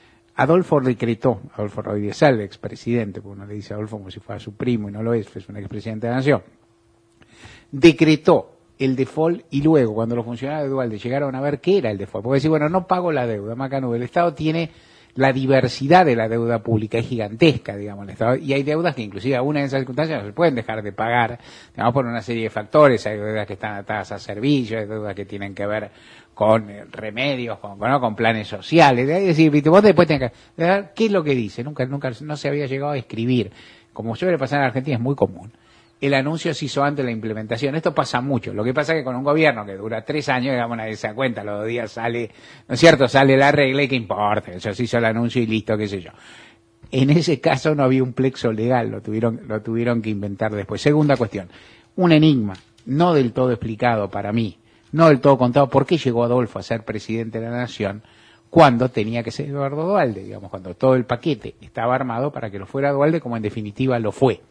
Adolfo decretó, Adolfo Rodríguez Salve, expresidente, porque uno le dice a Adolfo como si fuera su primo y no lo es, es un expresidente de la Nación, decretó el default y luego, cuando los funcionarios de Duhalde llegaron a ver qué era el default, porque decir, bueno, no pago la deuda, Macanudo, el Estado tiene la diversidad de la deuda pública, es gigantesca, digamos, el Estado, y hay deudas que inclusive aún en esas circunstancias no se pueden dejar de pagar, digamos, por una serie de factores, hay deudas que están atadas a servicios, hay deudas que tienen que ver con eh, remedios, con, ¿no? con planes sociales, es decir, vos después tenés que, ¿qué es lo que dice? Nunca, nunca, no se había llegado a escribir, como suele pasar en Argentina, es muy común. El anuncio se hizo antes de la implementación. Esto pasa mucho. Lo que pasa es que con un gobierno que dura tres años, digamos, nadie se da cuenta, los dos días sale, ¿no es cierto? Sale la regla y qué importa. Eso se hizo el anuncio y listo, qué sé yo. En ese caso no había un plexo legal, lo tuvieron, lo tuvieron que inventar después. Segunda cuestión. Un enigma, no del todo explicado para mí, no del todo contado, por qué llegó Adolfo a ser presidente de la Nación cuando tenía que ser Eduardo Duhalde, digamos, cuando todo el paquete estaba armado para que lo fuera Duhalde, como en definitiva lo fue.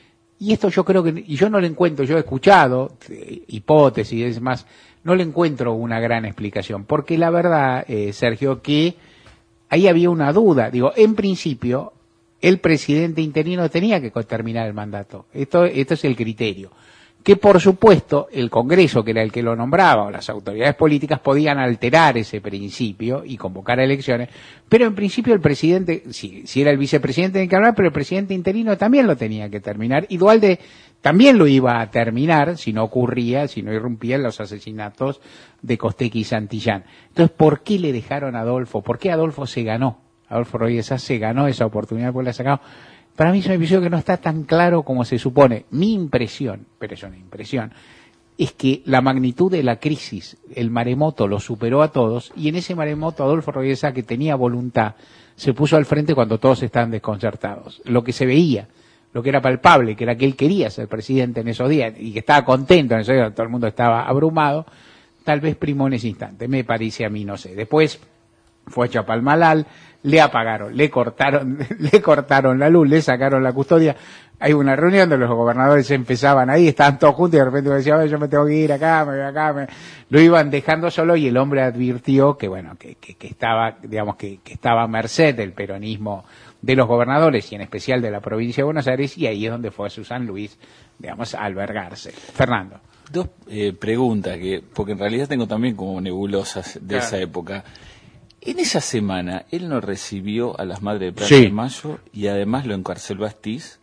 Y esto yo creo que, y yo no le encuentro, yo he escuchado eh, hipótesis y demás, no le encuentro una gran explicación, porque la verdad, eh, Sergio, que ahí había una duda. Digo, en principio, el presidente interino tenía que terminar el mandato. Esto, esto es el criterio. Que por supuesto el Congreso, que era el que lo nombraba, o las autoridades políticas podían alterar ese principio y convocar a elecciones, pero en principio el presidente, si, si era el vicepresidente de hablar, pero el presidente interino también lo tenía que terminar, y Duhalde también lo iba a terminar si no ocurría, si no irrumpían los asesinatos de Costequi y Santillán. Entonces, ¿por qué le dejaron a Adolfo? ¿Por qué Adolfo se ganó? Adolfo Rodríguez se ganó esa oportunidad porque la ha sacado. Para mí es un episodio que no está tan claro como se supone. Mi impresión, pero es una impresión, es que la magnitud de la crisis, el maremoto lo superó a todos, y en ese maremoto Adolfo Rodríguez, que tenía voluntad, se puso al frente cuando todos estaban desconcertados. Lo que se veía, lo que era palpable, que era que él quería ser presidente en esos días, y que estaba contento en esos días, todo el mundo estaba abrumado, tal vez primó en ese instante, me parece a mí, no sé. Después fue a Chapalmalal, le apagaron, le cortaron, le cortaron la luz, le sacaron la custodia. Hay una reunión donde los gobernadores empezaban ahí, estaban todos juntos y de repente decían, yo me tengo que ir acá, me voy acá, me... lo iban dejando solo, y el hombre advirtió que bueno, que, que, que estaba, digamos que, que estaba a merced del peronismo de los gobernadores y en especial de la provincia de Buenos Aires, y ahí es donde fue a su San Luis, digamos, a albergarse. Fernando. Dos eh, preguntas, que porque en realidad tengo también como nebulosas de claro. esa época. En esa semana, él no recibió a las Madres de Plaza sí. de Mayo y además lo encarceló a Astiz.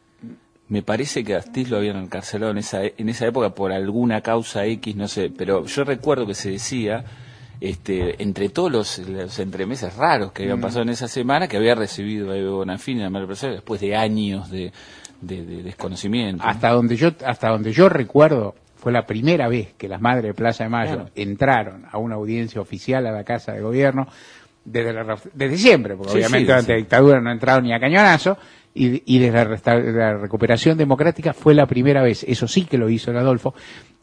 Me parece que a Astiz lo habían encarcelado en esa en esa época por alguna causa X, no sé, pero yo recuerdo que se decía este, entre todos los, los entremeses raros que habían pasado en esa semana, que había recibido a Eve Bonafini, la madre empresaria, después de años de, de, de desconocimiento. Hasta donde yo, hasta donde yo recuerdo, fue la primera vez que las madres de Plaza de Mayo claro. entraron a una audiencia oficial a la Casa de Gobierno, desde, la, desde siempre, porque sí, obviamente sí, durante sí. la dictadura no entraron ni a cañonazo, y, y desde la, resta, la recuperación democrática fue la primera vez, eso sí que lo hizo el Adolfo,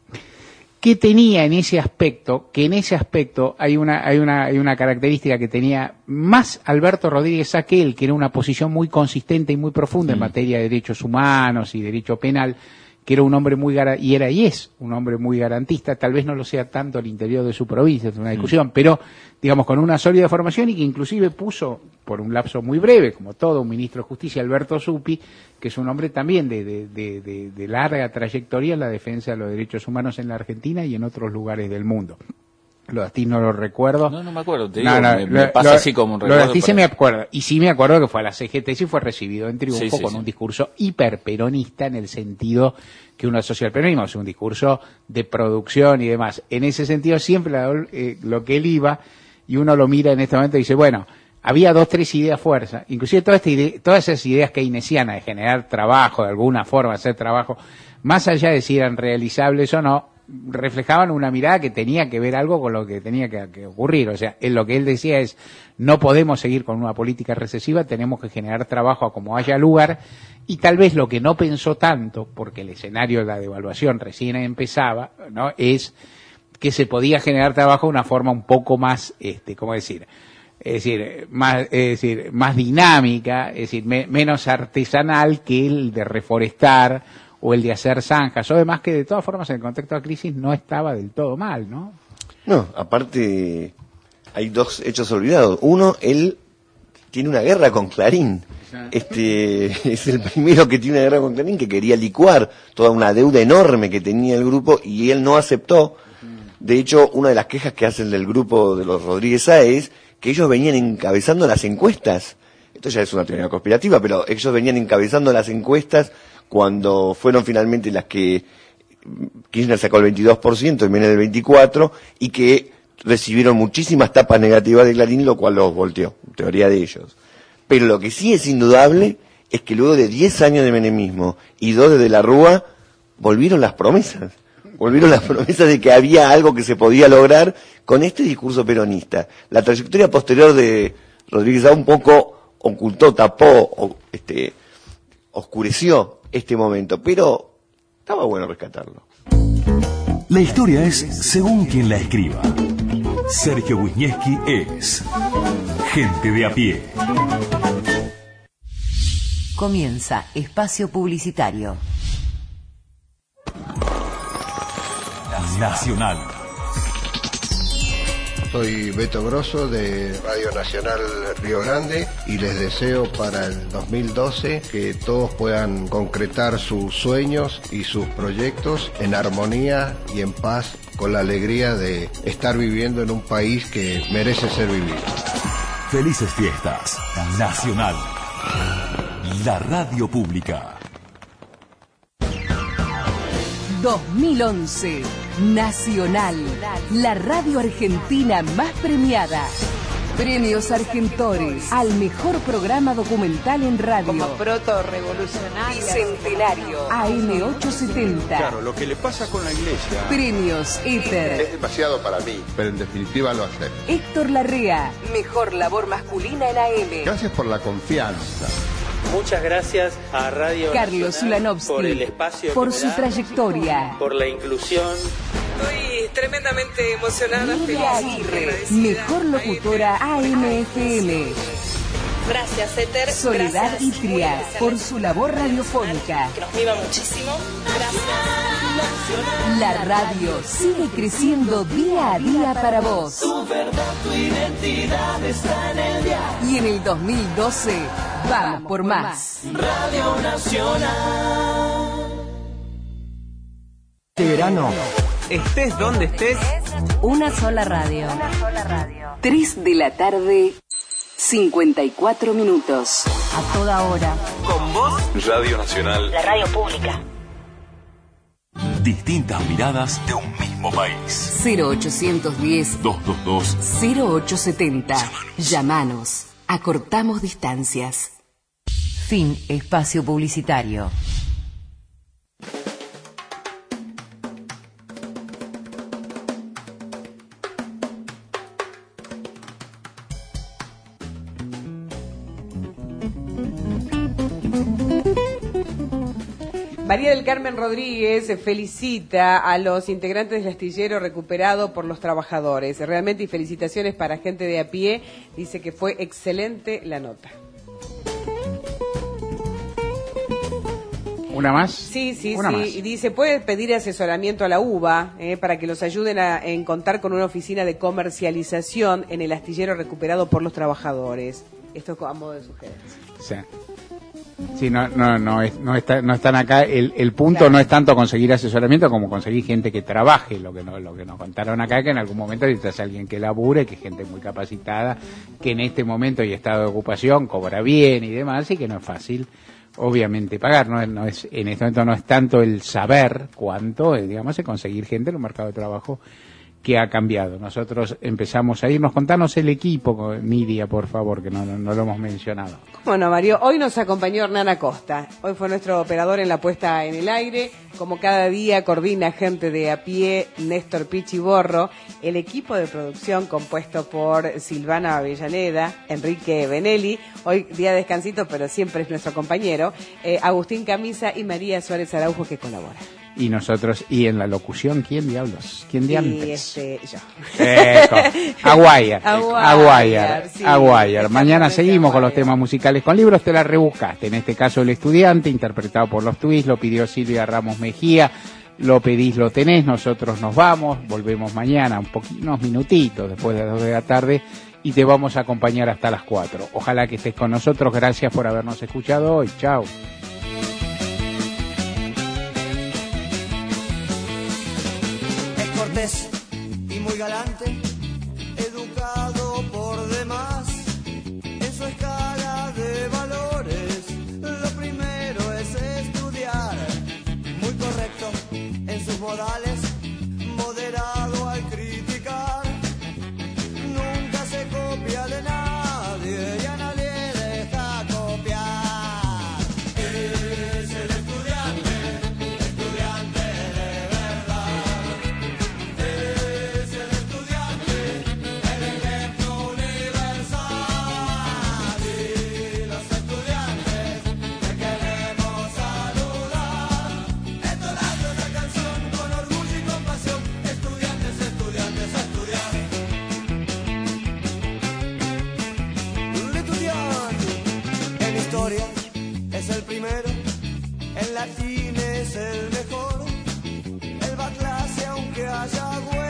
que tenía en ese aspecto, que en ese aspecto hay una, hay una, hay una característica que tenía más Alberto Rodríguez Aquel, que era una posición muy consistente y muy profunda mm. en materia de derechos humanos y derecho penal, que era un hombre muy, y era y es un hombre muy garantista, tal vez no lo sea tanto al interior de su provincia, es una discusión, mm. pero digamos con una sólida formación y que inclusive puso, por un lapso muy breve, como todo un ministro de Justicia, Alberto Zuppi, que es un hombre también de, de, de, de, de larga trayectoria en la defensa de los derechos humanos en la Argentina y en otros lugares del mundo. Lo de Astiz no lo recuerdo. No, no me acuerdo, te no, digo, no, me, lo, me pasa lo, así como un recuerdo. Lo de Astiz se me acuerdo, y sí me acuerdo que fue a la C G T y fue recibido en triunfo sí, sí, con sí. un discurso hiperperonista en el sentido que uno asocia al peronismo, es un discurso de producción y demás. En ese sentido siempre la, eh, lo que él iba, y uno lo mira en este momento y dice, bueno, había dos, tres ideas fuerza, inclusive toda esta idea, todas esas ideas keynesianas de generar trabajo, de alguna forma hacer trabajo, más allá de si eran realizables o no, reflejaban una mirada que tenía que ver algo con lo que tenía que, que ocurrir. O sea, él, lo que él decía es, no podemos seguir con una política recesiva, tenemos que generar trabajo a como haya lugar, y tal vez lo que no pensó tanto, porque el escenario de la devaluación recién empezaba, ¿no?, es que se podía generar trabajo de una forma un poco más, este, ¿cómo decir?, es decir, más, es decir, más dinámica, es decir, me, menos artesanal que el de reforestar o el de hacer zanjas o demás, que de todas formas en el contexto de la crisis no estaba del todo mal, ¿no? No, aparte hay dos hechos olvidados. Uno, él tiene una guerra con Clarín. Este es el primero que tiene una guerra con Clarín, que quería licuar toda una deuda enorme que tenía el grupo y él no aceptó. De hecho, una de las quejas que hacen del grupo de los Rodríguez Sá es que ellos venían encabezando las encuestas. Esto ya es una teoría conspirativa, pero ellos venían encabezando las encuestas cuando fueron finalmente las que Kirchner sacó el veintidós por ciento y Menem el veinticuatro por ciento, y que recibieron muchísimas tapas negativas de Clarín, lo cual los volteó, teoría de ellos. Pero lo que sí es indudable es que luego de diez años de menemismo y dos de De la Rúa, volvieron las promesas. Volvieron las promesas de que había algo que se podía lograr con este discurso peronista. La trayectoria posterior de Rodríguez Sá un poco ocultó, tapó, o, este, oscureció este momento, pero estaba bueno rescatarlo. La historia es según quien la escriba. Sergio Wisniewski es Gente de a Pie. Comienza Espacio Publicitario. Nacional. Soy Beto Grosso de Radio Nacional Río Grande y les deseo para el dos mil doce que todos puedan concretar sus sueños y sus proyectos en armonía y en paz, con la alegría de estar viviendo en un país que merece ser vivido. Felices fiestas. Nacional. La radio pública. dos mil once. Nacional, la radio argentina más premiada. Premios Argentores al mejor programa documental en radio. Como proto-revolucionario. Bicentenario. A M ochocientos setenta. Claro, lo que le pasa con la iglesia. Premios Éter. Es demasiado para mí, pero en definitiva lo acepto. Héctor Larrea, mejor labor masculina en A M. Gracias por la confianza. Muchas gracias a Radio Carlos Ulanovsky por el espacio, por que su me da, trayectoria, por la inclusión. Estoy tremendamente emocionada. Lidia Aguirre, mejor locutora A M F M. Gracias, Éter. Soledad Gracias. Itria, por su labor radiofónica. Que nos mima muchísimo. Gracias. La radio sigue creciendo día a día para vos. Tu verdad, tu identidad está en el diario. Y en el dos mil doce, vamos por más. Radio Nacional. Este verano, estés donde estés, una sola radio. Una sola radio. tres de la tarde, cincuenta y cuatro minutos. A toda hora. con vos, Radio Nacional. La radio pública. Distintas miradas de un mismo país. cero ochocientos diez, dos dos dos, cero ocho setenta. Llámanos. Acortamos distancias. Fin espacio publicitario. María del Carmen Rodríguez felicita a los integrantes del astillero recuperado por los trabajadores. Realmente, y felicitaciones para gente de a pie. Dice que fue excelente la nota. ¿Una más? Sí, sí, Una sí. más. Y dice, puede pedir asesoramiento a la U B A eh, para que los ayuden a en contar con una oficina de comercialización en el astillero recuperado por los trabajadores. Esto a modo de sugerencia. Sí. Sí, no, no, no, es, no, está, no están acá. El, el punto Claro. no es tanto conseguir asesoramiento como conseguir gente que trabaje. Lo que, no, lo que nos contaron acá, que en algún momento necesitas a alguien que labure, que es gente muy capacitada, que en este momento y estado de ocupación cobra bien y demás, y que no es fácil, obviamente, pagar. No, es- no es, en este momento no es tanto el saber cuanto, eh, digamos, es conseguir gente en un mercado de trabajo que ha cambiado. Nosotros empezamos a irnos. Contanos el equipo, Nidia, por favor, que no, no, no lo hemos mencionado. Bueno, Mario, hoy nos acompañó Hernán Acosta. Hoy fue nuestro operador en la puesta en el aire. Como cada día coordina gente de a pie, Néstor Pichiborro. El equipo de producción compuesto por Silvana Avellaneda, Enrique Benelli. Hoy día de descansito, pero siempre es nuestro compañero. Eh, Agustín Camisa y María Suárez Araujo, que colabora. Y nosotros, y en la locución, ¿quién diablos? ¿Quién Y diantes? este, yo. Eco. Aguayar, Aguayar, Aguayar, sí, Aguayar. Mañana exactamente, seguimos con los Aguayar. temas musicales con libros, te la rebuscaste. En este caso, El Estudiante, interpretado por los Twist, lo pidió Silvia Ramos Mejía. Lo pedís, lo tenés, nosotros nos vamos, volvemos mañana, un poquito, unos minutitos después de las dos de la tarde, y te vamos a acompañar hasta las cuatro. Ojalá que estés con nosotros, gracias por habernos escuchado hoy, chao. Es cortés y muy galante, educado por demás. En su escala de valores, lo primero es estudiar. Muy correcto en sus modales, moderado al criticar. Nunca se copia de nadie y a nadie deja copiar. Es el estudiante, estudiante de verdad. Es el estudiante, el ejemplo universal. Y los estudiantes te queremos saludar. Entonando esta canción con orgullo y compasión. Estudiantes, estudiantes, a estudiar. Estudiante en historia es el primero, en latín es el mejor. Él va a clase aunque haya huevo.